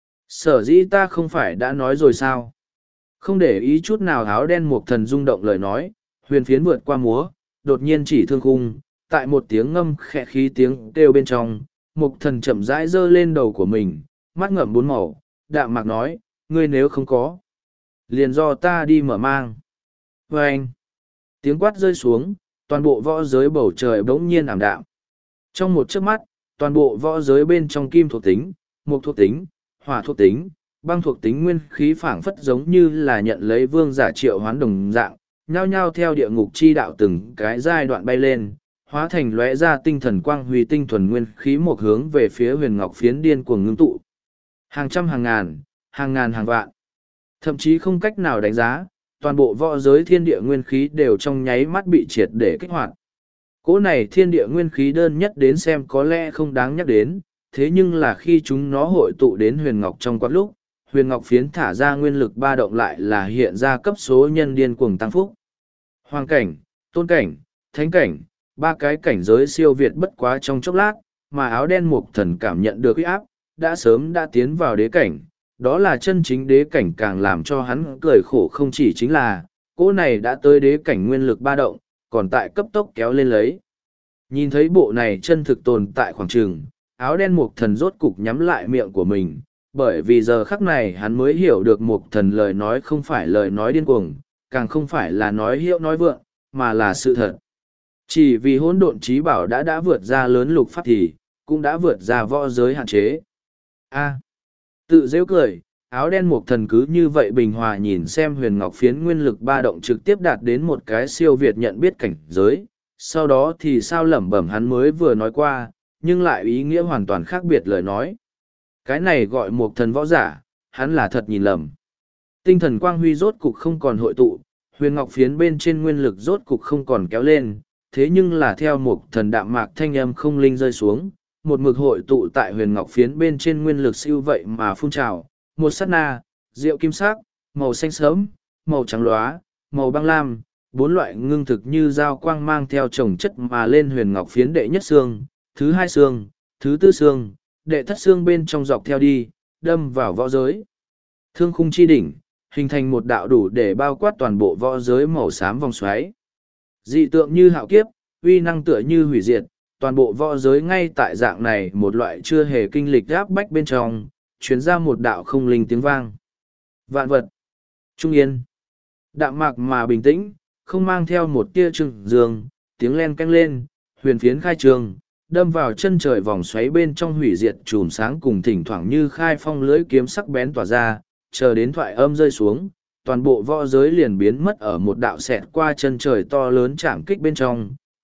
Sở dĩ ta không phải đã nói rồi sao? Không để ý chút nào áo đen mục thần rung động lời nói, huyền phiến vượt qua múa, đột nhiên chỉ thương khung, tại một tiếng ngâm khẽ khí tiếng kêu bên trong, mục thần chậm rãi giơ lên đầu của mình, mắt ngậm bốn màu, đạm mạc nói, ngươi nếu không có, liền do ta đi mở mang. Và anh, tiếng quát rơi xuống, toàn bộ võ giới bầu trời bỗng nhiên ảm đạm. Trong một chớp mắt, toàn bộ võ giới bên trong kim thuộc tính, mục thuộc tính, hỏa thuộc tính, băng thuộc tính nguyên khí phảng phất giống như là nhận lấy vương giả triệu hoán đồng dạng, nhao nhao theo địa ngục chi đạo từng cái giai đoạn bay lên, hóa thành lóe ra tinh thần quang huy tinh thuần nguyên khí một hướng về phía huyền ngọc phiến điên cuồng ngưng tụ. Hàng trăm hàng ngàn, hàng ngàn hàng vạn. Thậm chí không cách nào đánh giá, toàn bộ võ giới thiên địa nguyên khí đều trong nháy mắt bị triệt để kích hoạt. Cỗ này thiên địa nguyên khí đơn nhất đến xem có lẽ không đáng nhắc đến, thế nhưng là khi chúng nó hội tụ đến huyền ngọc trong quát lúc, huyền ngọc phiến thả ra nguyên lực ba động lại là hiện ra cấp số nhân điên cuồng tăng phúc. Hoàng cảnh, tôn cảnh, thánh cảnh, ba cái cảnh giới siêu việt bất quá trong chốc lát, mà áo đen mục thần cảm nhận được uy áp, đã sớm đã tiến vào đế cảnh. Đó là chân chính đế cảnh, càng làm cho hắn cười khổ không chỉ chính là, cỗ này đã tới đế cảnh nguyên lực ba động, còn tại cấp tốc kéo lên lấy. Nhìn thấy bộ này chân thực tồn tại khoảng trường, áo đen mục thần rốt cục nhắm lại miệng của mình, bởi vì giờ khắc này hắn mới hiểu được mục thần lời nói không phải lời nói điên cuồng, càng không phải là nói hiệu nói vượng, mà là sự thật. Chỉ vì hỗn độn trí bảo đã đã vượt ra lớn lục pháp thì, cũng đã vượt ra võ giới hạn chế. A. Tự rêu cười, áo đen mục thần cứ như vậy bình hòa nhìn xem huyền ngọc phiến nguyên lực ba động trực tiếp đạt đến một cái siêu việt nhận biết cảnh giới, sau đó thì sao lẩm bẩm hắn mới vừa nói qua, nhưng lại ý nghĩa hoàn toàn khác biệt lời nói. Cái này gọi mục thần võ giả, hắn là thật nhìn lầm. Tinh thần quang huy rốt cục không còn hội tụ, huyền ngọc phiến bên trên nguyên lực rốt cục không còn kéo lên, thế nhưng là theo mục thần đạm mạc thanh âm không linh rơi xuống, một mực hội tụ tại huyền ngọc phiến bên trên nguyên lực siêu vậy mà phun trào, một sát na, rượu kim sắc, màu xanh sớm, màu trắng lóa, màu băng lam, bốn loại ngưng thực như dao quang mang theo chồng chất mà lên huyền ngọc phiến đệ nhất xương, thứ hai xương, thứ tư xương, đệ thất xương bên trong dọc theo đi, đâm vào võ giới. Thương khung chi đỉnh, hình thành một đạo đủ để bao quát toàn bộ võ giới màu xám vòng xoáy. Dị tượng như hạo kiếp, uy năng tựa như hủy diệt, toàn bộ võ giới ngay tại dạng này một loại chưa hề kinh lịch áp bách bên trong, chuyển ra một đạo không linh tiếng vang. Vạn vật, trung yên, đạm mạc mà bình tĩnh, không mang theo một tia trừng dương, tiếng len canh lên, huyền phiến khai trường, đâm vào chân trời vòng xoáy bên trong hủy diệt chùm sáng cùng thỉnh thoảng như khai phong lưỡi kiếm sắc bén tỏa ra, chờ đến thoại âm rơi xuống, toàn bộ võ giới liền biến mất ở một đạo xẹt qua chân trời to lớn chạm kích bên trong,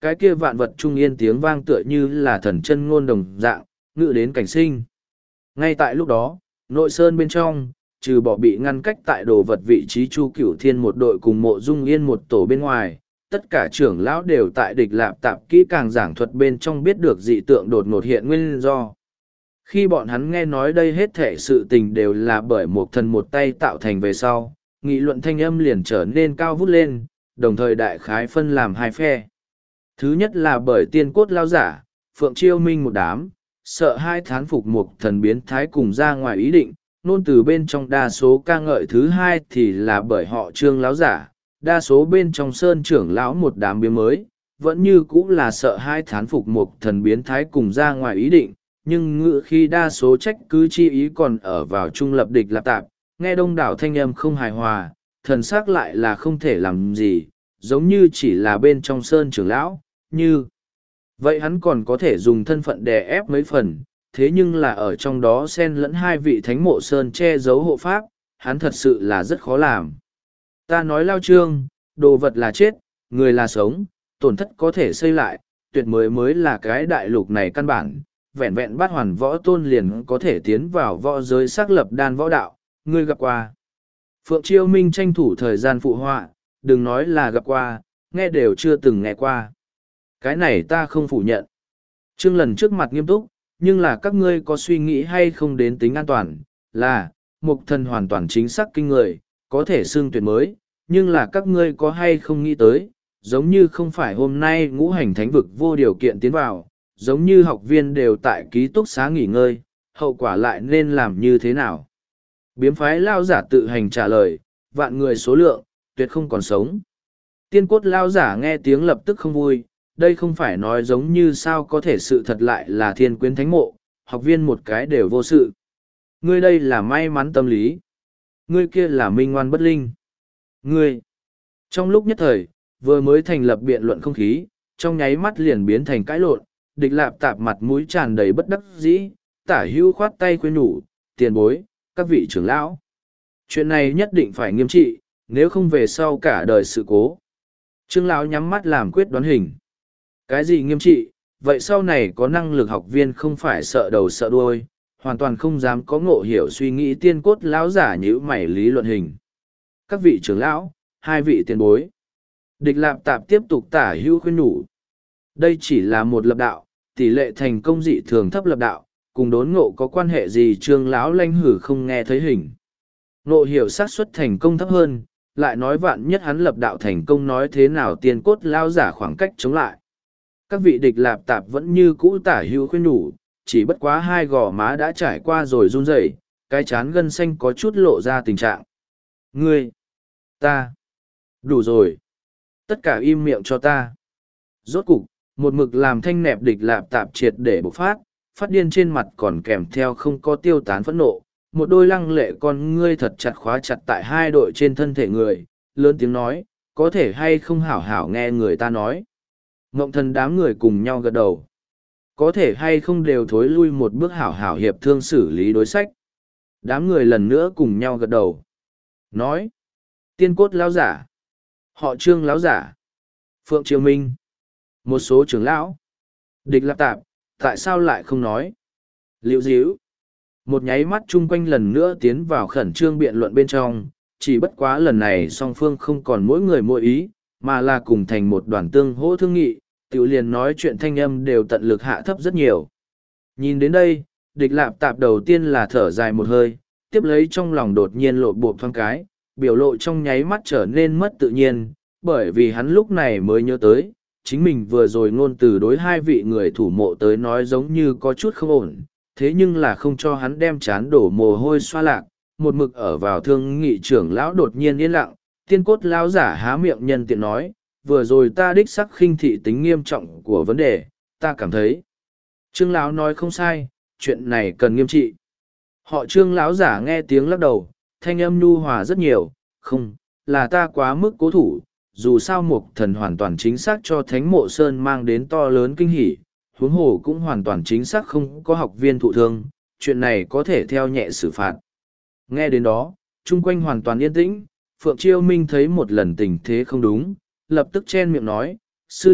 cái kia vạn vật trung yên tiếng vang tựa như là thần chân ngôn đồng dạng, ngự đến cảnh sinh. Ngay tại lúc đó, nội sơn bên trong, trừ bỏ bị ngăn cách tại đồ vật vị trí Chu Cửu Thiên một đội cùng Mộ Dung Yên một tổ bên ngoài, tất cả trưởng lão đều tại địch lạp tạp kỹ càng giảng thuật bên trong biết được dị tượng đột ngột hiện nguyên do. Khi bọn hắn nghe nói đây hết thể sự tình đều là bởi một thần một tay tạo thành về sau, nghị luận thanh âm liền trở nên cao vút lên, đồng thời đại khái phân làm hai phe. Thứ nhất là bởi tiên cốt lao giả, Phượng Chiêu Minh một đám, sợ hai thán phục một thần biến thái cùng ra ngoài ý định, nôn từ bên trong đa số ca ngợi. Thứ hai thì là bởi họ Trương lão giả, đa số bên trong sơn trưởng lão một đám biếng mới, vẫn như cũng là sợ hai thán phục một thần biến thái cùng ra ngoài ý định, nhưng ngự khi đa số trách cứ chi ý còn ở vào trung lập địch lạp tạp, nghe đông đảo thanh âm không hài hòa, thần xác lại là không thể làm gì, giống như chỉ là bên trong sơn trưởng lão, như vậy hắn còn có thể dùng thân phận đè ép mấy phần, thế nhưng là ở trong đó xen lẫn hai vị thánh mộ sơn che giấu hộ pháp, hắn thật sự là rất khó làm. Ta nói Lao Trương, đồ vật là chết, người là sống, tổn thất có thể xây lại, tuyệt mới mới là cái đại lục này căn bản, vẹn vẹn bát hoàn võ tôn liền có thể tiến vào võ giới xác lập đan võ đạo, ngươi gặp qua. Phượng Chiêu Minh tranh thủ thời gian phụ họa, đừng nói là gặp qua, nghe đều chưa từng nghe qua. Cái này ta không phủ nhận. Trương lần trước mặt nghiêm túc, nhưng là các ngươi có suy nghĩ hay không đến tính an toàn, là, mục thần hoàn toàn chính xác kinh người, có thể xương tuyệt mới, nhưng là các ngươi có hay không nghĩ tới, giống như không phải hôm nay ngũ hành thánh vực vô điều kiện tiến vào, giống như học viên đều tại ký túc xá nghỉ ngơi, hậu quả lại nên làm như thế nào? Biếm phái lao giả tự hành trả lời, vạn người số lượng, tuyệt không còn sống. Tiên cốt lao giả nghe tiếng lập tức không vui, đây không phải nói giống như sao có thể sự thật lại là thiên quyến thánh mộ, học viên một cái đều vô sự. Ngươi đây là may mắn tâm lý. Ngươi kia là minh ngoan bất linh. Ngươi. Trong lúc nhất thời, vừa mới thành lập biện luận không khí, trong nháy mắt liền biến thành cãi lộn, địch lạp tạp mặt mũi tràn đầy bất đắc dĩ, tả hưu khoát tay khuyên nhủ, tiền bối, các vị trưởng lão. Chuyện này nhất định phải nghiêm trị, nếu không về sau cả đời sự cố. Trương lão nhắm mắt làm quyết đoán hình. Cái gì nghiêm trị, vậy sau này có năng lực học viên không phải sợ đầu sợ đuôi, hoàn toàn không dám có ngộ hiểu suy nghĩ tiên cốt lão giả nhữ mảy lý luận hình. Các vị trưởng lão, hai vị tiền bối. Địch lạp tạp tiếp tục tả hữu khuyên nhủ. Đây chỉ là một lập đạo, tỷ lệ thành công dị thường thấp lập đạo, cùng đốn ngộ có quan hệ gì trương lão lanh hử không nghe thấy hình. Ngộ hiểu xác suất thành công thấp hơn, lại nói vạn nhất hắn lập đạo thành công nói thế nào tiên cốt lão giả khoảng cách chống lại. Các vị địch lạp tạp vẫn như cũ tả hữu khuyên nhủ, chỉ bất quá hai gò má đã trải qua rồi run rẩy, cái chán gân xanh có chút lộ ra tình trạng. Ngươi, ta, đủ rồi. Tất cả im miệng cho ta. Rốt cục, một mực làm thanh nẹp địch lạp tạp triệt để bộc phát, phát điên trên mặt còn kèm theo không có tiêu tán phẫn nộ. Một đôi lăng lệ con ngươi thật chặt khóa chặt tại hai đội trên thân thể người, lớn tiếng nói, có thể hay không hảo hảo nghe người ta nói. Ngộng thần đám người cùng nhau gật đầu. Có thể hay không đều thối lui một bước hảo hảo hiệp thương xử lý đối sách. Đám người lần nữa cùng nhau gật đầu. Nói. Tiên cốt lão giả. Họ Trương lão giả. Phượng Triều Minh. Một số trưởng lão. Địch lạp tạp. Tại sao lại không nói? Liệu díu. Một nháy mắt chung quanh lần nữa tiến vào khẩn trương biện luận bên trong. Chỉ bất quá lần này song phương không còn mỗi người mỗi ý, mà là cùng thành một đoàn tương hỗ thương nghị. Tiểu liền nói chuyện thanh âm đều tận lực hạ thấp rất nhiều. Nhìn đến đây, địch lạp tạp đầu tiên là thở dài một hơi, tiếp lấy trong lòng đột nhiên lộ bộp thoáng cái, biểu lộ trong nháy mắt trở nên mất tự nhiên, bởi vì hắn lúc này mới nhớ tới, chính mình vừa rồi ngôn từ đối hai vị người thủ mộ tới nói giống như có chút không ổn, thế nhưng là không cho hắn đem chán đổ mồ hôi xoa lạc, một mực ở vào thương nghị trưởng lão đột nhiên yên lặng, tiên cốt lão giả há miệng nhân tiện nói, vừa rồi ta đích sắc khinh thị tính nghiêm trọng của vấn đề, ta cảm thấy. Trương lão nói không sai, chuyện này cần nghiêm trị. Họ Trương lão giả nghe tiếng lắc đầu, thanh âm nhu hòa rất nhiều, không, là ta quá mức cố thủ, dù sao mục thần hoàn toàn chính xác cho Thánh Mộ Sơn mang đến to lớn kinh hỉ, huống hồ cũng hoàn toàn chính xác không có học viên thụ thương, chuyện này có thể theo nhẹ xử phạt. Nghe đến đó, chung quanh hoàn toàn yên tĩnh, Phượng Chiêu Minh thấy một lần tình thế không đúng, lập tức chen miệng nói, sư đệ,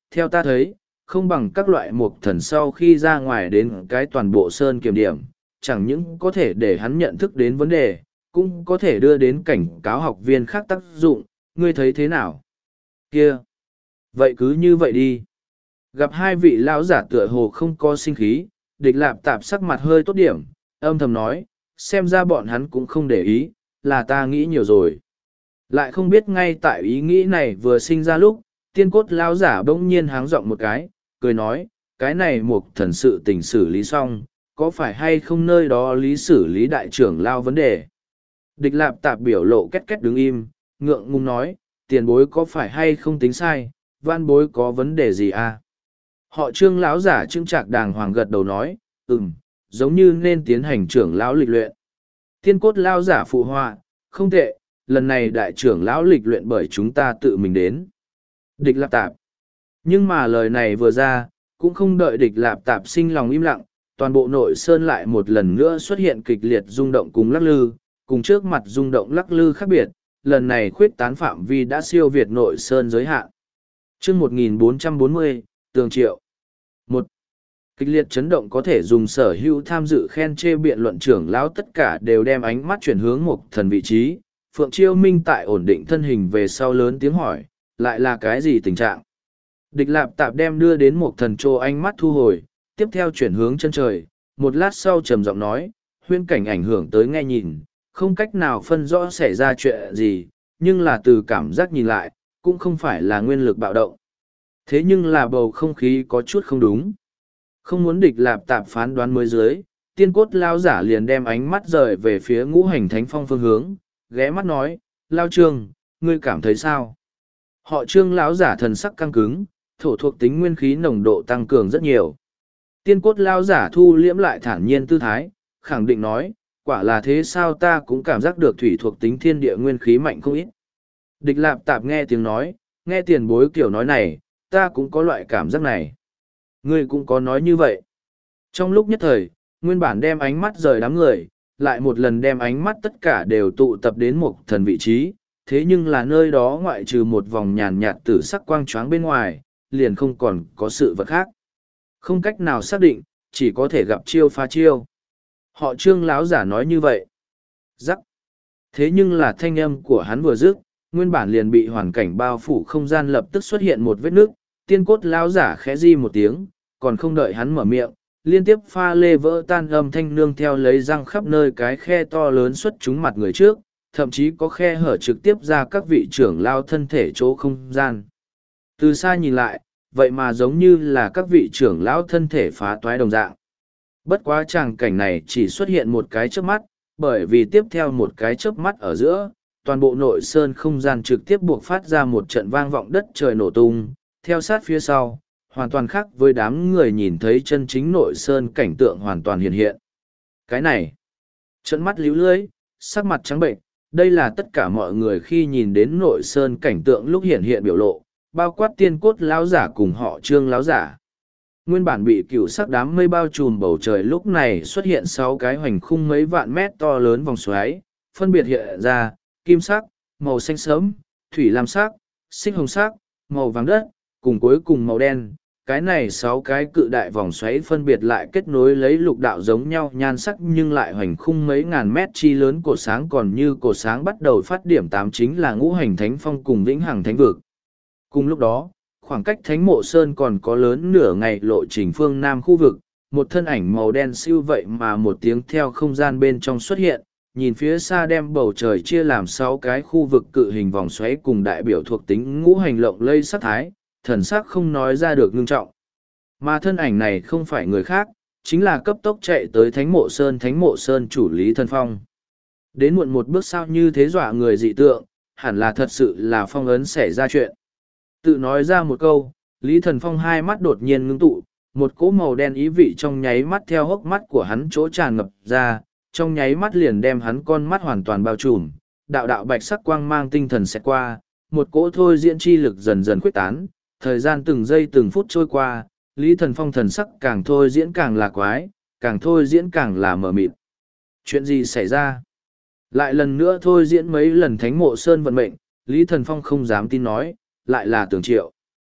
theo ta thấy, không bằng các loại mục thần sau khi ra ngoài đến cái toàn bộ sơn kiểm điểm, chẳng những có thể để hắn nhận thức đến vấn đề, cũng có thể đưa đến cảnh cáo học viên khác tác dụng, ngươi thấy thế nào? Kia! Vậy cứ như vậy đi. Gặp hai vị lão giả tựa hồ không có sinh khí, địch lạp tạp sắc mặt hơi tốt điểm, âm thầm nói, xem ra bọn hắn cũng không để ý, là ta nghĩ nhiều rồi. Lại không biết ngay tại ý nghĩ này vừa sinh ra lúc, tiên cốt lão giả bỗng nhiên háng giọng một cái, cười nói, cái này một thần sự tình xử lý xong, có phải hay không nơi đó lý xử lý đại trưởng lao vấn đề? Địch lạp tạp biểu lộ két két đứng im, ngượng ngùng nói, tiền bối có phải hay không tính sai, văn bối có vấn đề gì à? Họ trương lão giả trưng trạc đàng hoàng gật đầu nói, ừm, giống như nên tiến hành trưởng lão lịch luyện. Tiên cốt lão giả phụ họa, không tệ, lần này đại trưởng lão lịch luyện bởi chúng ta tự mình đến. Địch lạp tạp. Nhưng mà lời này vừa ra, cũng không đợi địch lạp tạp sinh lòng im lặng, toàn bộ nội sơn lại một lần nữa xuất hiện kịch liệt rung động cùng lắc lư, cùng trước mặt rung động lắc lư khác biệt, lần này khuyết tán phạm vi đã siêu việt nội sơn giới hạn. Chương một nghìn bốn trăm bốn mươi, Tường Triệu. Một, kịch liệt chấn động có thể dùng sở hữu tham dự khen chê biện luận trưởng lão tất cả đều đem ánh mắt chuyển hướng một thần vị trí. Phượng Chiêu Minh tại ổn định thân hình về sau lớn tiếng hỏi, lại là cái gì tình trạng? Địch lạp tạp đem đưa đến một thần trô ánh mắt thu hồi, tiếp theo chuyển hướng chân trời, một lát sau trầm giọng nói, huyễn cảnh ảnh hưởng tới nghe nhìn, không cách nào phân rõ xảy ra chuyện gì, nhưng là từ cảm giác nhìn lại, cũng không phải là nguyên lực bạo động. Thế nhưng là bầu không khí có chút không đúng. Không muốn địch lạp tạp phán đoán mới dưới, tiên cốt lao giả liền đem ánh mắt rời về phía ngũ hành thánh phong phương hướng, ghé mắt nói, lao trương, ngươi cảm thấy sao? Họ trương lão giả thần sắc căng cứng, thổ thuộc tính nguyên khí nồng độ tăng cường rất nhiều. Tiên cốt lao giả thu liễm lại thản nhiên tư thái, khẳng định nói, quả là thế sao ta cũng cảm giác được thủy thuộc tính thiên địa nguyên khí mạnh không ít. Địch lạp tạp nghe tiếng nói, nghe tiền bối kiểu nói này, ta cũng có loại cảm giác này. Ngươi cũng có nói như vậy. Trong lúc nhất thời, nguyên bản đem ánh mắt rời đám người, lại một lần đem ánh mắt tất cả đều tụ tập đến một thần vị trí, thế nhưng là nơi đó ngoại trừ một vòng nhàn nhạt tử sắc quang choáng bên ngoài, liền không còn có sự vật khác. Không cách nào xác định, chỉ có thể gặp chiêu phá chiêu. Họ trương láo giả nói như vậy. Rắc. Thế nhưng là thanh âm của hắn vừa dứt, nguyên bản liền bị hoàn cảnh bao phủ không gian lập tức xuất hiện một vết nước, tiên cốt láo giả khẽ di một tiếng, còn không đợi hắn mở miệng, liên tiếp pha lê vỡ tan âm thanh nương theo lấy răng khắp nơi cái khe to lớn xuất trúng mặt người trước, thậm chí có khe hở trực tiếp ra các vị trưởng lao thân thể chỗ không gian. Từ xa nhìn lại, vậy mà giống như là các vị trưởng lão thân thể phá toái đồng dạng. Bất quá tràng cảnh này chỉ xuất hiện một cái chớp mắt, bởi vì tiếp theo một cái chớp mắt ở giữa, toàn bộ nội sơn không gian trực tiếp buộc phát ra một trận vang vọng đất trời nổ tung, theo sát phía sau, hoàn toàn khác với đám người nhìn thấy chân chính nội sơn cảnh tượng hoàn toàn hiện hiện. Cái này, trận mắt líu lưới, sắc mặt trắng bệnh, đây là tất cả mọi người khi nhìn đến nội sơn cảnh tượng lúc hiện hiện biểu lộ, bao quát tiên cốt lão giả cùng họ trương lão giả. Nguyên bản bị cựu sắc đám mây bao trùm bầu trời lúc này xuất hiện sáu cái hoành khung mấy vạn mét to lớn vòng xoáy, phân biệt hiện ra, kim sắc, màu xanh sớm, thủy lam sắc, xích hồng sắc, màu vàng đất, cùng cuối cùng màu đen. Cái này sáu cái cự đại vòng xoáy phân biệt lại kết nối lấy lục đạo giống nhau nhan sắc nhưng lại hoành khung mấy ngàn mét chi lớn cột sáng còn như cột sáng bắt đầu phát điểm tám chính là ngũ hành thánh phong cùng vĩnh hằng thánh vực. Cùng lúc đó, khoảng cách thánh mộ sơn còn có lớn nửa ngày lộ trình phương nam khu vực, một thân ảnh màu đen siêu vậy mà một tiếng theo không gian bên trong xuất hiện, nhìn phía xa đem bầu trời chia làm sáu cái khu vực cự hình vòng xoáy cùng đại biểu thuộc tính ngũ hành lộng lây sắc thái, thần sắc không nói ra được ngưng trọng. Mà thân ảnh này không phải người khác, chính là cấp tốc chạy tới thánh mộ sơn thánh mộ sơn chủ Lý Thần Phong. Đến muộn một bước sao như thế dọa người dị tượng, hẳn là thật sự là phong ấn xảy ra chuyện. Tự nói ra một câu, Lý Thần Phong hai mắt đột nhiên ngưng tụ, một cỗ màu đen ý vị trong nháy mắt theo hốc mắt của hắn chỗ tràn ngập ra, trong nháy mắt liền đem hắn con mắt hoàn toàn bao trùm, đạo đạo bạch sắc quang mang tinh thần xẹt qua, một cỗ thôi diễn chi lực dần dần khuếch tán, thời gian từng giây từng phút trôi qua, Lý Thần Phong thần sắc càng thôi diễn càng là quái, càng thôi diễn càng là mờ mịt. Chuyện gì xảy ra? Lại lần nữa thôi diễn mấy lần thánh mộ sơn vận mệnh, Lý Thần Phong không dám tin nói, lại là Tường Triệu.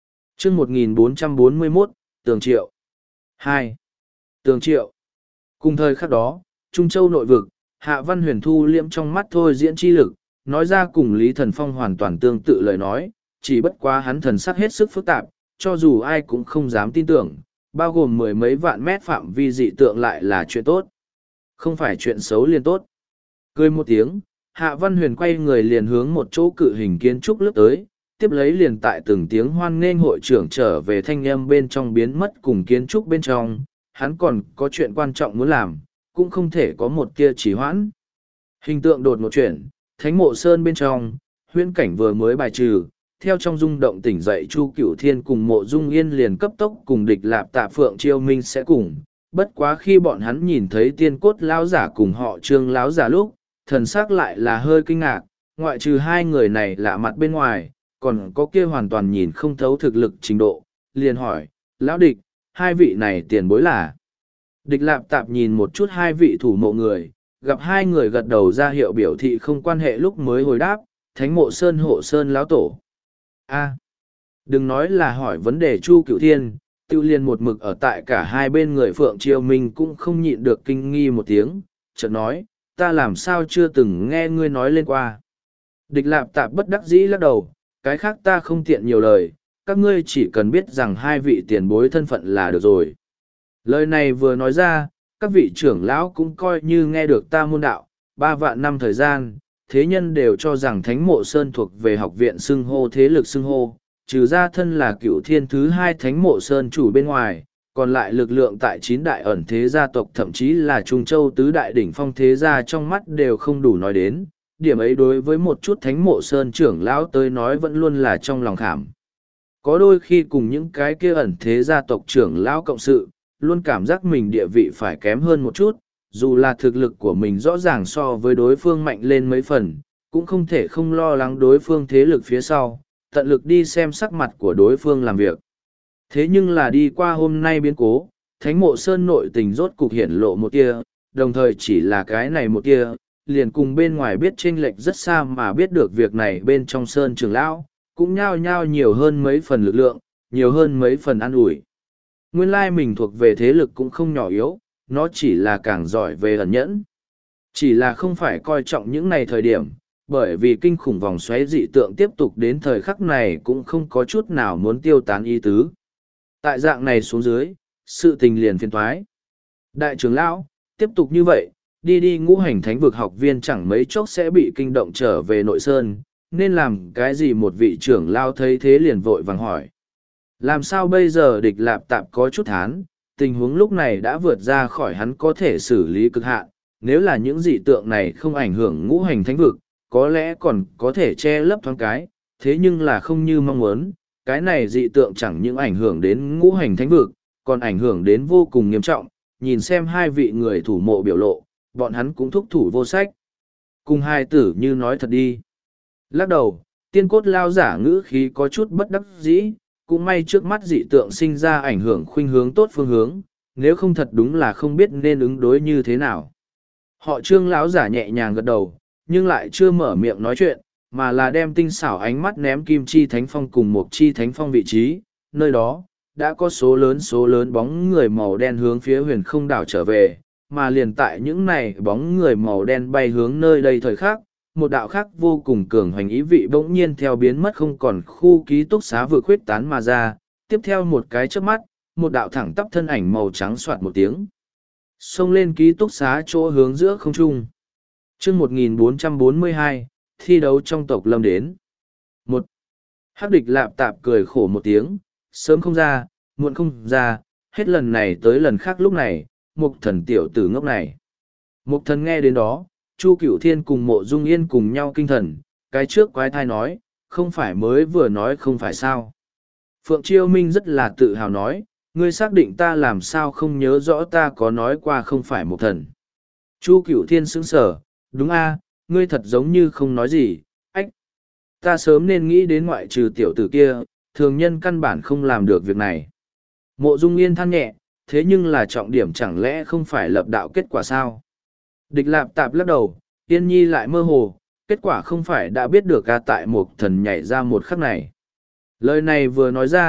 chương một nghìn bốn trăm bốn mươi mốt, Tường Triệu. hai. Tường Triệu. Cùng thời khắc đó, Trung Châu nội vực, Hạ Văn Huyền thu liễm trong mắt thôi diễn chi lực, nói ra cùng Lý Thần Phong hoàn toàn tương tự lời nói, chỉ bất quá hắn thần sắc hết sức phức tạp, cho dù ai cũng không dám tin tưởng, bao gồm mười mấy vạn mét phạm vi dị tượng lại là chuyện tốt. Không phải chuyện xấu liền tốt. Cười một tiếng, Hạ Văn Huyền quay người liền hướng một chỗ cự hình kiến trúc lướt tới, tiếp lấy liền tại từng tiếng hoan nghênh hội trưởng trở về thanh âm bên trong biến mất cùng kiến trúc bên trong, hắn còn có chuyện quan trọng muốn làm, cũng không thể có một kia trì hoãn. Hình tượng đột một chuyển, Thánh Mộ Sơn bên trong, huyễn cảnh vừa mới bài trừ, theo trong rung động tỉnh dậy Chu Cửu Thiên cùng Mộ Dung Yên liền cấp tốc cùng địch Lạp Tạ Phượng Chiêu Minh sẽ cùng. Bất quá khi bọn hắn nhìn thấy tiên cốt lão giả cùng họ Trương lão giả lúc, thần sắc lại là hơi kinh ngạc, ngoại trừ hai người này lạ mặt bên ngoài, còn có kia hoàn toàn nhìn không thấu thực lực trình độ, liền hỏi, lão địch, hai vị này tiền bối là. Địch Lạp Tạp nhìn một chút hai vị thủ mộ người, gặp hai người gật đầu ra hiệu biểu thị không quan hệ lúc mới hồi đáp, Thánh Mộ Sơn hộ Sơn lão tổ. A, đừng nói là hỏi vấn đề Chu Cửu Thiên, tiêu liên một mực ở tại cả hai bên người Phượng Triều Minh cũng không nhịn được kinh nghi một tiếng, chợt nói, ta làm sao chưa từng nghe ngươi nói lên qua. Địch Lạp Tạp bất đắc dĩ lắc đầu, cái khác ta không tiện nhiều lời, các ngươi chỉ cần biết rằng hai vị tiền bối thân phận là được rồi. Lời này vừa nói ra, các vị trưởng lão cũng coi như nghe được ta môn đạo, ba vạn năm thời gian, thế nhân đều cho rằng Thánh Mộ Sơn thuộc về học viện xưng hô thế lực xưng hô, trừ ra thân là cựu thiên thứ hai Thánh Mộ Sơn chủ bên ngoài, còn lại lực lượng tại chín đại ẩn thế gia tộc thậm chí là Trung Châu tứ đại đỉnh phong thế gia trong mắt đều không đủ nói đến, điểm ấy đối với một chút Thánh Mộ Sơn trưởng lão tới nói vẫn luôn là trong lòng khảm. Có đôi khi cùng những cái kia ẩn thế gia tộc trưởng lão cộng sự, luôn cảm giác mình địa vị phải kém hơn một chút, dù là thực lực của mình rõ ràng so với đối phương mạnh lên mấy phần, cũng không thể không lo lắng đối phương thế lực phía sau, tận lực đi xem sắc mặt của đối phương làm việc. Thế nhưng là đi qua hôm nay biến cố, Thánh Mộ Sơn nội tình rốt cục hiển lộ một tia, đồng thời chỉ là cái này một tia, liền cùng bên ngoài biết chênh lệch rất xa mà biết được việc này bên trong Sơn trưởng lão, cũng nhao nhao nhiều hơn mấy phần lực lượng, nhiều hơn mấy phần an ủi. Nguyên lai mình thuộc về thế lực cũng không nhỏ yếu, nó chỉ là càng giỏi về ẩn nhẫn. Chỉ là không phải coi trọng những này thời điểm, bởi vì kinh khủng vòng xoáy dị tượng tiếp tục đến thời khắc này cũng không có chút nào muốn tiêu tán ý tứ. Tại dạng này xuống dưới, sự tình liền phiền thoái. Đại trưởng lão, tiếp tục như vậy, đi đi ngũ hành thánh vực học viên chẳng mấy chốc sẽ bị kinh động trở về nội sơn, nên làm cái gì một vị trưởng lao thấy thế liền vội vàng hỏi. Làm sao bây giờ địch Lạp Tạp có chút thán, tình huống lúc này đã vượt ra khỏi hắn có thể xử lý cực hạn, nếu là những dị tượng này không ảnh hưởng ngũ hành thánh vực, có lẽ còn có thể che lấp thoáng cái, thế nhưng là không như mong muốn, cái này dị tượng chẳng những ảnh hưởng đến ngũ hành thánh vực, còn ảnh hưởng đến vô cùng nghiêm trọng, nhìn xem hai vị người thủ mộ biểu lộ, bọn hắn cũng thúc thủ vô sách. Cùng hai tử như nói thật đi. Lắc đầu, tiên cốt lao giả ngữ khí có chút bất đắc dĩ, cũng may trước mắt dị tượng sinh ra ảnh hưởng khuynh hướng tốt phương hướng, nếu không thật đúng là không biết nên ứng đối như thế nào. Họ Trương lão giả nhẹ nhàng gật đầu, nhưng lại chưa mở miệng nói chuyện, mà là đem tinh xảo ánh mắt ném Kim Chi Thánh Phong cùng Mộc Chi Thánh Phong vị trí, nơi đó đã có số lớn số lớn bóng người màu đen hướng phía huyền không đảo trở về, mà liền tại những này bóng người màu đen bay hướng nơi đây thời khắc, một đạo khác vô cùng cường hoành ý vị bỗng nhiên theo biến mất không còn khu ký túc xá vừa khuyết tán mà ra, tiếp theo một cái chớp mắt, một đạo thẳng tắp thân ảnh màu trắng soạt một tiếng. Xông lên ký túc xá chỗ hướng giữa không trung. chương một nghìn bốn trăm bốn mươi hai, thi đấu trong tộc lâm đến. Một, hắc địch Lạp Tạp cười khổ một tiếng, sớm không ra, muộn không ra, hết lần này tới lần khác lúc này, Mục Thần tiểu tử ngốc này. Mục Thần nghe đến đó, Chu Cửu Thiên cùng Mộ Dung Yên cùng nhau kinh thần, cái trước quái thai nói, không phải mới vừa nói không phải sao. Phượng Chiêu Minh rất là tự hào nói, ngươi xác định ta làm sao không nhớ rõ ta có nói qua không phải Mục Thần. Chu Cửu Thiên sững sờ, đúng a, ngươi thật giống như không nói gì, ách. Ta sớm nên nghĩ đến ngoại trừ tiểu tử kia, thường nhân căn bản không làm được việc này. Mộ Dung Yên than nhẹ, thế nhưng là trọng điểm chẳng lẽ không phải lập đạo kết quả sao? Địch Lạp Tạp lắc đầu, Yên Nhi lại mơ hồ, kết quả không phải đã biết được ca tại Mục Thần nhảy ra một khắc này. Lời này vừa nói ra,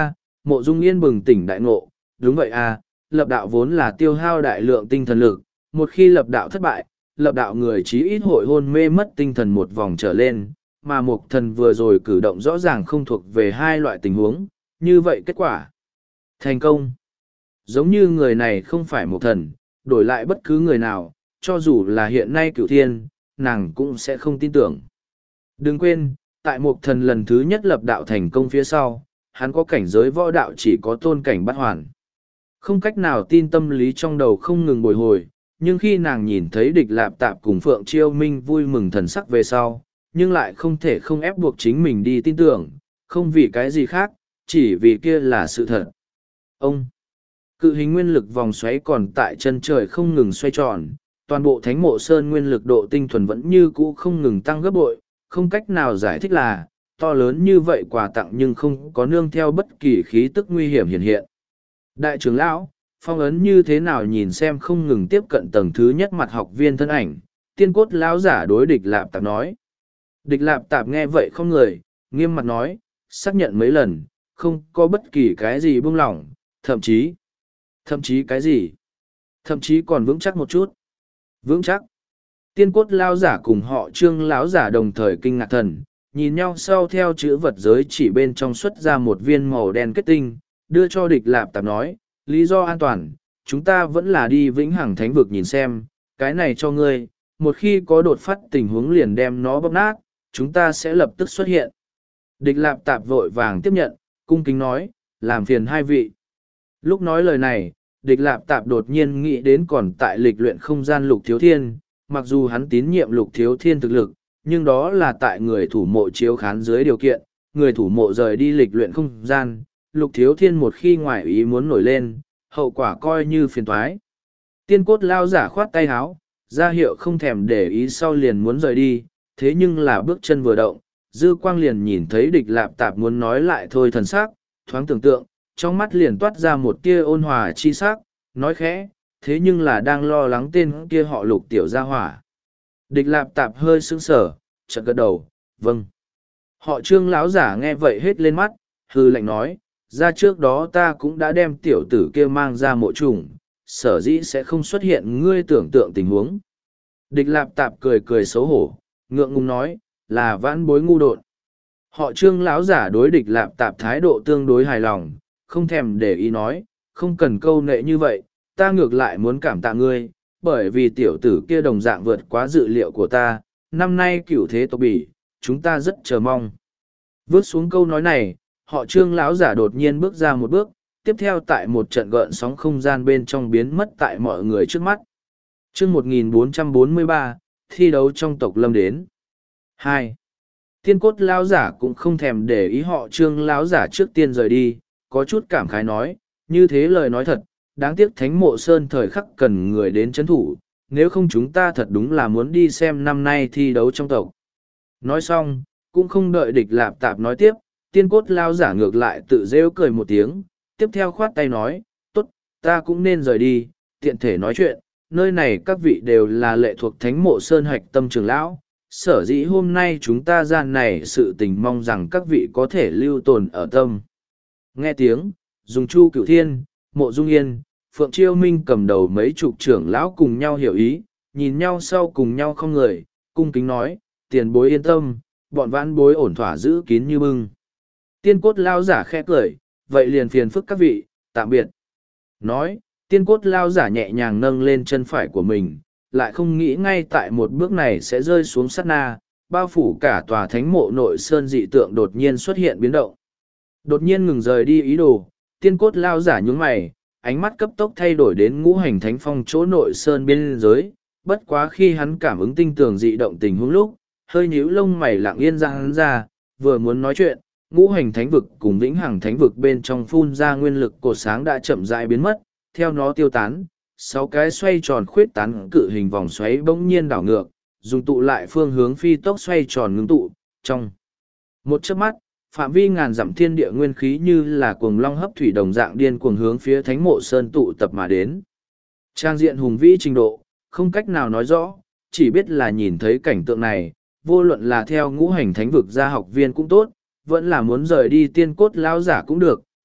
Mộ Dung Yên bừng tỉnh đại ngộ, đúng vậy à, lập đạo vốn là tiêu hao đại lượng tinh thần lực, một khi lập đạo thất bại, lập đạo người chí ít hội hôn mê mất tinh thần một vòng trở lên, mà Mục Thần vừa rồi cử động rõ ràng không thuộc về hai loại tình huống, như vậy kết quả thành công. Giống như người này không phải Mục Thần, đổi lại bất cứ người nào, cho dù là hiện nay Cửu Thiên, nàng cũng sẽ không tin tưởng. Đừng quên, tại Mục Thần lần thứ nhất lập đạo thành công phía sau, hắn có cảnh giới võ đạo chỉ có tôn cảnh bát hoàn. Không cách nào tin, tâm lý trong đầu không ngừng bồi hồi, nhưng khi nàng nhìn thấy Địch Lạp Tạp cùng Phượng Chiêu Minh vui mừng thần sắc về sau, nhưng lại không thể không ép buộc chính mình đi tin tưởng, không vì cái gì khác, chỉ vì kia là sự thật. Ông, cự hình nguyên lực vòng xoáy còn tại chân trời không ngừng xoay tròn, toàn bộ Thánh Mộ Sơn nguyên lực độ tinh thuần vẫn như cũ không ngừng tăng gấp bội, không cách nào giải thích là, to lớn như vậy quà tặng nhưng không có nương theo bất kỳ khí tức nguy hiểm hiện hiện. Đại trưởng lão, phong ấn như thế nào nhìn xem không ngừng tiếp cận tầng thứ nhất mặt học viên thân ảnh, tiên cốt lão giả đối Địch Lạp Tạp nói. Địch Lạp Tạp nghe vậy không người, nghiêm mặt nói, xác nhận mấy lần, không có bất kỳ cái gì buông lỏng, thậm chí, thậm chí cái gì, thậm chí còn vững chắc một chút. Vững chắc. Tiên cốt lão giả cùng họ Trương lão giả đồng thời kinh ngạc thần, nhìn nhau sau theo chữ vật giới chỉ bên trong xuất ra một viên màu đen kết tinh, đưa cho Địch Lạp Tạp nói, lý do an toàn, chúng ta vẫn là đi vĩnh hằng thánh vực nhìn xem, cái này cho ngươi, một khi có đột phát tình huống liền đem nó bóp nát, chúng ta sẽ lập tức xuất hiện. Địch Lạp Tạp vội vàng tiếp nhận, cung kính nói, làm phiền hai vị. Lúc nói lời này, Địch Lạp Tạp đột nhiên nghĩ đến còn tại lịch luyện không gian Lục Thiếu Thiên, mặc dù hắn tín nhiệm Lục Thiếu Thiên thực lực, nhưng đó là tại người thủ mộ chiếu khán dưới điều kiện, người thủ mộ rời đi lịch luyện không gian, Lục Thiếu Thiên một khi ngoại ý muốn nổi lên, hậu quả coi như phiền toái. Tiên cốt lao giả khoát tay háo, ra hiệu không thèm để ý sau liền muốn rời đi, thế nhưng là bước chân vừa động, Dư Quang liền nhìn thấy Địch Lạp Tạp muốn nói lại thôi thần sắc, thoáng tưởng tượng, trong mắt liền toát ra một tia ôn hòa chi sắc, nói khẽ, thế nhưng là đang lo lắng tên kia họ Lục tiểu gia hỏa. Địch Lạp Tạp hơi sững sờ, chợt gật đầu, vâng. Họ Trương lão giả nghe vậy hết lên mắt, hư lạnh nói, ra trước đó ta cũng đã đem tiểu tử kia mang ra mộ trùng, sở dĩ sẽ không xuất hiện ngươi tưởng tượng tình huống. Địch Lạp Tạp cười cười xấu hổ, ngượng ngùng nói, là vãn bối ngu độn. Họ Trương lão giả đối Địch Lạp Tạp thái độ tương đối hài lòng, không thèm để ý nói, không cần câu nệ như vậy, ta ngược lại muốn cảm tạ ngươi, bởi vì tiểu tử kia đồng dạng vượt quá dự liệu của ta, năm nay cửu thế tộc bỉ, chúng ta rất chờ mong. Vớt xuống câu nói này, họ Trương lão giả đột nhiên bước ra một bước, tiếp theo tại một trận gợn sóng không gian bên trong biến mất tại mọi người trước mắt. Chương một nghìn bốn trăm bốn mươi ba, thi đấu trong tộc lâm đến. hai. Tiên cốt lão giả cũng không thèm để ý họ Trương lão giả trước tiên rời đi, có chút cảm khái nói, như thế lời nói thật, đáng tiếc Thánh Mộ Sơn thời khắc cần người đến chấn thủ, nếu không chúng ta thật đúng là muốn đi xem năm nay thi đấu trong tộc. Nói xong, cũng không đợi Địch Lạp Tạp nói tiếp, tiên cốt lao giả ngược lại tự rêu cười một tiếng, tiếp theo khoát tay nói, tốt, ta cũng nên rời đi, tiện thể nói chuyện, nơi này các vị đều là lệ thuộc Thánh Mộ Sơn hạch tâm trưởng lão, sở dĩ hôm nay chúng ta gian này sự tình mong rằng các vị có thể lưu tồn ở tâm. Nghe tiếng, dùng Chu Cửu Thiên, Mộ Dung Yên, Phượng Chiêu Minh cầm đầu mấy chục trưởng lão cùng nhau hiểu ý, nhìn nhau sau cùng nhau không người, cung kính nói, tiền bối yên tâm, bọn vãn bối ổn thỏa giữ kín như bưng. Tiên cốt lao giả khẽ cười, vậy liền phiền phức các vị, tạm biệt. Nói, tiên cốt lao giả nhẹ nhàng nâng lên chân phải của mình, lại không nghĩ ngay tại một bước này sẽ rơi xuống sát na, bao phủ cả tòa thánh mộ nội sơn dị tượng đột nhiên xuất hiện biến động. Đột nhiên ngừng rời đi ý đồ, tiên cốt lao giả nhướng mày, ánh mắt cấp tốc thay đổi đến ngũ hành thánh phong chỗ nội sơn biên giới, bất quá khi hắn cảm ứng tinh tường dị động tình huống lúc, hơi nhíu lông mày lặng yên ra hắn ra, vừa muốn nói chuyện, ngũ hành thánh vực cùng vĩnh hằng thánh vực bên trong phun ra nguyên lực cột sáng đã chậm rãi biến mất, theo nó tiêu tán, sáu cái xoay tròn khuyết tán cự hình vòng xoáy bỗng nhiên đảo ngược, dùng tụ lại phương hướng phi tốc xoay tròn ngưng tụ, trong một chớp mắt, phạm vi ngàn dặm thiên địa nguyên khí như là cuồng long hấp thủy đồng dạng điên cuồng hướng phía thánh mộ sơn tụ tập mà đến. Trang diện hùng vĩ trình độ, không cách nào nói rõ, chỉ biết là nhìn thấy cảnh tượng này, vô luận là theo ngũ hành thánh vực gia học viên cũng tốt, vẫn là muốn rời đi tiên cốt lão giả cũng được,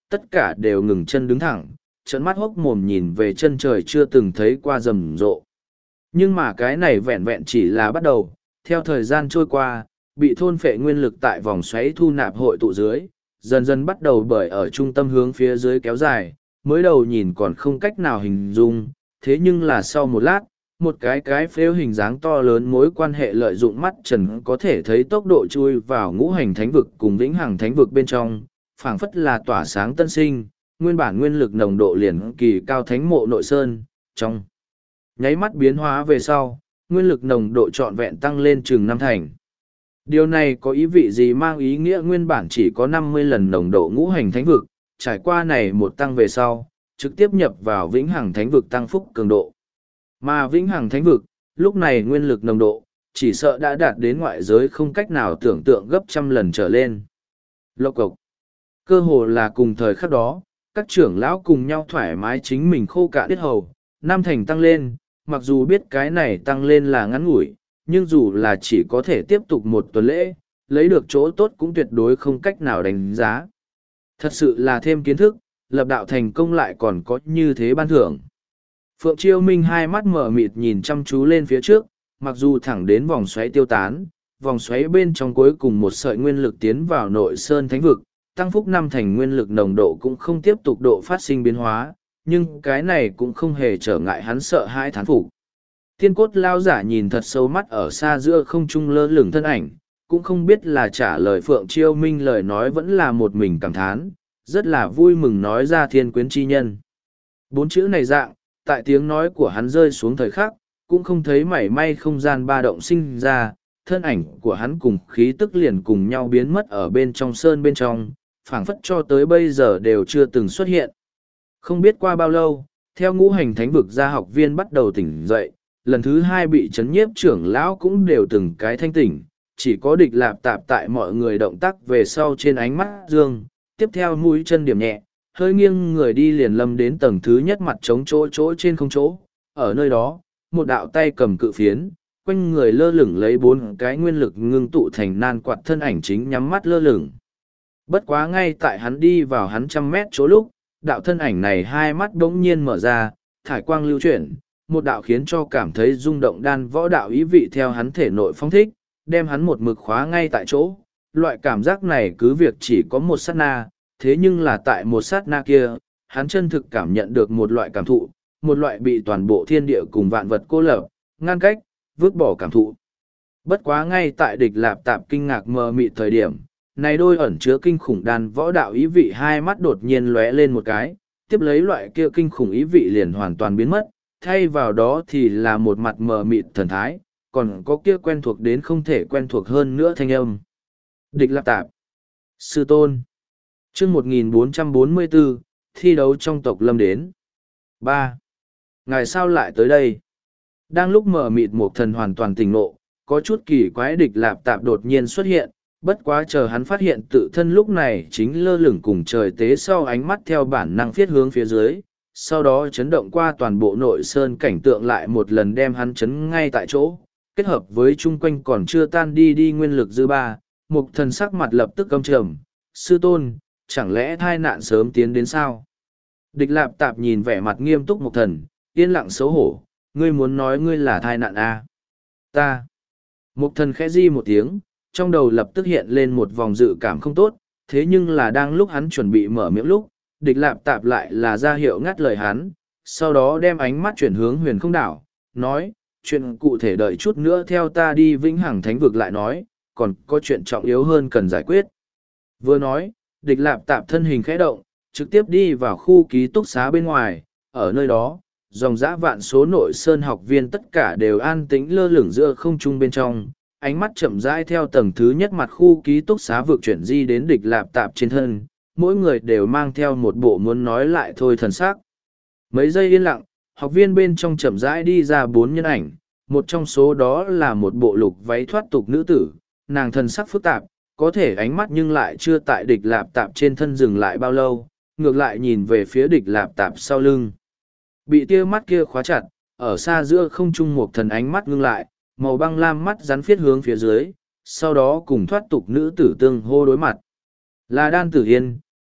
tất cả đều ngừng chân đứng thẳng, trợn mắt hốc mồm nhìn về chân trời chưa từng thấy qua rầm rộ. Nhưng mà cái này vẹn vẹn chỉ là bắt đầu, theo thời gian trôi qua, bị thôn phệ nguyên lực tại vòng xoáy thu nạp hội tụ dưới, dần dần bắt đầu bởi ở trung tâm hướng phía dưới kéo dài, mới đầu nhìn còn không cách nào hình dung, thế nhưng là sau một lát, một cái cái phếu hình dáng to lớn mối quan hệ lợi dụng mắt trần có thể thấy tốc độ chui vào ngũ hành thánh vực cùng vĩnh hằng thánh vực bên trong, phảng phất là tỏa sáng tân sinh, nguyên bản nguyên lực nồng độ liền kỳ cao thánh mộ nội sơn, trong nháy mắt biến hóa về sau, nguyên lực nồng độ trọn vẹn tăng lên chừng năm thành. Điều này có ý vị gì, mang ý nghĩa nguyên bản chỉ có năm mươi lần nồng độ ngũ hành thánh vực, trải qua này một tăng về sau, trực tiếp nhập vào vĩnh hằng thánh vực tăng phúc cường độ. Mà vĩnh hằng thánh vực, lúc này nguyên lực nồng độ, chỉ sợ đã đạt đến ngoại giới không cách nào tưởng tượng gấp trăm lần trở lên. Lộc cộc. Cơ hồ là cùng thời khắc đó, các trưởng lão cùng nhau thoải mái chính mình khô cạn tiết hầu, năm thành tăng lên, mặc dù biết cái này tăng lên là ngắn ngủi, nhưng dù là chỉ có thể tiếp tục một tuần lễ, lấy được chỗ tốt cũng tuyệt đối không cách nào đánh giá. Thật sự là thêm kiến thức, lập đạo thành công lại còn có như thế ban thưởng. Phượng Chiêu Minh hai mắt mở mịt nhìn chăm chú lên phía trước, mặc dù thẳng đến vòng xoáy tiêu tán, vòng xoáy bên trong cuối cùng một sợi nguyên lực tiến vào nội sơn thánh vực, tăng phúc năm thành nguyên lực nồng độ cũng không tiếp tục độ phát sinh biến hóa, nhưng cái này cũng không hề trở ngại hắn sợ hãi thán phục. Thiên cốt lao giả nhìn thật sâu mắt ở xa giữa không trung lơ lửng thân ảnh, cũng không biết là trả lời Phượng Chiêu Minh lời nói vẫn là một mình cảm thán, rất là vui mừng nói ra thiên quyến chi nhân. Bốn chữ này dạng, tại tiếng nói của hắn rơi xuống thời khắc, cũng không thấy mảy may không gian ba động sinh ra, thân ảnh của hắn cùng khí tức liền cùng nhau biến mất ở bên trong sơn bên trong, phảng phất cho tới bây giờ đều chưa từng xuất hiện. Không biết qua bao lâu, theo ngũ hành thánh vực gia học viên bắt đầu tỉnh dậy, lần thứ hai bị chấn nhiếp trưởng lão cũng đều từng cái thanh tỉnh, chỉ có địch lạp tạp tại mọi người động tác về sau trên ánh mắt dương, tiếp theo mũi chân điểm nhẹ, hơi nghiêng người đi liền lâm đến tầng thứ nhất mặt trống chỗ chỗ trên không chỗ, ở nơi đó, một đạo tay cầm cự phiến, quanh người lơ lửng lấy bốn cái nguyên lực ngưng tụ thành nan quạt thân ảnh chính nhắm mắt lơ lửng. Bất quá ngay tại hắn đi vào hắn trăm mét chỗ lúc, đạo thân ảnh này hai mắt bỗng nhiên mở ra, thải quang lưu chuyển, một đạo khiến cho cảm thấy rung động đan võ đạo ý vị theo hắn thể nội phong thích, đem hắn một mực khóa ngay tại chỗ. Loại cảm giác này cứ việc chỉ có một sát na, thế nhưng là tại một sát na kia, hắn chân thực cảm nhận được một loại cảm thụ, một loại bị toàn bộ thiên địa cùng vạn vật cô lập, ngăn cách, vứt bỏ cảm thụ. Bất quá ngay tại địch lạp tạp kinh ngạc mờ mịt thời điểm, này đôi ẩn chứa kinh khủng đan võ đạo ý vị hai mắt đột nhiên lóe lên một cái, tiếp lấy loại kia kinh khủng ý vị liền hoàn toàn biến mất, thay vào đó thì là một mặt mờ mịt thần thái, còn có kia quen thuộc đến không thể quen thuộc hơn nữa thanh âm. Địch lạp tạp. Sư tôn. chương một nghìn bốn trăm bốn mươi bốn, thi đấu trong tộc lâm đến. ba. Ngài sao lại tới đây? Đang lúc mờ mịt một thần hoàn toàn tỉnh ngộ, có chút kỳ quái địch lạp tạp đột nhiên xuất hiện, bất quá chờ hắn phát hiện tự thân lúc này chính lơ lửng cùng trời tế sau ánh mắt theo bản năng phiết hướng phía dưới, sau đó chấn động qua toàn bộ nội sơn cảnh tượng lại một lần đem hắn chấn ngay tại chỗ, kết hợp với chung quanh còn chưa tan đi đi nguyên lực dư ba, mục thần sắc mặt lập tức căm trầm, sư tôn, chẳng lẽ thai nạn sớm tiến đến sao? Địch lạp tạp nhìn vẻ mặt nghiêm túc mục thần, yên lặng xấu hổ, ngươi muốn nói ngươi là thai nạn à? Ta. Mục thần khẽ di một tiếng, trong đầu lập tức hiện lên một vòng dự cảm không tốt, thế nhưng là đang lúc hắn chuẩn bị mở miệng lúc, địch lạp tạp lại là ra hiệu ngắt lời hắn, sau đó đem ánh mắt chuyển hướng huyền không đảo, nói, chuyện cụ thể đợi chút nữa theo ta đi vĩnh hằng thánh vực lại nói, còn có chuyện trọng yếu hơn cần giải quyết. Vừa nói, địch lạp tạp thân hình khẽ động, trực tiếp đi vào khu ký túc xá bên ngoài, ở nơi đó, dòng dã vạn số nội sơn học viên tất cả đều an tĩnh lơ lửng giữa không trung bên trong, ánh mắt chậm rãi theo tầng thứ nhất mặt khu ký túc xá vượt chuyển di đến địch lạp tạp trên thân, mỗi người đều mang theo một bộ muốn nói lại thôi thần sắc. Mấy giây yên lặng, học viên bên trong chậm rãi đi ra bốn nhân ảnh, một trong số đó là một bộ lục váy thoát tục nữ tử, nàng thần sắc phức tạp, có thể ánh mắt nhưng lại chưa tại địch lạp tạp trên thân dừng lại bao lâu, ngược lại nhìn về phía địch lạp tạp sau lưng. Bị tia mắt kia khóa chặt, ở xa giữa không trung một thần ánh mắt ngưng lại, màu băng lam mắt rắn phiết hướng phía dưới, sau đó cùng thoát tục nữ tử tương hô đối mặt. Là Đan Tử Yên,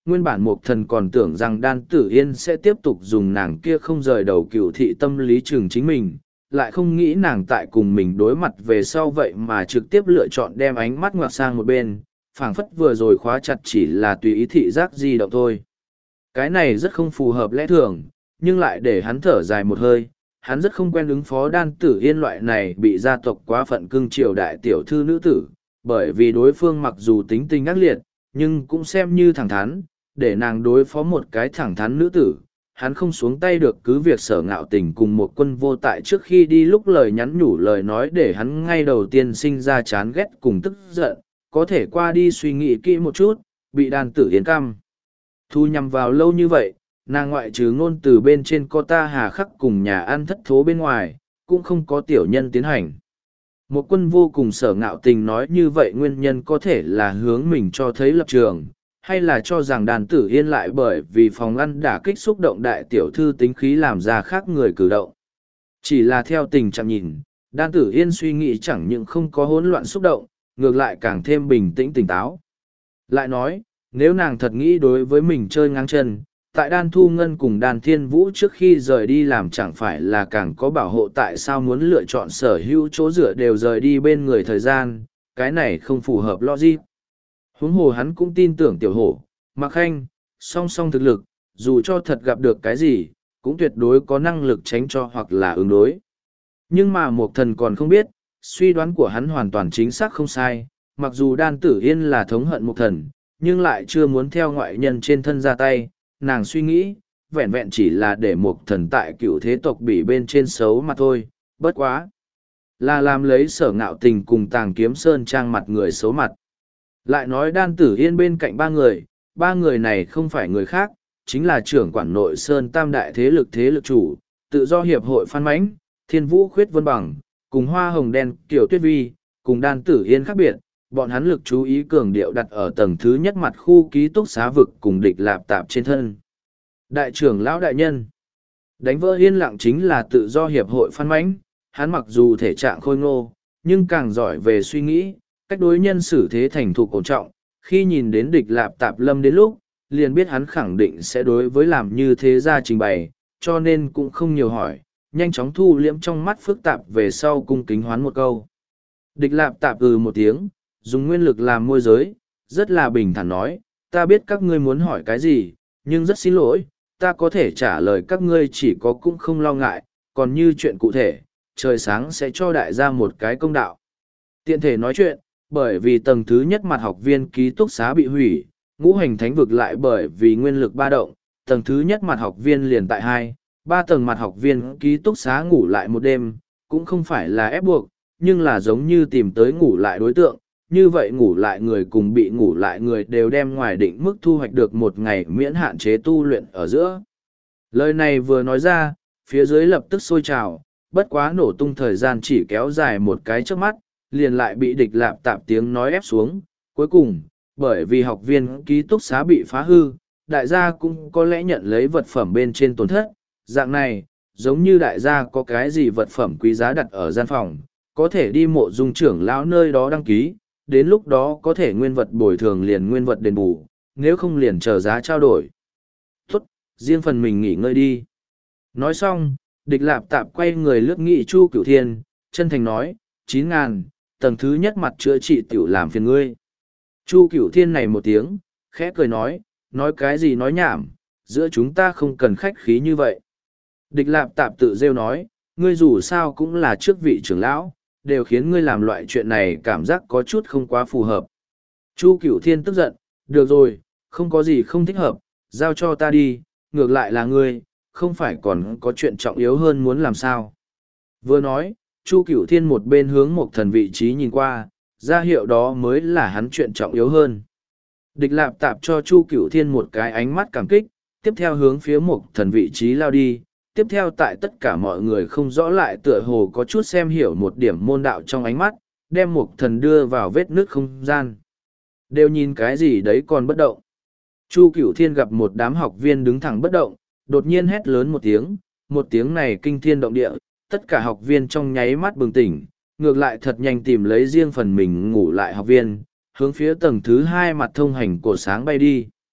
Nguyên bản Mục Thần còn tưởng rằng Đan Tử Yên sẽ tiếp tục dùng nàng kia không rời đầu cựu thị tâm lý trường chính mình, lại không nghĩ nàng tại cùng mình đối mặt về sau vậy mà trực tiếp lựa chọn đem ánh mắt ngoặt sang một bên, phảng phất vừa rồi khóa chặt chỉ là tùy ý thị giác di động thôi. Cái này rất không phù hợp lẽ thường, nhưng lại để hắn thở dài một hơi, hắn rất không quen ứng phó Đan Tử Yên loại này bị gia tộc quá phận cưng triều đại tiểu thư nữ tử, bởi vì đối phương mặc dù tính tình ác liệt, nhưng cũng xem như thẳng thắn, để nàng đối phó một cái thẳng thắn nữ tử. Hắn không xuống tay được cứ việc Sở Ngạo Tình cùng một quân vô tại trước khi đi lúc lời nhắn nhủ lời nói để hắn ngay đầu tiên sinh ra chán ghét cùng tức giận, có thể qua đi suy nghĩ kỹ một chút, bị Đan Tử Yên căm thu nhằm vào lâu như vậy, nàng ngoại trừ ngôn từ bên trên có ta hà khắc cùng nhà ăn thất thố bên ngoài, cũng không có tiểu nhân tiến hành. Một quân vô cùng Sở Ngạo Tình nói như vậy nguyên nhân có thể là hướng mình cho thấy lập trường, hay là cho rằng Đan Tử Yên lại bởi vì phòng ăn đả kích xúc động đại tiểu thư tính khí làm ra khác người cử động. Chỉ là theo tình trạng nhìn, Đan Tử Yên suy nghĩ chẳng những không có hỗn loạn xúc động, ngược lại càng thêm bình tĩnh tỉnh táo. Lại nói, nếu nàng thật nghĩ đối với mình chơi ngang chân, tại Đan Thu Ngân cùng Đan Thiên Vũ trước khi rời đi làm chẳng phải là càng có bảo hộ, tại sao muốn lựa chọn sở hữu chỗ dựa đều rời đi bên người thời gian, cái này không phù hợp logic. Huống hồ hắn cũng tin tưởng tiểu hổ, Mạc Khanh, song song thực lực, dù cho thật gặp được cái gì, cũng tuyệt đối có năng lực tránh cho hoặc là ứng đối. Nhưng mà Mục Thần còn không biết, suy đoán của hắn hoàn toàn chính xác không sai, mặc dù Đan Tử Yên là thống hận Mục Thần, nhưng lại chưa muốn theo ngoại nhân trên thân ra tay, nàng suy nghĩ, vẹn vẹn chỉ là để Mục Thần tại cựu thế tộc bị bên trên xấu mà thôi, bất quá. Là làm lấy Sở Ngạo Tình cùng Tàng Kiếm Sơn trang mặt người xấu mặt. Lại nói Đan Tử Yên bên cạnh ba người, ba người này không phải người khác, chính là trưởng quản nội Sơn tam đại thế lực thế lực chủ, tự do hiệp hội Phan Mãnh, Thiên Vũ Khuyết Vân Bằng, cùng Hoa Hồng Đen Kiều Tuyết Vi, cùng Đan Tử Yên khác biệt, bọn hắn lực chú ý cường điệu đặt ở tầng thứ nhất mặt khu ký túc xá vực cùng địch lạp tạp trên thân. Đại trưởng lão đại nhân, đánh vỡ yên lặng chính là tự do hiệp hội Phan Mãnh, hắn mặc dù thể trạng khôi ngô, nhưng càng giỏi về suy nghĩ, cách đối nhân xử thế thành thục ổn trọng, khi nhìn đến địch lạp tạp lâm đến lúc, liền biết hắn khẳng định sẽ đối với làm như thế ra trình bày, cho nên cũng không nhiều hỏi, nhanh chóng thu liễm trong mắt phức tạp về sau cung kính hoán một câu. Địch lạp tạp ừ một tiếng, dùng nguyên lực làm môi giới, rất là bình thản nói, ta biết các ngươi muốn hỏi cái gì, nhưng rất xin lỗi, ta có thể trả lời các ngươi chỉ có cũng không lo ngại, còn như chuyện cụ thể, trời sáng sẽ cho đại gia một cái công đạo. Tiện thể nói chuyện, bởi vì tầng thứ nhất mặt học viên ký túc xá bị hủy, ngũ hành thánh vực lại bởi vì nguyên lực ba động, tầng thứ nhất mặt học viên liền tại hai, ba tầng mặt học viên ký túc xá ngủ lại một đêm, cũng không phải là ép buộc, nhưng là giống như tìm tới ngủ lại đối tượng, như vậy ngủ lại người cùng bị ngủ lại người đều đem ngoài định mức thu hoạch được một ngày miễn hạn chế tu luyện ở giữa. Lời này vừa nói ra, phía dưới lập tức sôi trào, bất quá nổ tung thời gian chỉ kéo dài một cái trước mắt, liền lại bị địch lạp tạp tiếng nói ép xuống. Cuối cùng, bởi vì học viên ký túc xá bị phá hư, đại gia cũng có lẽ nhận lấy vật phẩm bên trên tổn thất. Dạng này, giống như đại gia có cái gì vật phẩm quý giá đặt ở gian phòng, có thể đi mộ dung trưởng lão nơi đó đăng ký, đến lúc đó có thể nguyên vật bồi thường liền nguyên vật đền bù, nếu không liền chờ giá trao đổi. Tốt, riêng phần mình nghỉ ngơi đi. Nói xong, địch lạp tạp quay người lướt nghị Chu Cửu Thiên, chân thành nói, chín ngàn, tầng thứ nhất mặt chữa trị tiểu làm phiền ngươi. Chu Cửu Thiên này một tiếng, khẽ cười nói, nói cái gì nói nhảm, giữa chúng ta không cần khách khí như vậy. Địch lạp tạp tự rêu nói, ngươi dù sao cũng là trước vị trưởng lão, đều khiến ngươi làm loại chuyện này cảm giác có chút không quá phù hợp. Chu Cửu Thiên tức giận, được rồi, không có gì không thích hợp, giao cho ta đi, ngược lại là ngươi, không phải còn có chuyện trọng yếu hơn muốn làm sao. Vừa nói, Chu Cửu Thiên một bên hướng một thần vị trí nhìn qua, ra hiệu đó mới là hắn chuyện trọng yếu hơn. Địch lạp tạp cho Chu Cửu Thiên một cái ánh mắt cảm kích, tiếp theo hướng phía một thần vị trí lao đi, tiếp theo tại tất cả mọi người không rõ lại tựa hồ có chút xem hiểu một điểm môn đạo trong ánh mắt, đem một thần đưa vào vết nước không gian. Đều nhìn cái gì đấy còn bất động. Chu Cửu Thiên gặp một đám học viên đứng thẳng bất động, đột nhiên hét lớn một tiếng, một tiếng này kinh thiên động địa, tất cả học viên trong nháy mắt bừng tỉnh, ngược lại thật nhanh tìm lấy riêng phần mình ngủ lại học viên, hướng phía tầng thứ hai mặt thông hành cổ sáng bay đi.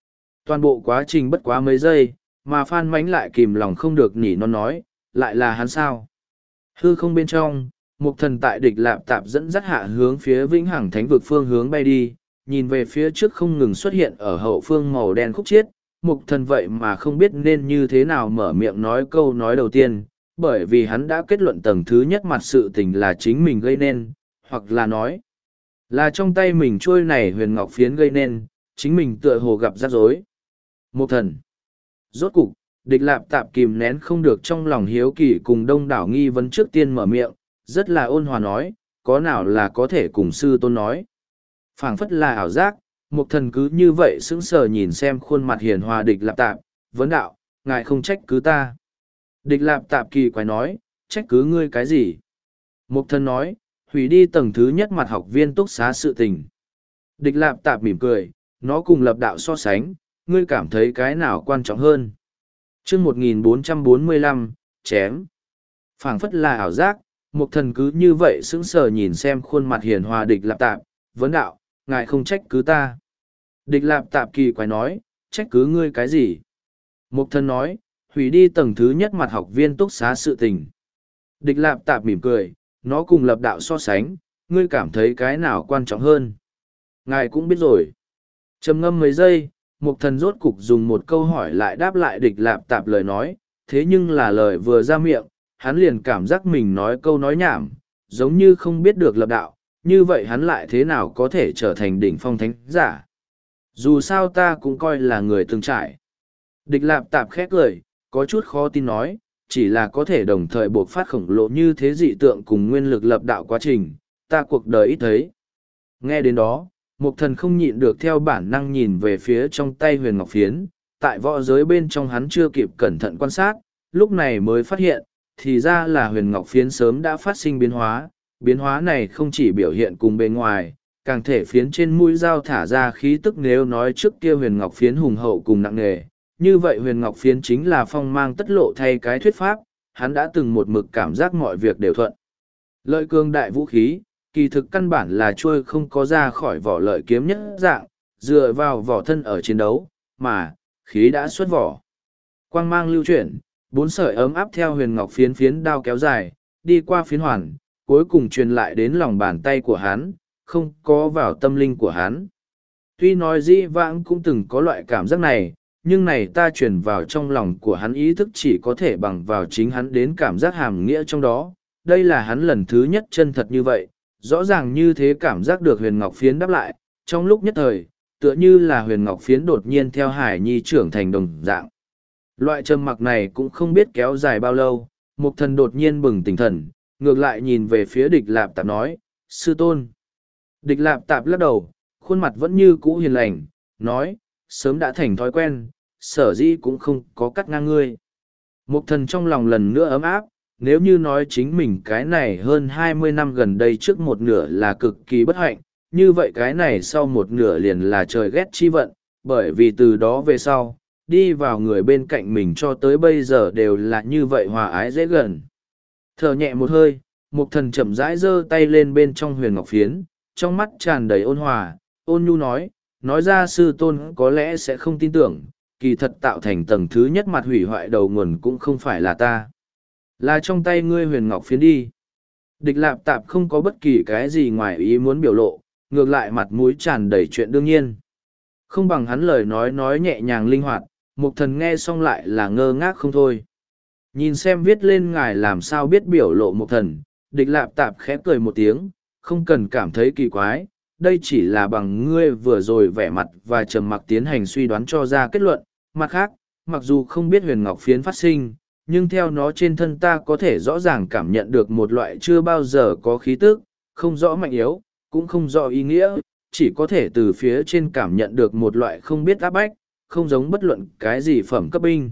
Toàn bộ quá trình bất quá mấy giây, mà Phan Mánh lại kìm lòng không được nỉ non nói, lại là hắn sao? Hư không bên trong, Mục Thần tại địch lạp tạp dẫn dắt hạ hướng phía Vĩnh Hằng Thánh vực phương hướng bay đi, nhìn về phía trước không ngừng xuất hiện ở hậu phương màu đen khúc chiết. Mục Thần vậy mà không biết nên như thế nào mở miệng nói câu nói đầu tiên, bởi vì hắn đã kết luận tầng thứ nhất mặt sự tình là chính mình gây nên, hoặc là nói là trong tay mình trôi này huyền ngọc phiến gây nên, chính mình tựa hồ gặp rắc rối. Mục Thần. Rốt cục, địch lạp tạp kìm nén không được trong lòng hiếu kỳ cùng đông đảo nghi vấn trước tiên mở miệng, rất là ôn hòa nói, có nào là có thể cùng sư tôn nói. Phảng phất là ảo giác, Mục Thần cứ như vậy sững sờ nhìn xem khuôn mặt hiền hòa địch lạp tạp, vấn đạo, ngài không trách cứ ta. Địch lạp tạp kỳ quái nói, trách cứ ngươi cái gì? Mục Thần nói, hủy đi tầng thứ nhất mặt học viên túc xá sự tình. Địch lạp tạp mỉm cười, nó cùng lập đạo so sánh, ngươi cảm thấy cái nào quan trọng hơn? chương một nghìn bốn trăm bốn mươi lăm, chém. Phảng phất là ảo giác, Mục Thần cứ như vậy sững sờ nhìn xem khuôn mặt hiền hòa địch lạp tạp, vấn đạo, ngài không trách cứ ta. Địch lạp tạp kỳ quái nói, trách cứ ngươi cái gì? Mục Thần nói, hủy đi tầng thứ nhất mặt học viên túc xá sự tình. Địch lạp tạp mỉm cười, nó cùng lập đạo so sánh, ngươi cảm thấy cái nào quan trọng hơn? Ngài cũng biết rồi. Trầm ngâm mấy giây, Mục Thần rốt cục dùng một câu hỏi lại đáp lại địch lạp tạp lời nói, thế nhưng là lời vừa ra miệng, hắn liền cảm giác mình nói câu nói nhảm, giống như không biết được lập đạo, như vậy hắn lại thế nào có thể trở thành đỉnh phong thánh giả. Dù sao ta cũng coi là người từng trải. Địch lạp tạp khét lời, có chút khó tin nói, chỉ là có thể đồng thời buộc phát khổng lồ như thế dị tượng cùng nguyên lực lập đạo quá trình, ta cuộc đời ít thấy. Nghe đến đó, Mục Thần không nhịn được theo bản năng nhìn về phía trong tay huyền ngọc phiến, tại võ giới bên trong hắn chưa kịp cẩn thận quan sát, lúc này mới phát hiện, thì ra là huyền ngọc phiến sớm đã phát sinh biến hóa, biến hóa này không chỉ biểu hiện cùng bề ngoài, càng thể phiến trên mũi dao thả ra khí tức nếu nói trước kia huyền ngọc phiến hùng hậu cùng nặng nề, như vậy huyền ngọc phiến chính là phong mang tất lộ thay cái thuyết pháp, hắn đã từng một mực cảm giác mọi việc đều thuận. Lợi cương đại vũ khí, kỳ thực căn bản là trôi không có ra khỏi vỏ lợi kiếm nhất dạng, dựa vào vỏ thân ở chiến đấu, mà, khí đã xuất vỏ. Quang mang lưu chuyển, bốn sợi ấm áp theo huyền ngọc phiến phiến đao kéo dài, đi qua phiến hoàn, cuối cùng truyền lại đến lòng bàn tay của hắn, không có vào tâm linh của hắn. Tuy nói dĩ vãng cũng từng có loại cảm giác này, nhưng này ta truyền vào trong lòng của hắn ý thức chỉ có thể bằng vào chính hắn đến cảm giác hàm nghĩa trong đó. Đây là hắn lần thứ nhất chân thật như vậy, rõ ràng như thế cảm giác được huyền ngọc phiến đáp lại, trong lúc nhất thời, tựa như là huyền ngọc phiến đột nhiên theo hải nhi trưởng thành đồng dạng. Loại trầm mặc này cũng không biết kéo dài bao lâu, Mục Thần đột nhiên bừng tỉnh thần, ngược lại nhìn về phía địch lạp tạp nói, sư tôn. Địch lạp tạp lắc đầu, khuôn mặt vẫn như cũ hiền lành, nói, sớm đã thành thói quen, sở dĩ cũng không có cắt ngang ngươi. Mục Thần trong lòng lần nữa ấm áp, nếu như nói chính mình cái này hơn hai mươi năm gần đây trước một nửa là cực kỳ bất hạnh, như vậy cái này sau một nửa liền là trời ghét chi vận, bởi vì từ đó về sau, đi vào người bên cạnh mình cho tới bây giờ đều là như vậy hòa ái dễ gần. Thở nhẹ một hơi, Mục Thần chậm rãi giơ tay lên bên trong huyền ngọc phiến, trong mắt tràn đầy ôn hòa, ôn nhu nói, nói ra sư tôn có lẽ sẽ không tin tưởng, kỳ thật tạo thành tầng thứ nhất mặt hủy hoại đầu nguồn cũng không phải là ta. Là trong tay ngươi huyền ngọc phiến đi. Địch lạp tạp không có bất kỳ cái gì ngoài ý muốn biểu lộ, ngược lại mặt mũi tràn đầy chuyện đương nhiên. Không bằng hắn lời nói nói nhẹ nhàng linh hoạt, Mục Thần nghe xong lại là ngơ ngác không thôi. Nhìn xem viết lên ngài làm sao biết biểu lộ Mục Thần, địch lạp tạp khẽ cười một tiếng, không cần cảm thấy kỳ quái, đây chỉ là bằng ngươi vừa rồi vẻ mặt và trầm mặc tiến hành suy đoán cho ra kết luận. Mặt khác, mặc dù không biết huyền ngọc phiến phát sinh, nhưng theo nó trên thân ta có thể rõ ràng cảm nhận được một loại chưa bao giờ có khí tức, không rõ mạnh yếu, cũng không rõ ý nghĩa, chỉ có thể từ phía trên cảm nhận được một loại không biết áp bách, không giống bất luận cái gì phẩm cấp binh.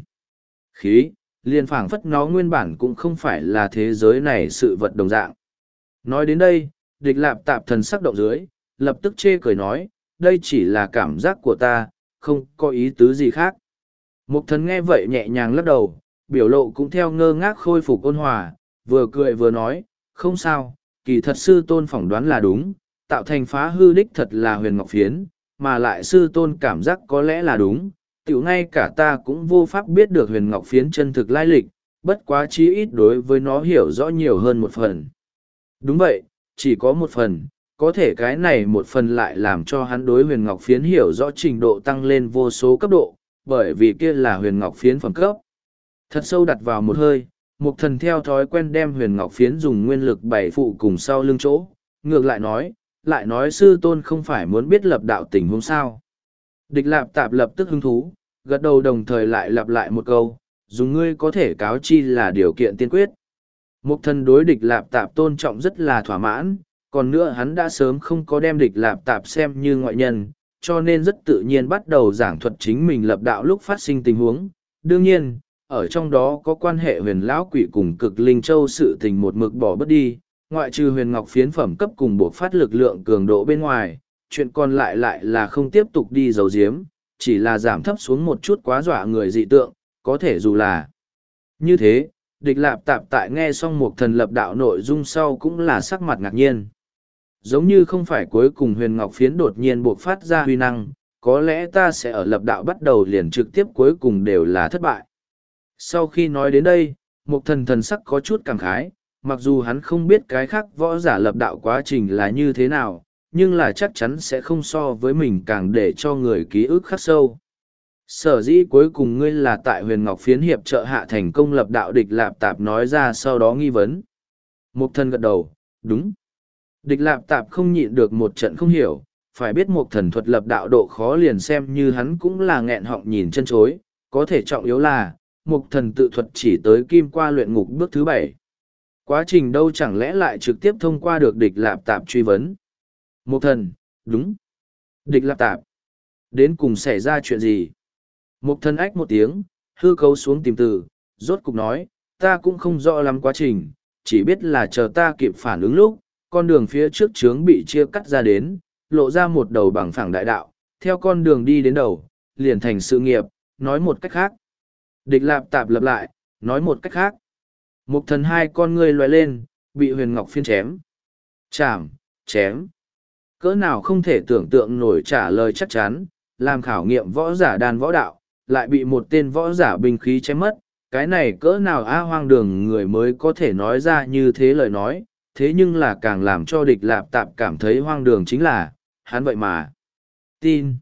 Khí, liền phảng phất nó nguyên bản cũng không phải là thế giới này sự vật đồng dạng. Nói đến đây, địch lạp tạp thần sắc động dưới, lập tức chê cười nói, đây chỉ là cảm giác của ta, không có ý tứ gì khác. Mục Thần nghe vậy nhẹ nhàng lắc đầu, biểu lộ cũng theo ngơ ngác khôi phục ôn hòa, vừa cười vừa nói, không sao, kỳ thật sư tôn phỏng đoán là đúng, tạo thành phá hư đích thật là huyền ngọc phiến, mà lại sư tôn cảm giác có lẽ là đúng, Tiểu ngay cả ta cũng vô pháp biết được huyền ngọc phiến chân thực lai lịch, bất quá chí ít đối với nó hiểu rõ nhiều hơn một phần. Đúng vậy, chỉ có một phần, có thể cái này một phần lại làm cho hắn đối huyền ngọc phiến hiểu rõ trình độ tăng lên vô số cấp độ, bởi vì kia là huyền ngọc phiến phẩm cấp. Thật sâu đặt vào một hơi, Mục Thần theo thói quen đem huyền ngọc phiến dùng nguyên lực bảy phụ cùng sau lưng chỗ, ngược lại nói, lại nói sư tôn không phải muốn biết lập đạo tình huống sao. Địch Lạp Tạp lập tức hứng thú, gật đầu đồng thời lại lặp lại một câu, dùng ngươi có thể cáo chi là điều kiện tiên quyết. Mục Thần đối Địch Lạp Tạp tôn trọng rất là thỏa mãn, còn nữa hắn đã sớm không có đem Địch Lạp Tạp xem như ngoại nhân, cho nên rất tự nhiên bắt đầu giảng thuật chính mình lập đạo lúc phát sinh tình huống. Đương nhiên, ở trong đó có quan hệ huyền lão quỷ cùng cực linh châu sự tình một mực bỏ bất đi, ngoại trừ huyền ngọc phiến phẩm cấp cùng bộ phát lực lượng cường độ bên ngoài, chuyện còn lại lại là không tiếp tục đi giấu giếm, chỉ là giảm thấp xuống một chút quá dọa người dị tượng, có thể dù là như thế, Địch Lạp Tạp tại nghe xong một thần lập đạo nội dung sau cũng là sắc mặt ngạc nhiên. Giống như không phải cuối cùng huyền ngọc phiến đột nhiên buộc phát ra huy năng, có lẽ ta sẽ ở lập đạo bắt đầu liền trực tiếp cuối cùng đều là thất bại. Sau khi nói đến đây, một thần thần sắc có chút cảm khái, mặc dù hắn không biết cái khác võ giả lập đạo quá trình là như thế nào, nhưng là chắc chắn sẽ không so với mình càng để cho người ký ức khắc sâu. Sở dĩ cuối cùng ngươi là tại huyền ngọc phiến hiệp trợ hạ thành công lập đạo. Địch Lạp Tạp nói ra sau đó nghi vấn. Mục thần gật đầu, đúng. Địch Lạp Tạp không nhịn được một trận không hiểu, phải biết một thần thuật lập đạo độ khó liền xem như hắn cũng là nghẹn họng nhìn chân chối, có thể trọng yếu là, một thần tự thuật chỉ tới kim qua luyện ngục bước thứ bảy. Quá trình đâu chẳng lẽ lại trực tiếp thông qua được Địch Lạp Tạp truy vấn. Một thần, đúng. Địch Lạp Tạp, đến cùng xảy ra chuyện gì? Một thần ách một tiếng, hư cấu xuống tìm từ, rốt cục nói, ta cũng không rõ lắm quá trình, chỉ biết là chờ ta kịp phản ứng lúc, con đường phía trước trướng bị chia cắt ra đến, lộ ra một đầu bằng phẳng đại đạo, theo con đường đi đến đầu, liền thành sự nghiệp, nói một cách khác. Địch Lạp Tạp lập lại, nói một cách khác. Một thần hai con ngươi loại lên, bị huyền ngọc phiên chém. Chảm, chém. Cỡ nào không thể tưởng tượng nổi trả lời chắc chắn, làm khảo nghiệm võ giả đàn võ đạo, lại bị một tên võ giả binh khí chém mất. Cái này cỡ nào a hoang đường người mới có thể nói ra như thế lời nói, thế nhưng là càng làm cho Địch Lạp Tạp cảm thấy hoang đường chính là, hắn vậy mà. Tin.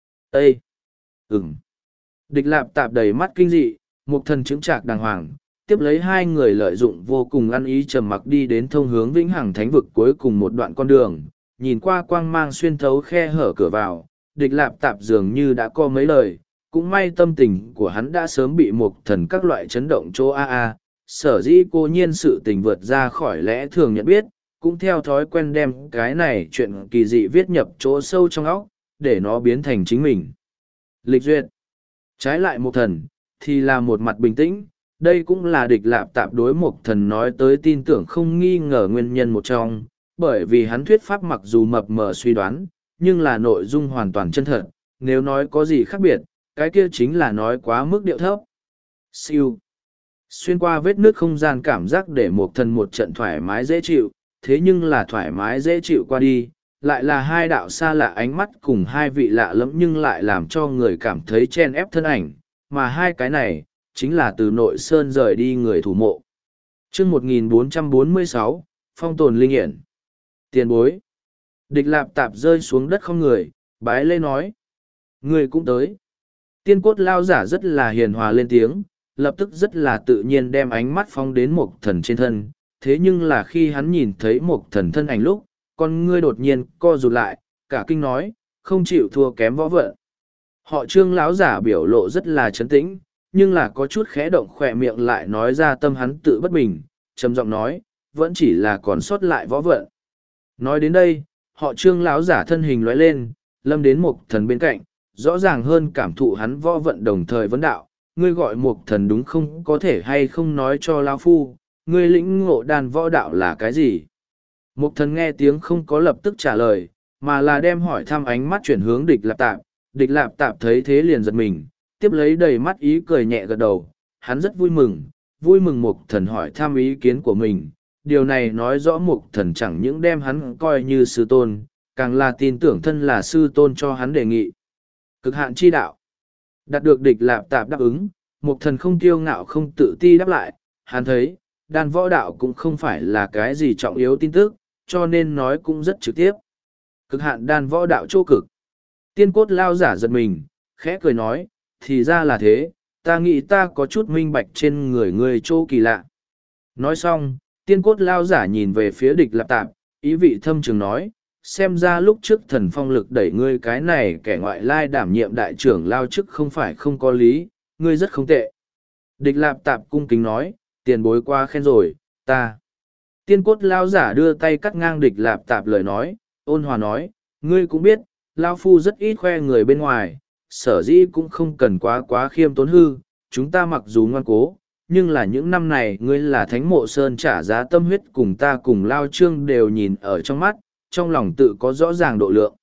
Ê. Ừm. Địch Lạp Tạp đầy mắt kinh dị, một thần chứng trạc đàng hoàng, tiếp lấy hai người lợi dụng vô cùng ăn ý trầm mặc đi đến thông hướng vĩnh hằng thánh vực cuối cùng một đoạn con đường, nhìn qua quang mang xuyên thấu khe hở cửa vào, Địch Lạp Tạp dường như đã có mấy lời, cũng may tâm tình của hắn đã sớm bị một thần các loại chấn động chỗ a a, sở dĩ cô nhiên sự tình vượt ra khỏi lẽ thường nhận biết, cũng theo thói quen đem cái này chuyện kỳ dị viết nhập chỗ sâu trong óc, để nó biến thành chính mình. Lịch duyệt. Trái lại một thần, thì là một mặt bình tĩnh, đây cũng là Địch Lạp Tạp đối một thần nói tới tin tưởng không nghi ngờ nguyên nhân một trong, bởi vì hắn thuyết pháp mặc dù mập mờ suy đoán, nhưng là nội dung hoàn toàn chân thật, nếu nói có gì khác biệt, cái kia chính là nói quá mức điệu thấp. Siêu. Xuyên qua vết nước không gian cảm giác để một thần một trận thoải mái dễ chịu, thế nhưng là thoải mái dễ chịu qua đi, lại là hai đạo xa lạ ánh mắt cùng hai vị lạ lẫm nhưng lại làm cho người cảm thấy chen ép thân ảnh, mà hai cái này, chính là từ nội sơn rời đi người thủ mộ. chương một nghìn bốn trăm bốn mươi sáu, Phong tồn linh hiển. Tiền bối. Địch Lạp Tạp rơi xuống đất không người, bái lê nói. Người cũng tới. Tiên cốt lao giả rất là hiền hòa lên tiếng, lập tức rất là tự nhiên đem ánh mắt phóng đến một thần trên thân. Thế nhưng là khi hắn nhìn thấy một thần thân ảnh lúc, con ngươi đột nhiên co rụt lại, cả kinh nói, không chịu thua kém võ vận. Họ Trương lão giả biểu lộ rất là trấn tĩnh, nhưng là có chút khẽ động khỏe miệng lại nói ra tâm hắn tự bất bình, trầm giọng nói, vẫn chỉ là còn sót lại võ vận. Nói đến đây, họ Trương lão giả thân hình lóe lên, lâm đến một thần bên cạnh, rõ ràng hơn cảm thụ hắn võ vận đồng thời vấn đạo, ngươi gọi một thần đúng không, có thể hay không nói cho lão phu, ngươi lĩnh ngộ đàn võ đạo là cái gì? Một thần nghe tiếng không có lập tức trả lời, mà là đem hỏi thăm ánh mắt chuyển hướng Địch Lạp Tạp. Địch Lạp Tạp thấy thế liền giật mình, tiếp lấy đầy mắt ý cười nhẹ gật đầu, hắn rất vui mừng, vui mừng một thần hỏi thăm ý kiến của mình. Điều này nói rõ một thần chẳng những đem hắn coi như sư tôn, càng là tin tưởng thân là sư tôn cho hắn đề nghị. Cực hạn chi đạo. Đạt được địch lạp tạp đáp ứng, Mục Thần không kiêu ngạo không tự ti đáp lại, hắn thấy, đan võ đạo cũng không phải là cái gì trọng yếu tin tức, cho nên nói cũng rất trực tiếp. Cực hạn đan võ đạo chỗ cực. Tiên cốt lao giả giật mình, khẽ cười nói, thì ra là thế, ta nghĩ ta có chút minh bạch trên người người chỗ kỳ lạ. Nói xong, tiên cốt lao giả nhìn về phía địch lạp tạp, ý vị thâm trường nói, xem ra lúc trước thần phong lực đẩy ngươi cái này kẻ ngoại lai đảm nhiệm đại trưởng lao chức không phải không có lý, ngươi rất không tệ. Địch lạp tạp cung kính nói, tiền bối qua khen rồi, ta. Tiên cốt lao giả đưa tay cắt ngang địch lạp tạp lời nói, ôn hòa nói, ngươi cũng biết, lao phu rất ít khoe người bên ngoài, sở dĩ cũng không cần quá quá khiêm tốn hư, chúng ta mặc dù ngoan cố, nhưng là những năm này ngươi là thánh mộ sơn trả giá tâm huyết cùng ta cùng lao trương đều nhìn ở trong mắt, trong lòng tự có rõ ràng độ lượng.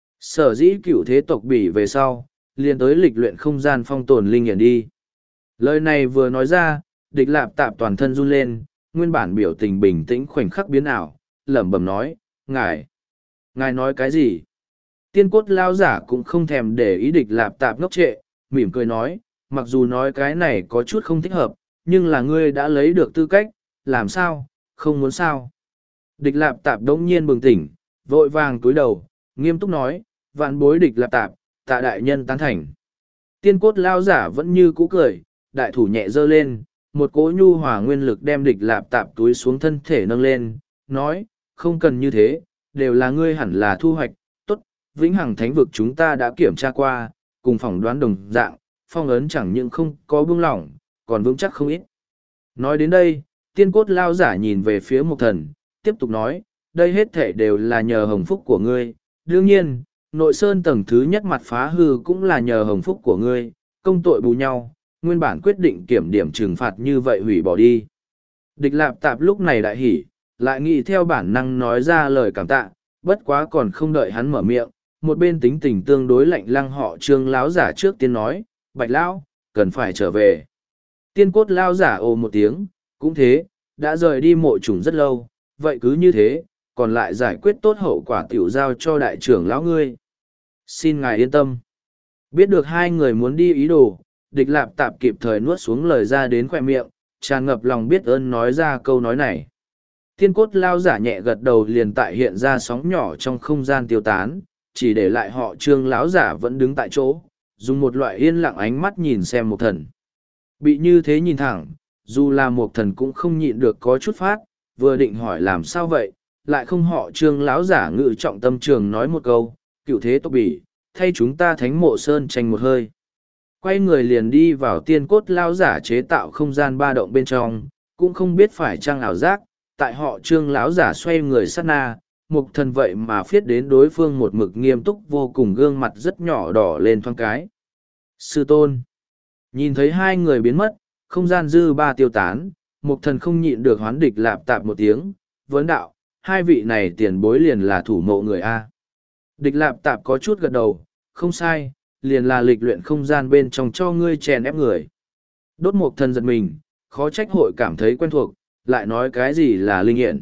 Sở dĩ cựu thế tộc bỉ về sau, liền tới lịch luyện không gian phong tồn linh hiển đi. Lời này vừa nói ra, địch lạp tạp toàn thân run lên, nguyên bản biểu tình bình tĩnh khoảnh khắc biến ảo, lẩm bẩm nói, ngài, ngài nói cái gì? Tiên cốt lao giả cũng không thèm để ý địch lạp tạp ngốc trệ, mỉm cười nói, mặc dù nói cái này có chút không thích hợp, nhưng là ngươi đã lấy được tư cách, làm sao, không muốn sao. Địch lạp tạp đống nhiên bừng tỉnh, vội vàng túi đầu, nghiêm túc nói, vạn bối địch lạp tạp, tạ đại nhân tán thành. Tiên cốt lao giả vẫn như cũ cười, đại thủ nhẹ giơ lên, một cỗ nhu hòa nguyên lực đem địch lạp tạp túi xuống thân thể nâng lên, nói, không cần như thế, đều là ngươi hẳn là thu hoạch, tốt, vĩnh hằng thánh vực chúng ta đã kiểm tra qua, cùng phỏng đoán đồng dạng, phong ấn chẳng những không có buông lỏng, còn vững chắc không ít. Nói đến đây, tiên cốt lao giả nhìn về phía Mục Thần, tiếp tục nói, đây hết thể đều là nhờ hồng phúc của ngươi, đương nhiên, nội sơn tầng thứ nhất mặt phá hư cũng là nhờ hồng phúc của ngươi, công tội bù nhau, nguyên bản quyết định kiểm điểm trừng phạt như vậy hủy bỏ đi. Địch lạp tạp lúc này đại hỉ, lại nghĩ theo bản năng nói ra lời cảm tạ, bất quá còn không đợi hắn mở miệng, một bên tính tình tương đối lạnh lăng họ trương láo giả trước tiên nói, bạch lão, cần phải trở về. Tiên cốt lao giả ồ một tiếng, cũng thế, đã rời đi mộ trùng rất lâu, vậy cứ như thế, còn lại giải quyết tốt hậu quả tiểu giao cho đại trưởng lão ngươi. Xin ngài yên tâm. Biết được hai người muốn đi ý đồ, địch lạp tạp kịp thời nuốt xuống lời ra đến khoe miệng, tràn ngập lòng biết ơn nói ra câu nói này. Tiên cốt lao giả nhẹ gật đầu liền tại hiện ra sóng nhỏ trong không gian tiêu tán, chỉ để lại họ trương lão giả vẫn đứng tại chỗ, dùng một loại yên lặng ánh mắt nhìn xem Mục Thần. Bị như thế nhìn thẳng, dù là Mục Thần cũng không nhịn được có chút phát, vừa định hỏi làm sao vậy, lại không họ trương lão giả ngự trọng tâm trường nói một câu, cựu thế tộc bỉ, thay chúng ta thánh mộ sơn tranh một hơi. Quay người liền đi vào tiên cốt lao giả chế tạo không gian ba động bên trong, cũng không biết phải chăng ảo giác, tại họ trương lão giả xoay người sát na, Mục Thần vậy mà phiết đến đối phương một mực nghiêm túc vô cùng gương mặt rất nhỏ đỏ lên thoáng cái. Sư tôn. Nhìn thấy hai người biến mất, không gian dư ba tiêu tán, Mục Thần không nhịn được hoán địch lạp tạp một tiếng, vấn đạo, hai vị này tiền bối liền là thủ mộ người A. Địch lạp tạp có chút gật đầu, không sai, liền là lịch luyện không gian bên trong cho ngươi chèn ép người. Đốt Mục Thần giật mình, khó trách hội cảm thấy quen thuộc, lại nói cái gì là linh hiển.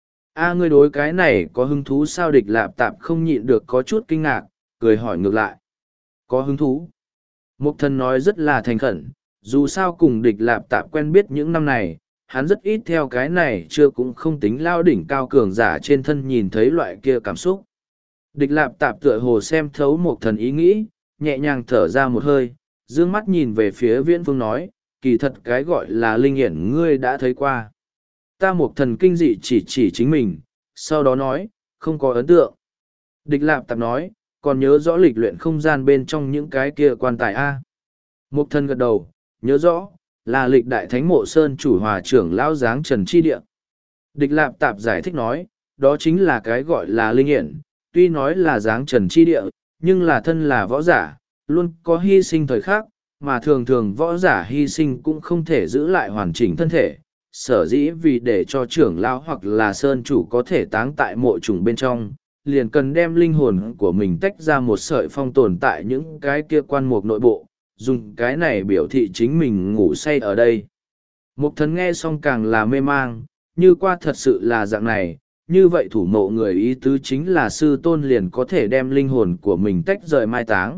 A ngươi đối cái này có hứng thú sao? Địch lạp tạp không nhịn được có chút kinh ngạc, cười hỏi ngược lại. Có hứng thú. Mục Thần nói rất là thành khẩn, dù sao cùng địch lạp tạp quen biết những năm này, hắn rất ít theo cái này chưa cũng không tính lao đỉnh cao cường giả trên thân nhìn thấy loại kia cảm xúc. Địch lạp tạp tựa hồ xem thấu Mục Thần ý nghĩ, nhẹ nhàng thở ra một hơi, dương mắt nhìn về phía Viễn Phương nói, kỳ thật cái gọi là linh hiển ngươi đã thấy qua. Ta Mục Thần kinh dị chỉ chỉ chính mình, sau đó nói, không có ấn tượng. Địch lạp tạp nói, còn nhớ rõ lịch luyện không gian bên trong những cái kia quan tài A. Mục Thần gật đầu, nhớ rõ, là lịch đại thánh mộ sơn chủ hòa trưởng lão giáng trần chi địa. Địch lạp tạp giải thích nói, đó chính là cái gọi là linh hiển, tuy nói là giáng trần chi địa, nhưng là thân là võ giả, luôn có hy sinh thời khắc, mà thường thường võ giả hy sinh cũng không thể giữ lại hoàn chỉnh thân thể. Sở dĩ vì để cho trưởng lão hoặc là sơn chủ có thể táng tại mộ trùng bên trong, liền cần đem linh hồn của mình tách ra một sợi phong tồn tại những cái kia quan mục nội bộ, dùng cái này biểu thị chính mình ngủ say ở đây. Mục Thần nghe xong càng là mê mang, như qua thật sự là dạng này, như vậy thủ mộ người ý tứ chính là sư tôn liền có thể đem linh hồn của mình tách rời mai táng,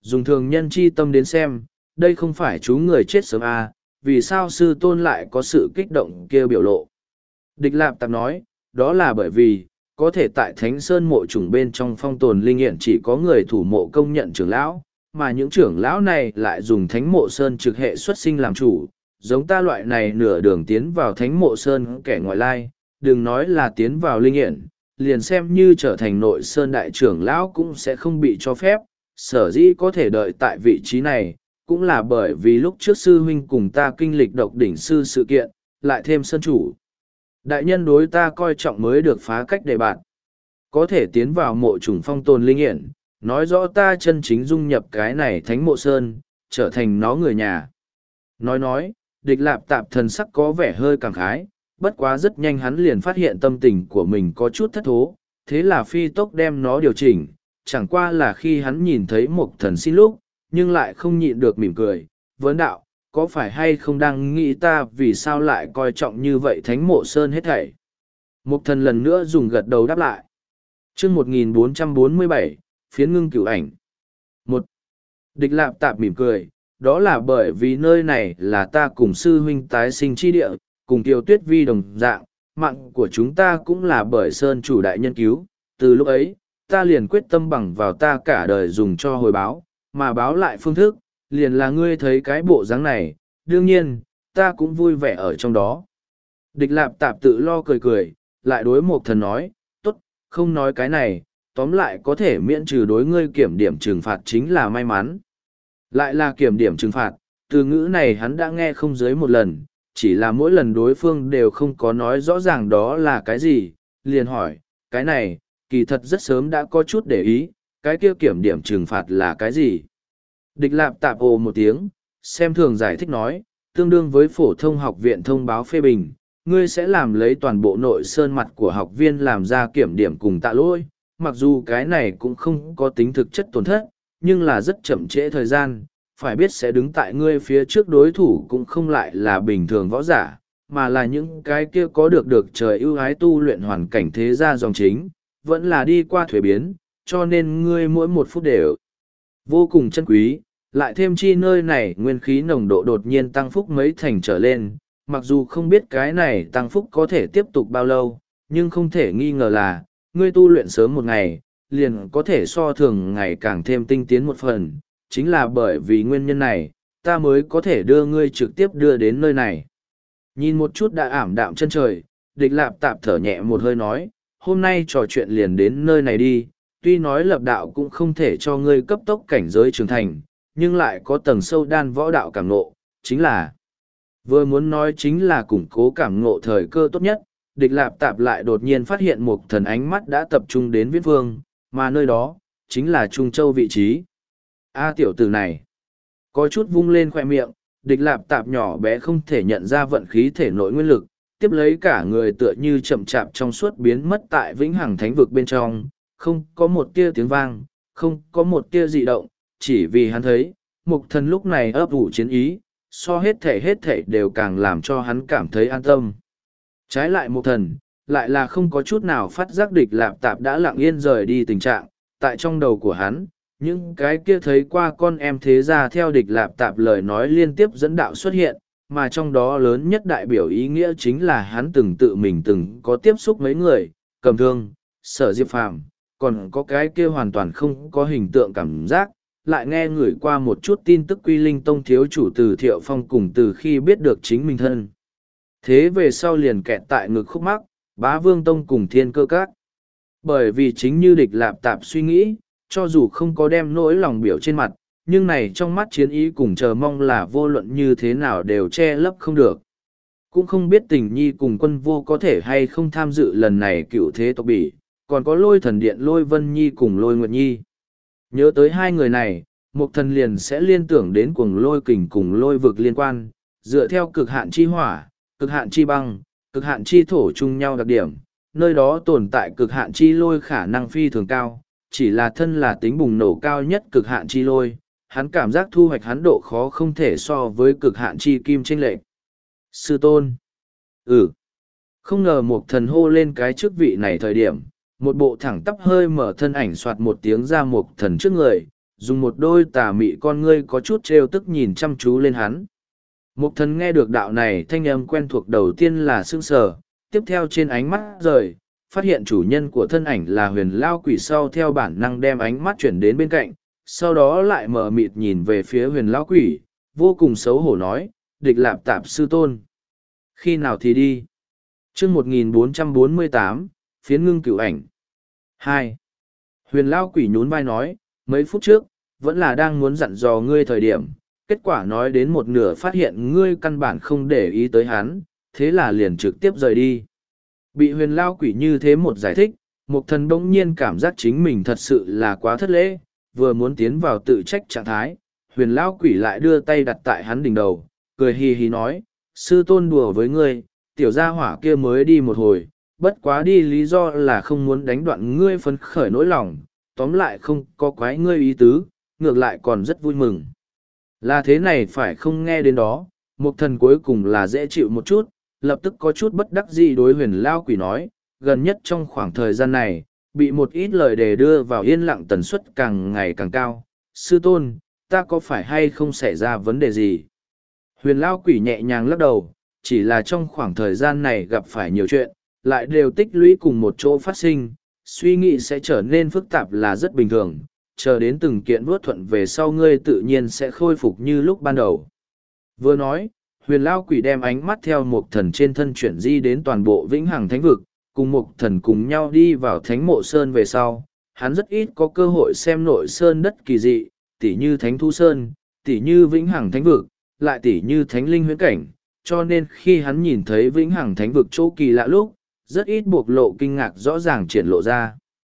dùng thường nhân chi tâm đến xem, đây không phải chú người chết sớm à, vì sao sư tôn lại có sự kích động kia biểu lộ. Địch Lạp Tạp nói, đó là bởi vì, có thể tại Thánh Sơn mộ trùng bên trong phong tồn linh hiện chỉ có người thủ mộ công nhận trưởng lão, mà những trưởng lão này lại dùng Thánh Mộ Sơn trực hệ xuất sinh làm chủ, giống ta loại này nửa đường tiến vào Thánh Mộ Sơn kẻ ngoại lai, đừng nói là tiến vào linh hiện, liền xem như trở thành nội sơn đại trưởng lão cũng sẽ không bị cho phép, sở dĩ có thể đợi tại vị trí này, cũng là bởi vì lúc trước sư huynh cùng ta kinh lịch độc đỉnh sư sự kiện, lại thêm sơn chủ. Đại nhân đối ta coi trọng mới được phá cách đề bạn. Có thể tiến vào mộ trùng phong tồn linh hiển, nói rõ ta chân chính dung nhập cái này thánh mộ sơn, trở thành nó người nhà. Nói nói, địch lạp tạp thần sắc có vẻ hơi cảm khái, bất quá rất nhanh hắn liền phát hiện tâm tình của mình có chút thất thố, thế là phi tốc đem nó điều chỉnh, chẳng qua là khi hắn nhìn thấy một thần xin lúc, nhưng lại không nhịn được mỉm cười, vấn đạo, có phải hay không đang nghĩ ta vì sao lại coi trọng như vậy thánh mộ sơn hết thảy. Một thần lần nữa dùng gật đầu đáp lại. chương một nghìn bốn trăm bốn mươi bảy, phiến ngưng cửu ảnh. Một, địch lạp tạp mỉm cười, đó là bởi vì nơi này là ta cùng sư huynh tái sinh chi địa, cùng Tiêu Tuyết Vi đồng dạng, mạng của chúng ta cũng là bởi Sơn chủ đại nhân cứu, từ lúc ấy, ta liền quyết tâm bằng vào ta cả đời dùng cho hồi báo, mà báo lại phương thức, liền là ngươi thấy cái bộ dáng này, đương nhiên, ta cũng vui vẻ ở trong đó. Địch lạp tạp tự lo cười cười, lại đối một thần nói, tốt, không nói cái này, tóm lại có thể miễn trừ đối ngươi kiểm điểm trừng phạt chính là may mắn. Lại là kiểm điểm trừng phạt, từ ngữ này hắn đã nghe không dưới một lần, chỉ là mỗi lần đối phương đều không có nói rõ ràng đó là cái gì, liền hỏi, cái này, kỳ thật rất sớm đã có chút để ý, cái kia kiểm điểm trừng phạt là cái gì. Địch lạp tạp ồ một tiếng, xem thường giải thích nói, tương đương với phổ thông học viện thông báo phê bình, ngươi sẽ làm lấy toàn bộ nội sơn mặt của học viên làm ra kiểm điểm cùng tạ lỗi, mặc dù cái này cũng không có tính thực chất tổn thất, nhưng là rất chậm trễ thời gian, phải biết sẽ đứng tại ngươi phía trước đối thủ cũng không lại là bình thường võ giả, mà là những cái kia có được được trời ưu ái tu luyện hoàn cảnh thế gia dòng chính, vẫn là đi qua thuế biến, cho nên ngươi mỗi một phút đều vô cùng chân quý, lại thêm chi nơi này nguyên khí nồng độ đột nhiên tăng phúc mấy thành trở lên, mặc dù không biết cái này tăng phúc có thể tiếp tục bao lâu, nhưng không thể nghi ngờ là, ngươi tu luyện sớm một ngày, liền có thể so thường ngày càng thêm tinh tiến một phần, chính là bởi vì nguyên nhân này, ta mới có thể đưa ngươi trực tiếp đưa đến nơi này. Nhìn một chút đã ảm đạm chân trời, địch lạp tạp thở nhẹ một hơi nói, hôm nay trò chuyện liền đến nơi này đi, tuy nói lập đạo cũng không thể cho ngươi cấp tốc cảnh giới trưởng thành, nhưng lại có tầng sâu đan võ đạo cảm ngộ, chính là vừa muốn nói chính là củng cố cảm ngộ thời cơ tốt nhất, địch lạp tạp lại đột nhiên phát hiện một thần ánh mắt đã tập trung đến viễn phương, mà nơi đó, chính là Trung Châu vị trí. A tiểu tử này, có chút vung lên khoe miệng, địch lạp tạp nhỏ bé không thể nhận ra vận khí thể nội nguyên lực, tiếp lấy cả người tựa như chậm chạp trong suốt biến mất tại vĩnh hằng thánh vực bên trong, không có một tia tiếng vang, không có một tia dị động, chỉ vì hắn thấy, mục thần lúc này ấp ủ chiến ý, so hết thể hết thể đều càng làm cho hắn cảm thấy an tâm. Trái lại mục thần, lại là không có chút nào phát giác địch lạp tạp đã lặng yên rời đi tình trạng, tại trong đầu của hắn, những cái kia thấy qua con em thế ra theo địch lạp tạp lời nói liên tiếp dẫn đạo xuất hiện, mà trong đó lớn nhất đại biểu ý nghĩa chính là hắn từng tự mình từng có tiếp xúc mấy người, cầm thương, sở diệp phàm, còn có cái kia hoàn toàn không có hình tượng cảm giác, lại nghe người qua một chút tin tức Quy Linh Tông thiếu chủ từ Thiệu Phong cùng từ khi biết được chính mình thân. Thế về sau liền kẹt tại ngực khúc mắc, Bá Vương Tông cùng Thiên Cơ Các. Bởi vì chính như địch lạp tạp suy nghĩ, cho dù không có đem nỗi lòng biểu trên mặt, nhưng này trong mắt chiến ý cùng chờ mong là vô luận như thế nào đều che lấp không được. Cũng không biết tình nhi cùng quân vô có thể hay không tham dự lần này cựu thế tộc bỉ, còn có lôi thần điện lôi vân nhi cùng lôi nguyệt nhi. Nhớ tới hai người này, một thần liền sẽ liên tưởng đến cuồng lôi kình cùng lôi vực liên quan, dựa theo cực hạn chi hỏa, cực hạn chi băng, cực hạn chi thổ chung nhau đặc điểm, nơi đó tồn tại cực hạn chi lôi khả năng phi thường cao, chỉ là thân là tính bùng nổ cao nhất cực hạn chi lôi, hắn cảm giác thu hoạch hắn độ khó không thể so với cực hạn chi kim chênh lệch. Sư tôn. Ừ. Không ngờ một thần hô lên cái chức vị này thời điểm, một bộ thẳng tắp hơi mở thân ảnh soạt một tiếng ra một thần trước người, dùng một đôi tà mị con ngươi có chút trêu tức nhìn chăm chú lên hắn. Mục thần nghe được đạo này thanh âm quen thuộc đầu tiên là sững sờ, tiếp theo trên ánh mắt rời, phát hiện chủ nhân của thân ảnh là huyền lao quỷ, sau theo bản năng đem ánh mắt chuyển đến bên cạnh, sau đó lại mở mịt nhìn về phía huyền lao quỷ, vô cùng xấu hổ nói, địch lạp tạp sư tôn. Khi nào thì đi? chương một nghìn bốn trăm bốn mươi tám, phiến ngưng cửu ảnh. hai. Huyền lao quỷ nhún vai nói, mấy phút trước, vẫn là đang muốn dặn dò ngươi thời điểm, kết quả nói đến một nửa phát hiện ngươi căn bản không để ý tới hắn, thế là liền trực tiếp rời đi. Bị huyền lao quỷ như thế một giải thích, Mục thần bỗng nhiên cảm giác chính mình thật sự là quá thất lễ, vừa muốn tiến vào tự trách trạng thái, huyền lao quỷ lại đưa tay đặt tại hắn đỉnh đầu, cười hì hì nói, sư tôn đùa với ngươi, tiểu gia hỏa kia mới đi một hồi, bất quá đi lý do là không muốn đánh đoạn ngươi phấn khởi nỗi lòng, tóm lại không có quái ngươi ý tứ, ngược lại còn rất vui mừng. Là thế này phải không? Nghe đến đó, Mục thần cuối cùng là dễ chịu một chút, lập tức có chút bất đắc dĩ đối huyền lao quỷ nói, gần nhất trong khoảng thời gian này, bị một ít lời đề đưa vào yên lặng tần suất càng ngày càng cao. Sư tôn, ta có phải hay không xảy ra vấn đề gì? Huyền lao quỷ nhẹ nhàng lắc đầu, chỉ là trong khoảng thời gian này gặp phải nhiều chuyện, lại đều tích lũy cùng một chỗ phát sinh, suy nghĩ sẽ trở nên phức tạp là rất bình thường, chờ đến từng kiện vuốt thuận về sau ngươi tự nhiên sẽ khôi phục như lúc ban đầu. Vừa nói, huyền lao quỷ đem ánh mắt theo một thần trên thân chuyển di đến toàn bộ vĩnh hằng thánh vực, cùng một thần cùng nhau đi vào thánh mộ sơn về sau. Hắn rất ít có cơ hội xem nội sơn đất kỳ dị, tỉ như thánh thu sơn, tỉ như vĩnh hằng thánh vực, lại tỉ như thánh linh huyễn cảnh, cho nên khi hắn nhìn thấy vĩnh hằng thánh vực chỗ kỳ lạ lúc, rất ít buộc lộ kinh ngạc rõ ràng triển lộ ra.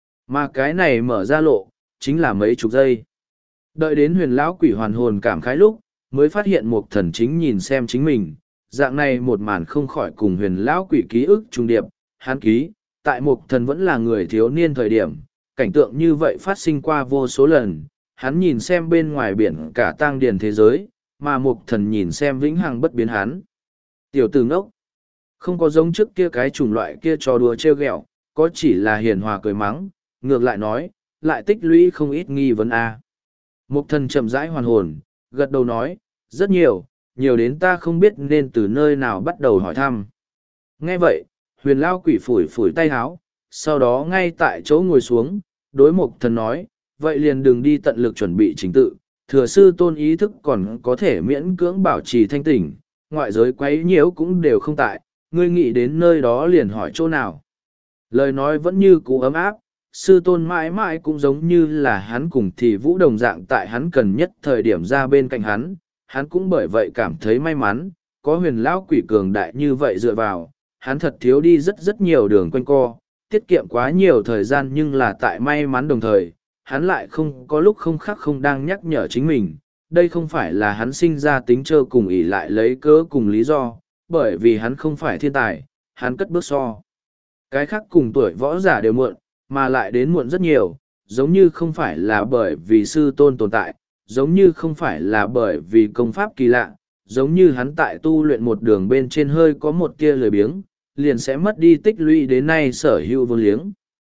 Mà cái này mở ra lộ, chính là mấy chục giây. Đợi đến huyền lão quỷ hoàn hồn cảm khái lúc, mới phát hiện một thần chính nhìn xem chính mình, dạng này một màn không khỏi cùng huyền lão quỷ ký ức trung điệp, hắn ký, tại một thần vẫn là người thiếu niên thời điểm, cảnh tượng như vậy phát sinh qua vô số lần, hắn nhìn xem bên ngoài biển cả tang điền thế giới, mà một thần nhìn xem vĩnh hằng bất biến hắn. Tiểu tử ngốc, không có giống trước kia cái chủng loại kia trò đùa trêu ghẹo, có chỉ là hiền hòa cười mắng, ngược lại nói, lại tích lũy không ít nghi vấn a. À. Một thần chậm rãi hoàn hồn, gật đầu nói, rất nhiều, nhiều đến ta không biết nên từ nơi nào bắt đầu hỏi thăm. Nghe vậy, huyền lao quỷ phủi phủi tay háo, sau đó ngay tại chỗ ngồi xuống, đối mục thần nói, vậy liền đừng đi tận lực chuẩn bị chính tự, thừa sư tôn ý thức còn có thể miễn cưỡng bảo trì thanh tỉnh, ngoại giới quấy nhiễu cũng đều không tại, ngươi nghĩ đến nơi đó liền hỏi chỗ nào. Lời nói vẫn như cũ ấm áp, sư tôn mãi mãi cũng giống như là hắn cùng thì vũ đồng dạng tại hắn cần nhất thời điểm ra bên cạnh hắn, hắn cũng bởi vậy cảm thấy may mắn, có huyền lão quỷ cường đại như vậy dựa vào, hắn thật thiếu đi rất rất nhiều đường quanh co, tiết kiệm quá nhiều thời gian, nhưng là tại may mắn đồng thời, hắn lại không có lúc không khắc không đang nhắc nhở chính mình, đây không phải là hắn sinh ra tính trơ cùng ỷ lại lấy cớ cùng lý do, bởi vì hắn không phải thiên tài, hắn cất bước so. Cái khác cùng tuổi võ giả đều muộn, mà lại đến muộn rất nhiều, giống như không phải là bởi vì sư tôn tồn tại, giống như không phải là bởi vì công pháp kỳ lạ, giống như hắn tại tu luyện một đường bên trên hơi có một tia lười biếng, liền sẽ mất đi tích lũy đến nay sở hữu vô liếng.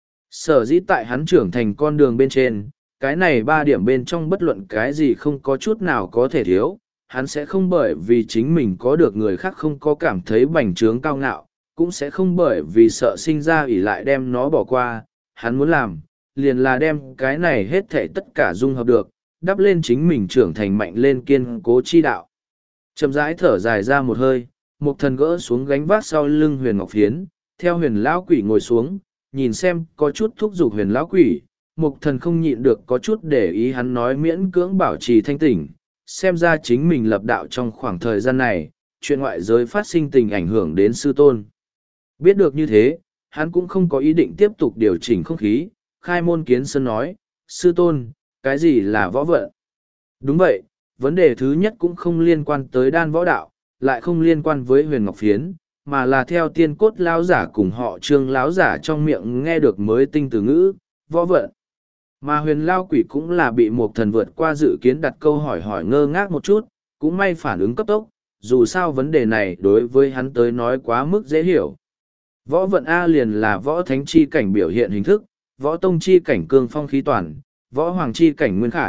Sở dĩ tại hắn trưởng thành con đường bên trên, cái này ba điểm bên trong bất luận cái gì không có chút nào có thể thiếu, hắn sẽ không bởi vì chính mình có được người khác không có cảm thấy bành trướng cao ngạo, cũng sẽ không bởi vì sợ sinh ra ỷ lại đem nó bỏ qua, hắn muốn làm, liền là đem cái này hết thể tất cả dung hợp được, đắp lên chính mình trưởng thành mạnh lên kiên cố chi đạo. Chậm rãi thở dài ra một hơi, một thần gỡ xuống gánh vác sau lưng huyền ngọc phiến, theo huyền lão quỷ ngồi xuống, nhìn xem có chút thúc giục huyền lão quỷ, một thần không nhịn được có chút để ý hắn nói miễn cưỡng bảo trì thanh tỉnh, xem ra chính mình lập đạo trong khoảng thời gian này, chuyện ngoại giới phát sinh tình ảnh hưởng đến sư tôn. Biết được như thế, hắn cũng không có ý định tiếp tục điều chỉnh không khí, khai môn kiến sơn nói, sư tôn, cái gì là võ vận? Đúng vậy, vấn đề thứ nhất cũng không liên quan tới đan võ đạo, lại không liên quan với huyền ngọc phiến, mà là theo tiên cốt lão giả cùng họ trương lão giả trong miệng nghe được mới tinh từ ngữ, võ vận. Mà huyền lao quỷ cũng là bị một thần vượt qua dự kiến đặt câu hỏi hỏi ngơ ngác một chút, cũng may phản ứng cấp tốc, dù sao vấn đề này đối với hắn tới nói quá mức dễ hiểu. Võ vận A liền là võ thánh chi cảnh biểu hiện hình thức, võ tông chi cảnh cương phong khí toàn, võ hoàng chi cảnh nguyên khải,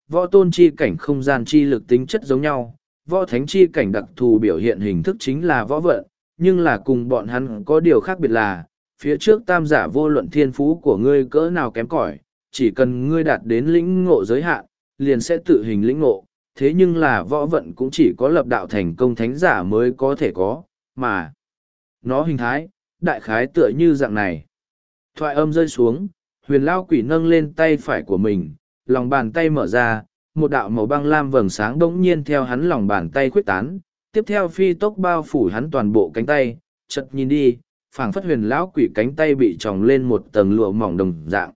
võ tôn chi cảnh không gian chi lực tính chất giống nhau, võ thánh chi cảnh đặc thù biểu hiện hình thức chính là võ vận, nhưng là cùng bọn hắn có điều khác biệt là, phía trước tam giả vô luận thiên phú của ngươi cỡ nào kém cỏi, chỉ cần ngươi đạt đến lĩnh ngộ giới hạn, liền sẽ tự hình lĩnh ngộ, thế nhưng là võ vận cũng chỉ có lập đạo thành công thánh giả mới có thể có, mà nó hình thái, đại khái tựa như dạng này. Thoại âm rơi xuống, huyền lao quỷ nâng lên tay phải của mình, lòng bàn tay mở ra, một đạo màu băng lam vầng sáng bỗng nhiên theo hắn lòng bàn tay khuếch tán, tiếp theo phi tốc bao phủ hắn toàn bộ cánh tay, chợt nhìn đi, phảng phất huyền lão quỷ cánh tay bị tròng lên một tầng lụa mỏng đồng dạng.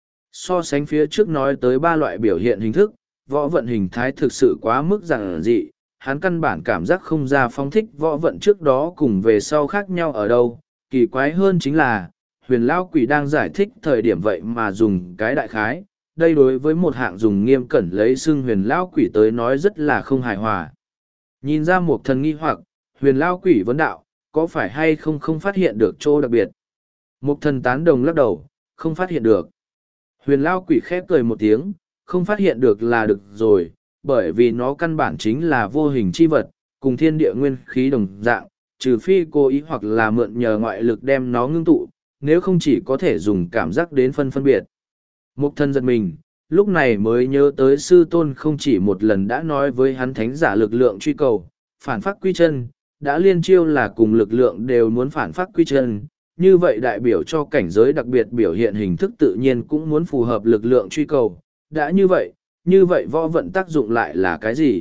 So sánh phía trước nói tới ba loại biểu hiện hình thức, võ vận hình thái thực sự quá mức giản dị, hắn căn bản cảm giác không ra phong thích võ vận trước đó cùng về sau khác nhau ở đâu. Kỳ quái hơn chính là, huyền lão quỷ đang giải thích thời điểm vậy mà dùng cái đại khái, đây đối với một hạng dùng nghiêm cẩn lấy xưng huyền lão quỷ tới nói rất là không hài hòa. Nhìn ra một thần nghi hoặc, huyền lão quỷ vấn đạo, có phải hay không không phát hiện được chỗ đặc biệt? Một thần tán đồng lắc đầu, không phát hiện được. Huyền lão quỷ khép cười một tiếng, không phát hiện được là được rồi, bởi vì nó căn bản chính là vô hình chi vật, cùng thiên địa nguyên khí đồng dạng, trừ phi cố ý hoặc là mượn nhờ ngoại lực đem nó ngưng tụ, nếu không chỉ có thể dùng cảm giác đến phân phân biệt. Mục thân giật mình, lúc này mới nhớ tới sư tôn không chỉ một lần đã nói với hắn thánh giả lực lượng truy cầu, phản phát quy chân, đã liên chiêu là cùng lực lượng đều muốn phản phát quy chân, như vậy đại biểu cho cảnh giới đặc biệt biểu hiện hình thức tự nhiên cũng muốn phù hợp lực lượng truy cầu, đã như vậy, như vậy võ vận tác dụng lại là cái gì?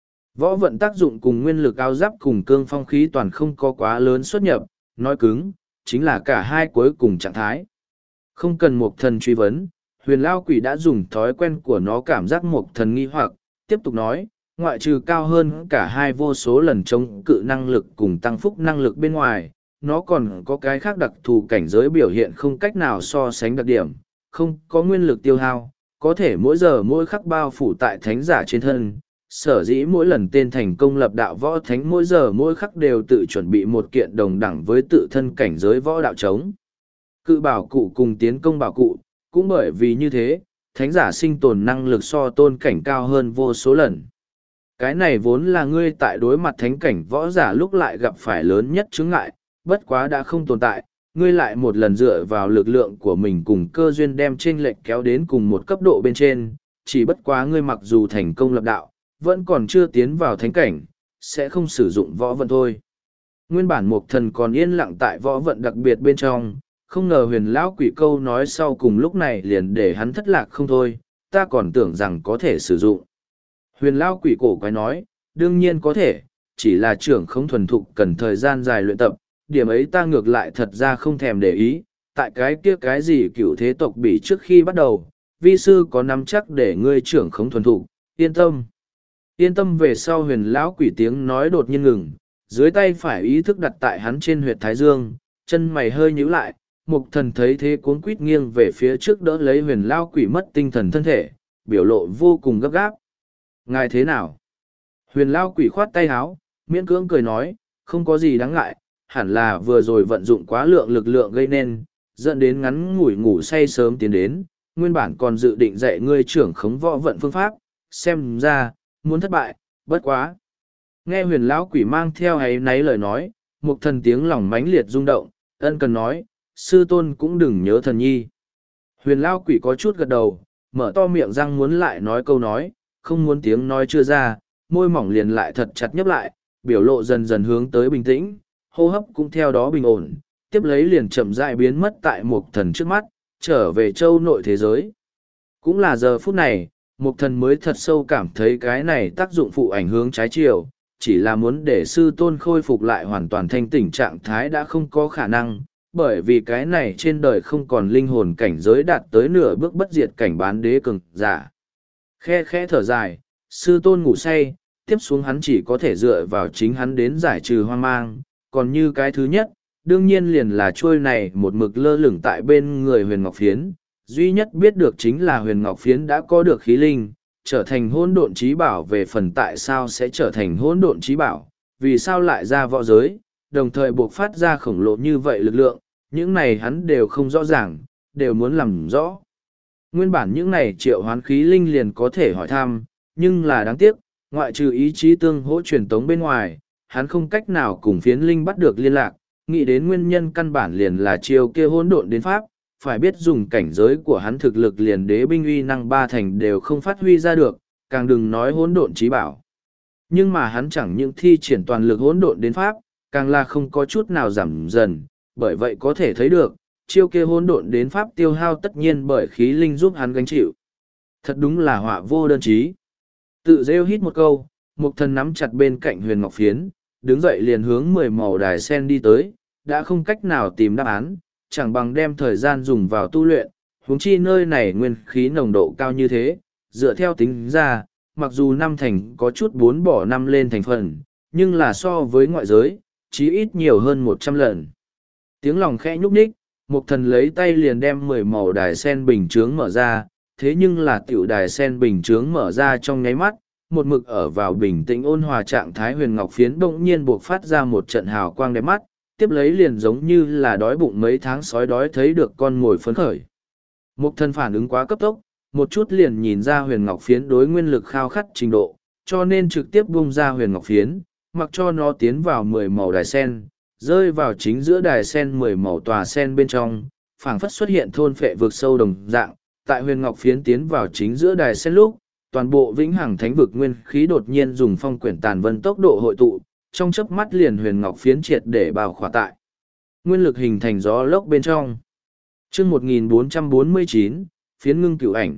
Võ vận tác dụng cùng nguyên lực áo giáp cùng cương phong khí toàn không có quá lớn xuất nhập, nói cứng, chính là cả hai cuối cùng trạng thái. Không cần một thần truy vấn, huyền lao quỷ đã dùng thói quen của nó cảm giác một thần nghi hoặc, tiếp tục nói, ngoại trừ cao hơn cả hai vô số lần chống cự năng lực cùng tăng phúc năng lực bên ngoài, nó còn có cái khác đặc thù cảnh giới biểu hiện không cách nào so sánh đặc điểm, không có nguyên lực tiêu hao, có thể mỗi giờ mỗi khắc bao phủ tại thánh giả trên thân. Sở dĩ mỗi lần tên thành công lập đạo võ thánh mỗi giờ mỗi khắc đều tự chuẩn bị một kiện đồng đẳng với tự thân cảnh giới võ đạo chống. Cự bảo cụ cùng tiến công bảo cụ, cũng bởi vì như thế, thánh giả sinh tồn năng lực so tôn cảnh cao hơn vô số lần. Cái này vốn là ngươi tại đối mặt thánh cảnh võ giả lúc lại gặp phải lớn nhất chướng ngại, bất quá đã không tồn tại, ngươi lại một lần dựa vào lực lượng của mình cùng cơ duyên đem chênh lệch kéo đến cùng một cấp độ bên trên, chỉ bất quá ngươi mặc dù thành công lập đạo, vẫn còn chưa tiến vào thánh cảnh, sẽ không sử dụng võ vận thôi. Nguyên bản một thần còn yên lặng tại võ vận đặc biệt bên trong, không ngờ huyền lão quỷ câu nói sau cùng lúc này liền để hắn thất lạc không thôi, ta còn tưởng rằng có thể sử dụng. Huyền lão quỷ cổ quái nói, đương nhiên có thể, chỉ là trưởng không thuần thục cần thời gian dài luyện tập, điểm ấy ta ngược lại thật ra không thèm để ý, tại cái kia cái gì cựu thế tộc bị trước khi bắt đầu, vi sư có nắm chắc để ngươi trưởng không thuần thục, yên tâm. Yên tâm về sau huyền lão quỷ tiếng nói đột nhiên ngừng, dưới tay phải ý thức đặt tại hắn trên huyệt thái dương, chân mày hơi nhíu lại, mục thần thấy thế cuốn quít nghiêng về phía trước đỡ lấy huyền lão quỷ mất tinh thần thân thể, biểu lộ vô cùng gấp gáp. Ngài thế nào? Huyền lão quỷ khoát tay háo, miễn cưỡng cười nói, không có gì đáng ngại, hẳn là vừa rồi vận dụng quá lượng lực lượng gây nên, dẫn đến ngắn ngủi ngủ say sớm tiến đến, nguyên bản còn dự định dạy ngươi trưởng khống võ vận phương pháp, xem ra, muốn thất bại, bất quá. Nghe huyền lão quỷ mang theo ấy náy lời nói, một thần tiếng lòng mãnh liệt rung động, ân cần nói, sư tôn cũng đừng nhớ thần nhi. Huyền lão quỷ có chút gật đầu, mở to miệng răng muốn lại nói câu nói, không muốn tiếng nói chưa ra, môi mỏng liền lại thật chặt nhấp lại, biểu lộ dần dần hướng tới bình tĩnh, hô hấp cũng theo đó bình ổn, tiếp lấy liền chậm rãi biến mất tại một thần trước mắt, trở về châu nội thế giới. Cũng là giờ phút này, Mục thần mới thật sâu cảm thấy cái này tác dụng phụ ảnh hướng trái chiều, chỉ là muốn để sư tôn khôi phục lại hoàn toàn thanh tỉnh trạng thái đã không có khả năng, bởi vì cái này trên đời không còn linh hồn cảnh giới đạt tới nửa bước bất diệt cảnh bán đế cường giả. Khe khẽ thở dài, sư tôn ngủ say, tiếp xuống hắn chỉ có thể dựa vào chính hắn đến giải trừ hoang mang, còn như cái thứ nhất, đương nhiên liền là trôi này một mực lơ lửng tại bên người huyền ngọc phiến. Duy nhất biết được chính là huyền ngọc phiến đã có được khí linh, trở thành hỗn độn trí bảo. Về phần tại sao sẽ trở thành hỗn độn trí bảo, vì sao lại ra võ giới, đồng thời buộc phát ra khổng lồ như vậy lực lượng, những này hắn đều không rõ ràng, đều muốn làm rõ. Nguyên bản những này triệu hoán khí linh liền có thể hỏi thăm, nhưng là đáng tiếc, ngoại trừ ý chí tương hỗ truyền tống bên ngoài, hắn không cách nào cùng phiến linh bắt được liên lạc, nghĩ đến nguyên nhân căn bản liền là chiêu kia hỗn độn đến pháp, phải biết dùng cảnh giới của hắn thực lực liền đế binh uy năng ba thành đều không phát huy ra được, càng đừng nói hỗn độn trí bảo. Nhưng mà hắn chẳng những thi triển toàn lực hỗn độn đến pháp, càng là không có chút nào giảm dần, bởi vậy có thể thấy được, chiêu kia hỗn độn đến pháp tiêu hao tất nhiên bởi khí linh giúp hắn gánh chịu. Thật đúng là họa vô đơn chí. Tự rêu hít một câu, Mục Thần nắm chặt bên cạnh Huyền Ngọc Phiến, đứng dậy liền hướng mười màu đài sen đi tới, đã không cách nào tìm đáp án, chẳng bằng đem thời gian dùng vào tu luyện, huống chi nơi này nguyên khí nồng độ cao như thế, dựa theo tính ra, mặc dù năm thành có chút bốn bỏ năm lên thành phần, nhưng là so với ngoại giới, chí ít nhiều hơn một trăm lần. Tiếng lòng khẽ nhúc nhích, Mục Thần lấy tay liền đem mười màu đài sen bình chướng mở ra, thế nhưng là tiểu đài sen bình chướng mở ra trong nháy mắt, một mực ở vào bình tĩnh ôn hòa trạng thái Huyền Ngọc Phiến bỗng nhiên buộc phát ra một trận hào quang đẹp mắt, tiếp lấy liền giống như là đói bụng mấy tháng sói đói thấy được con mồi phấn khởi. Mục Thần phản ứng quá cấp tốc, một chút liền nhìn ra Huyền Ngọc Phiến đối nguyên lực khao khát trình độ, cho nên trực tiếp bung ra Huyền Ngọc Phiến, mặc cho nó tiến vào mười màu đài sen, rơi vào chính giữa đài sen mười màu tòa sen bên trong, phảng phất xuất hiện thôn phệ vực sâu đồng dạng, tại Huyền Ngọc Phiến tiến vào chính giữa đài sen lúc, toàn bộ vĩnh hằng thánh vực nguyên khí đột nhiên dùng phong quyển tàn vân tốc độ hội tụ, trong chớp mắt liền Huyền Ngọc Phiến triệt để bao khỏa tại. Nguyên lực hình thành gió lốc bên trong. Chương một nghìn bốn trăm bốn mươi chín, Phiến ngưng cửu ảnh.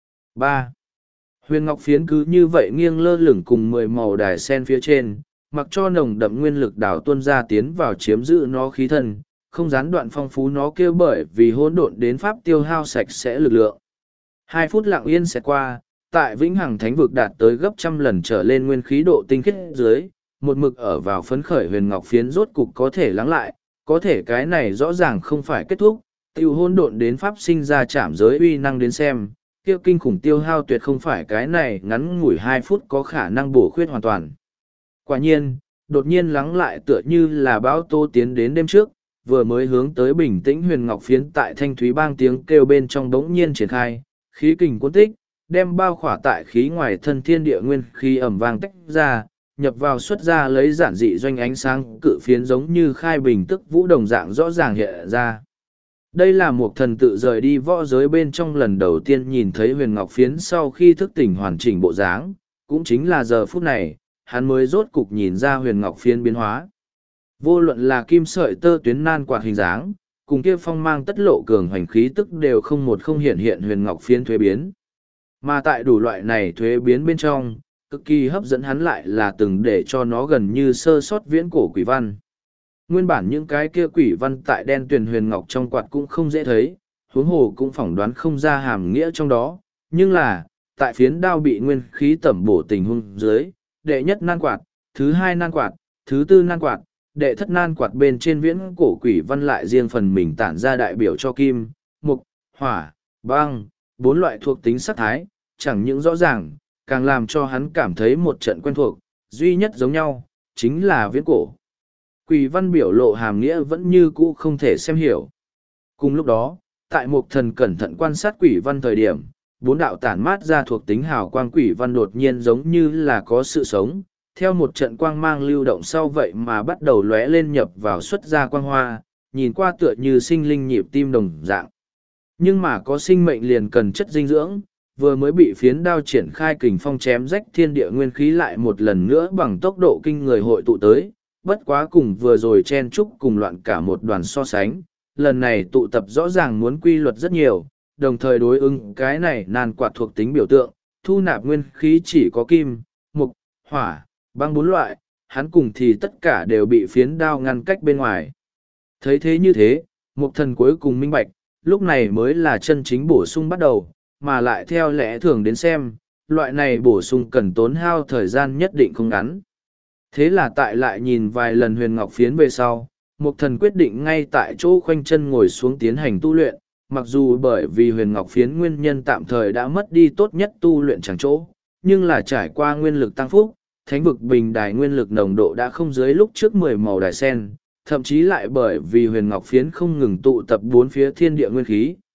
ba. Huyền Ngọc Phiến cứ như vậy nghiêng lơ lửng cùng mười màu đài sen phía trên, mặc cho nồng đậm nguyên lực đảo tuôn ra tiến vào chiếm giữ nó khí thân, không gián đoạn phong phú nó kêu bởi vì hỗn độn đến pháp tiêu hao sạch sẽ lực lượng. Hai phút lặng yên sẽ qua, tại vĩnh hằng thánh vực đạt tới gấp trăm lần trở lên nguyên khí độ tinh khiết dưới, một mực ở vào phấn khởi Huyền Ngọc Phiến rốt cục có thể lắng lại, có thể cái này rõ ràng không phải kết thúc, tiêu hỗn độn đến pháp sinh ra chạm giới uy năng đến xem, kia kinh khủng tiêu hao tuyệt không phải cái này ngắn ngủi hai phút có khả năng bổ khuyết hoàn toàn. Quả nhiên, đột nhiên lắng lại tựa như là bão tố tiến đến đêm trước, vừa mới hướng tới bình tĩnh Huyền Ngọc Phiến tại thanh thúy bang tiếng kêu bên trong bỗng nhiên triển khai, khí kình cuốn tích, đem bao khỏa tại khí ngoài thân thiên địa nguyên khí ẩm vang tách ra, nhập vào xuất ra lấy giản dị doanh ánh sáng cự phiến giống như khai bình tức vũ đồng dạng rõ ràng hiện ra. Đây là một thần tự rời đi võ giới bên trong lần đầu tiên nhìn thấy Huyền Ngọc Phiến sau khi thức tỉnh hoàn chỉnh bộ dáng, cũng chính là giờ phút này, hắn mới rốt cục nhìn ra Huyền Ngọc Phiến biến hóa. Vô luận là kim sợi tơ tuyến nan quạt hình dáng, cùng kia phong mang tất lộ cường hoành khí tức đều không một không hiện hiện Huyền Ngọc Phiến thuế biến. Mà tại đủ loại này thuế biến bên trong, cực kỳ hấp dẫn hắn lại là từng để cho nó gần như sơ sót viễn cổ quỷ văn. Nguyên bản những cái kia quỷ văn tại đen tuyền huyền ngọc trong quạt cũng không dễ thấy, huống hồ cũng phỏng đoán không ra hàm nghĩa trong đó, nhưng là, tại phiến đao bị nguyên khí tẩm bổ tình huống dưới, đệ nhất nan quạt, thứ hai nan quạt, thứ tư nan quạt, đệ thất nan quạt bên trên viễn cổ quỷ văn lại riêng phần mình tản ra đại biểu cho kim, mục, hỏa, băng, bốn loại thuộc tính sắc thái, chẳng những rõ ràng, càng làm cho hắn cảm thấy một trận quen thuộc, duy nhất giống nhau, chính là viễn cổ. Quỷ văn biểu lộ hàm nghĩa vẫn như cũ không thể xem hiểu. Cùng lúc đó, tại một thần cẩn thận quan sát quỷ văn thời điểm, bốn đạo tản mát ra thuộc tính hào quang quỷ văn đột nhiên giống như là có sự sống, theo một trận quang mang lưu động sau vậy mà bắt đầu lóe lên nhập vào xuất ra quang hoa, nhìn qua tựa như sinh linh nhịp tim đồng dạng. Nhưng mà có sinh mệnh liền cần chất dinh dưỡng, vừa mới bị phiến đao triển khai kình phong chém rách thiên địa nguyên khí lại một lần nữa bằng tốc độ kinh người hội tụ tới, bất quá cùng vừa rồi chen chúc cùng loạn cả một đoàn so sánh, lần này tụ tập rõ ràng muốn quy luật rất nhiều, đồng thời đối ứng cái này nan quạt thuộc tính biểu tượng, thu nạp nguyên khí chỉ có kim, mục, hỏa, băng bốn loại, hắn cùng thì tất cả đều bị phiến đao ngăn cách bên ngoài. Thấy thế như thế, mục thần cuối cùng minh bạch, lúc này mới là chân chính bổ sung bắt đầu, mà lại theo lẽ thường đến xem, loại này bổ sung cần tốn hao thời gian nhất định không ngắn. Thế là tại lại nhìn vài lần huyền ngọc phiến về sau, mục thần quyết định ngay tại chỗ khoanh chân ngồi xuống tiến hành tu luyện, mặc dù bởi vì huyền ngọc phiến nguyên nhân tạm thời đã mất đi tốt nhất tu luyện chẳng chỗ, nhưng là trải qua nguyên lực tăng phúc, thánh vực bình đài nguyên lực nồng độ đã không dưới lúc trước mười màu đài sen, thậm chí lại bởi vì huyền ngọc phiến không ngừng tụ tập bốn phía thiên địa nguyên khí,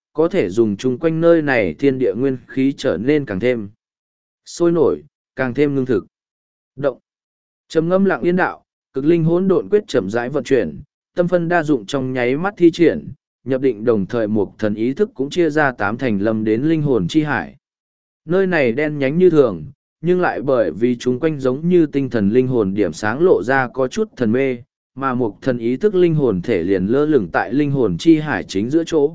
có thể dùng chung quanh nơi này thiên địa nguyên khí trở nên càng thêm sôi nổi, càng thêm ngưng thực. Động. Trầm ngâm lặng yên đạo, cực linh hỗn độn quyết chậm rãi vận chuyển, tâm phân đa dụng trong nháy mắt thi triển, nhập định đồng thời một thần ý thức cũng chia ra tám thành lâm đến linh hồn chi hải. Nơi này đen nhánh như thường, nhưng lại bởi vì chúng quanh giống như tinh thần linh hồn điểm sáng lộ ra có chút thần mê, mà một thần ý thức linh hồn thể liền lơ lửng tại linh hồn chi hải chính giữa chỗ.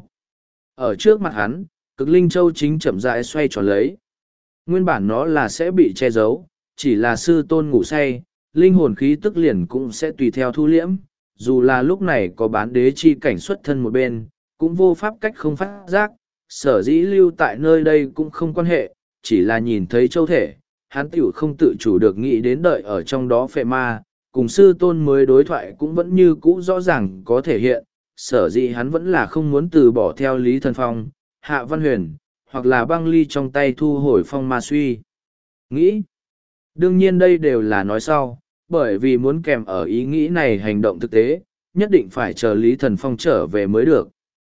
Ở trước mặt hắn, cực linh châu chính chậm rãi xoay tròn lấy. Nguyên bản nó là sẽ bị che giấu, chỉ là sư tôn ngủ say, linh hồn khí tức liền cũng sẽ tùy theo thu liễm, dù là lúc này có bán đế chi cảnh xuất thân một bên, cũng vô pháp cách không phát giác, sở dĩ lưu tại nơi đây cũng không quan hệ, chỉ là nhìn thấy châu thể, hắn tiểu không tự chủ được nghĩ đến đợi ở trong đó phệ ma, cùng sư tôn mới đối thoại cũng vẫn như cũ rõ ràng có thể hiện, sở dĩ hắn vẫn là không muốn từ bỏ theo Lý Thần Phong, Hạ Văn Huyền, hoặc là băng ly trong tay thu hồi phong ma suy. Nghĩ. Đương nhiên đây đều là nói sau, bởi vì muốn kèm ở ý nghĩ này hành động thực tế, nhất định phải chờ Lý Thần Phong trở về mới được.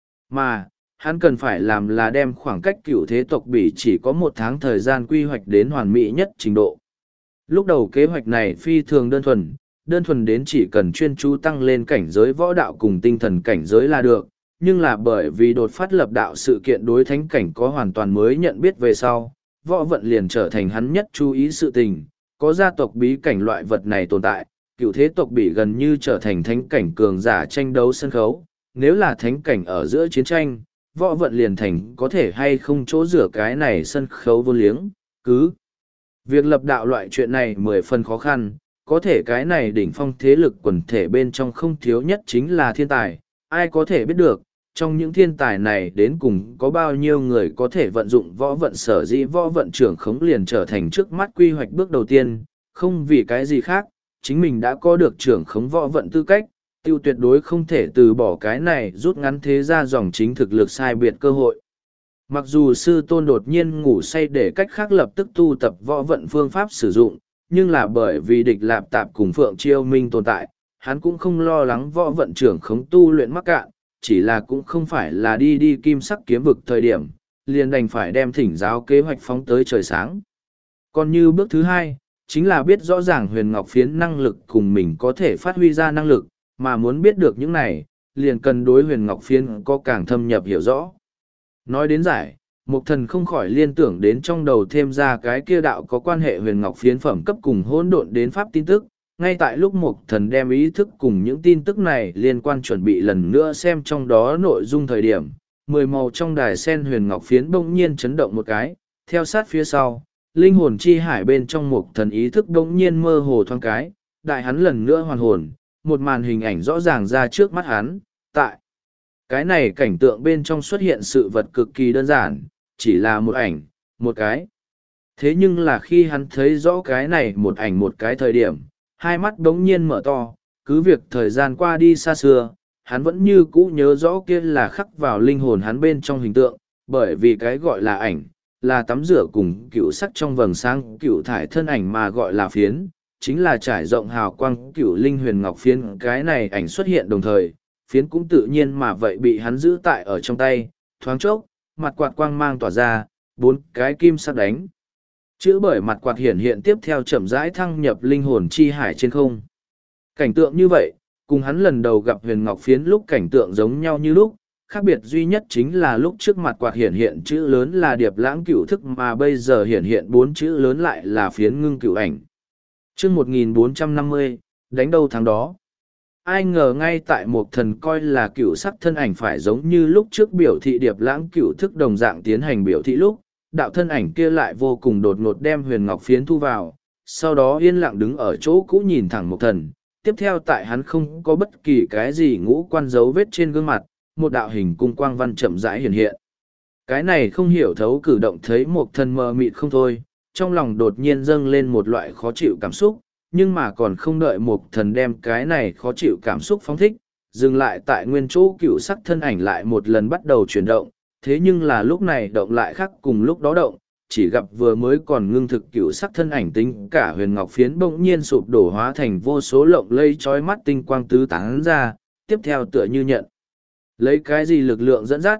Mà, hắn cần phải làm là đem khoảng cách cựu thế tộc bỉ chỉ có một tháng thời gian quy hoạch đến hoàn mỹ nhất trình độ. Lúc đầu kế hoạch này phi thường đơn thuần, đơn thuần đến chỉ cần chuyên chú tăng lên cảnh giới võ đạo cùng tinh thần cảnh giới là được, nhưng là bởi vì đột phát lập đạo sự kiện đối thánh cảnh có hoàn toàn mới nhận biết về sau, võ vận liền trở thành hắn nhất chú ý sự tình, có gia tộc bí cảnh loại vật này tồn tại, cựu thế tộc bị gần như trở thành thánh cảnh cường giả tranh đấu sân khấu, nếu là thánh cảnh ở giữa chiến tranh, võ vận liền thành có thể hay không chỗ rửa cái này sân khấu vô liếng, cứ. Việc lập đạo loại chuyện này mười phần khó khăn, có thể cái này đỉnh phong thế lực quần thể bên trong không thiếu nhất chính là thiên tài, ai có thể biết được, trong những thiên tài này đến cùng có bao nhiêu người có thể vận dụng võ vận sở dĩ võ vận trưởng khống liền trở thành trước mắt quy hoạch bước đầu tiên, không vì cái gì khác, chính mình đã có được trưởng khống võ vận tư cách, tiêu tuyệt đối không thể từ bỏ cái này rút ngắn thế ra dòng chính thực lực sai biệt cơ hội. Mặc dù sư tôn đột nhiên ngủ say để cách khác lập tức tu tập võ vận phương pháp sử dụng, nhưng là bởi vì địch lạp tạp cùng Phượng Chiêu Minh tồn tại, hắn cũng không lo lắng võ vận trưởng khống tu luyện mắc cạn, chỉ là cũng không phải là đi đi kim sắc kiếm vực thời điểm, liền đành phải đem thỉnh giáo kế hoạch phóng tới trời sáng. Còn như bước thứ hai, chính là biết rõ ràng huyền ngọc phiến năng lực cùng mình có thể phát huy ra năng lực, mà muốn biết được những này, liền cần đối huyền ngọc phiến có càng thâm nhập hiểu rõ. Nói đến giải, Mục Thần không khỏi liên tưởng đến trong đầu thêm ra cái kia đạo có quan hệ huyền ngọc phiến phẩm cấp cùng hỗn độn đến pháp tin tức. Ngay tại lúc Mục Thần đem ý thức cùng những tin tức này liên quan chuẩn bị lần nữa xem trong đó nội dung thời điểm, mười màu trong đài sen huyền ngọc phiến bỗng nhiên chấn động một cái, theo sát phía sau, linh hồn chi hải bên trong Mục Thần ý thức bỗng nhiên mơ hồ thoáng cái, đại hắn lần nữa hoàn hồn, một màn hình ảnh rõ ràng ra trước mắt hắn, tại cái này cảnh tượng bên trong xuất hiện sự vật cực kỳ đơn giản, chỉ là một ảnh, một cái. Thế nhưng là khi hắn thấy rõ cái này một ảnh một cái thời điểm, hai mắt đống nhiên mở to, cứ việc thời gian qua đi xa xưa, hắn vẫn như cũ nhớ rõ kia là khắc vào linh hồn hắn bên trong hình tượng, bởi vì cái gọi là ảnh, là tắm rửa cùng cựu sắc trong vầng sáng cựu thải thân ảnh mà gọi là phiến, chính là trải rộng hào quang cựu linh huyền ngọc phiến. Cái này ảnh xuất hiện đồng thời, phiến cũng tự nhiên mà vậy bị hắn giữ tại ở trong tay, thoáng chốc, mặt quạt quang mang tỏa ra, bốn cái kim sắc đánh. Chữ bởi mặt quạt hiển hiện tiếp theo chậm rãi thăng nhập linh hồn chi hải trên không. Cảnh tượng như vậy, cùng hắn lần đầu gặp huyền ngọc phiến lúc cảnh tượng giống nhau như lúc, khác biệt duy nhất chính là lúc trước mặt quạt hiển hiện chữ lớn là điệp lãng cửu thức mà bây giờ hiển hiện bốn chữ lớn lại là phiến ngưng cửu ảnh. Chương một nghìn bốn trăm năm mươi, đánh đâu thắng đó. Ai ngờ ngay tại một thần coi là cựu sắc thân ảnh phải giống như lúc trước biểu thị điệp lãng cựu thức đồng dạng tiến hành biểu thị lúc, đạo thân ảnh kia lại vô cùng đột ngột đem huyền ngọc phiến thu vào, sau đó yên lặng đứng ở chỗ cũ nhìn thẳng một thần. Tiếp theo tại hắn không có bất kỳ cái gì ngũ quan dấu vết trên gương mặt, một đạo hình cung quang văn chậm rãi hiện hiện. Cái này không hiểu thấu cử động thấy một thần mờ mịt không thôi, trong lòng đột nhiên dâng lên một loại khó chịu cảm xúc, nhưng mà còn không đợi một thần đem cái này khó chịu cảm xúc phóng thích, dừng lại tại nguyên chỗ cựu sắc thân ảnh lại một lần bắt đầu chuyển động, thế nhưng là lúc này động lại khác cùng lúc đó động, chỉ gặp vừa mới còn ngưng thực cựu sắc thân ảnh tính cả huyền ngọc phiến bỗng nhiên sụp đổ hóa thành vô số lộng lây trói mắt tinh quang tứ tán ra, tiếp theo tựa như nhận. Lấy cái gì lực lượng dẫn dắt,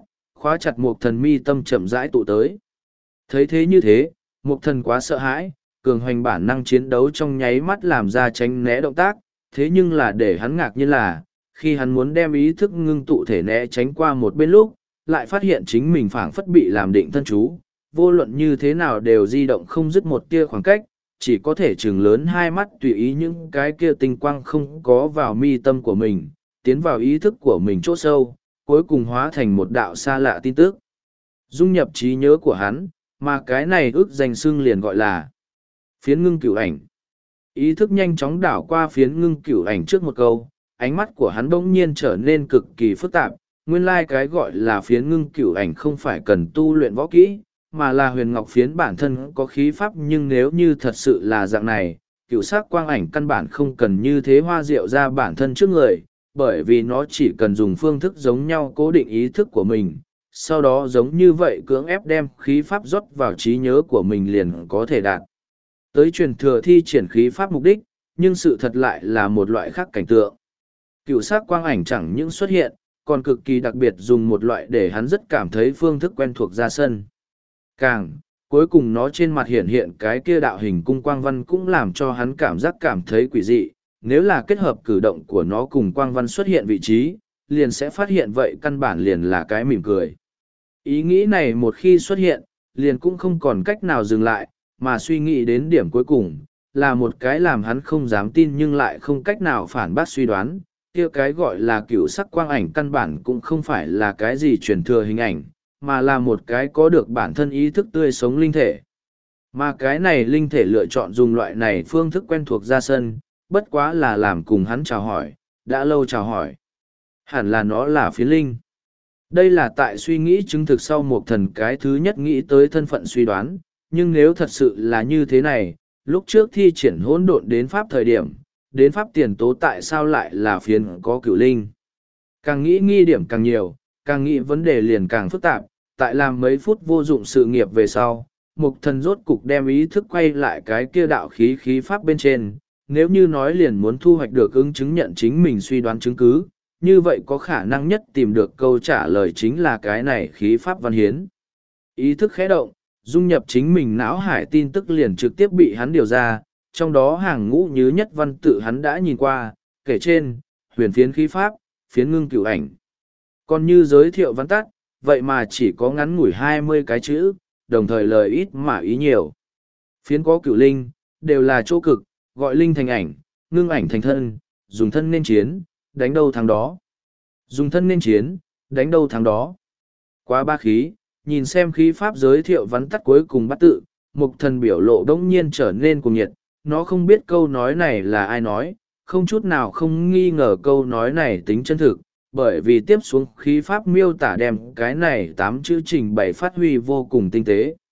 khóa chặt Mục Thần mi tâm chậm rãi tụ tới. Thấy thế như thế, Mục Thần quá sợ hãi, cường hoành bản năng chiến đấu trong nháy mắt làm ra tránh né động tác, thế nhưng là để hắn ngạc nhiên là, khi hắn muốn đem ý thức ngưng tụ thể né tránh qua một bên lúc, lại phát hiện chính mình phảng phất bị làm định thân chú, vô luận như thế nào đều di động không dứt một tia khoảng cách, chỉ có thể chừng lớn hai mắt tùy ý những cái kia tinh quang không có vào mi tâm của mình, tiến vào ý thức của mình chỗ sâu, cuối cùng hóa thành một đạo xa lạ tin tức. Dung nhập trí nhớ của hắn, mà cái này ước danh xưng liền gọi là phiến ngưng cửu ảnh. Ý thức nhanh chóng đảo qua phiến ngưng cửu ảnh trước một câu, ánh mắt của hắn bỗng nhiên trở nên cực kỳ phức tạp. Nguyên lai cái gọi là phiến ngưng cửu ảnh không phải cần tu luyện võ kỹ, mà là huyền ngọc phiến bản thân có khí pháp, nhưng nếu như thật sự là dạng này, cửu sắc quang ảnh căn bản không cần như thế hoa diệu ra bản thân trước người, bởi vì nó chỉ cần dùng phương thức giống nhau cố định ý thức của mình, sau đó giống như vậy cưỡng ép đem khí pháp rót vào trí nhớ của mình liền có thể đạt tới truyền thừa thi triển khí pháp mục đích, nhưng sự thật lại là một loại khác cảnh tượng. Cựu sắc quang ảnh chẳng những xuất hiện, còn cực kỳ đặc biệt dùng một loại để hắn rất cảm thấy phương thức quen thuộc ra sân. Càng, cuối cùng nó trên mặt hiện hiện cái kia đạo hình cung quang văn cũng làm cho hắn cảm giác cảm thấy quỷ dị, nếu là kết hợp cử động của nó cùng quang văn xuất hiện vị trí, liền sẽ phát hiện vậy căn bản liền là cái mỉm cười. Ý nghĩ này một khi xuất hiện, liền cũng không còn cách nào dừng lại, mà suy nghĩ đến điểm cuối cùng, là một cái làm hắn không dám tin nhưng lại không cách nào phản bác suy đoán, kia cái gọi là cựu sắc quang ảnh căn bản cũng không phải là cái gì truyền thừa hình ảnh, mà là một cái có được bản thân ý thức tươi sống linh thể. Mà cái này linh thể lựa chọn dùng loại này phương thức quen thuộc ra sân, bất quá là làm cùng hắn chào hỏi, đã lâu chào hỏi. Hẳn là nó là phiến linh. Đây là tại suy nghĩ chứng thực sau một thần cái thứ nhất nghĩ tới thân phận suy đoán, nhưng nếu thật sự là như thế này, lúc trước thi triển hỗn độn đến pháp thời điểm, đến pháp tiền tố tại sao lại là phiến có cửu linh. Càng nghĩ nghi điểm càng nhiều, càng nghĩ vấn đề liền càng phức tạp, tại làm mấy phút vô dụng sự nghiệp về sau, mục thần rốt cục đem ý thức quay lại cái kia đạo khí khí pháp bên trên, nếu như nói liền muốn thu hoạch được ứng chứng nhận chính mình suy đoán chứng cứ, như vậy có khả năng nhất tìm được câu trả lời chính là cái này khí pháp văn hiến. Ý thức khẽ động, dung nhập chính mình não hải tin tức liền trực tiếp bị hắn điều ra, trong đó hàng ngũ như nhất văn tự hắn đã nhìn qua, kể trên, huyền phiến khí pháp, phiến ngưng cửu ảnh. Còn như giới thiệu văn tắt, vậy mà chỉ có ngắn ngủi hai mươi cái chữ, đồng thời lời ít mà ý nhiều. Phiến có cửu linh, đều là chỗ cực, gọi linh thành ảnh, ngưng ảnh thành thân, dùng thân nên chiến, đánh đâu thắng đó. Dùng thân nên chiến, đánh đâu thắng đó. Quá ba khí, nhìn xem khí pháp giới thiệu vắn tắt cuối cùng bắt tự, mục thần biểu lộ đông nhiên trở nên cuồng nhiệt, nó không biết câu nói này là ai nói, không chút nào không nghi ngờ câu nói này tính chân thực, bởi vì tiếp xuống khí pháp miêu tả đem cái này tám chữ trình bày phát huy vô cùng tinh tế.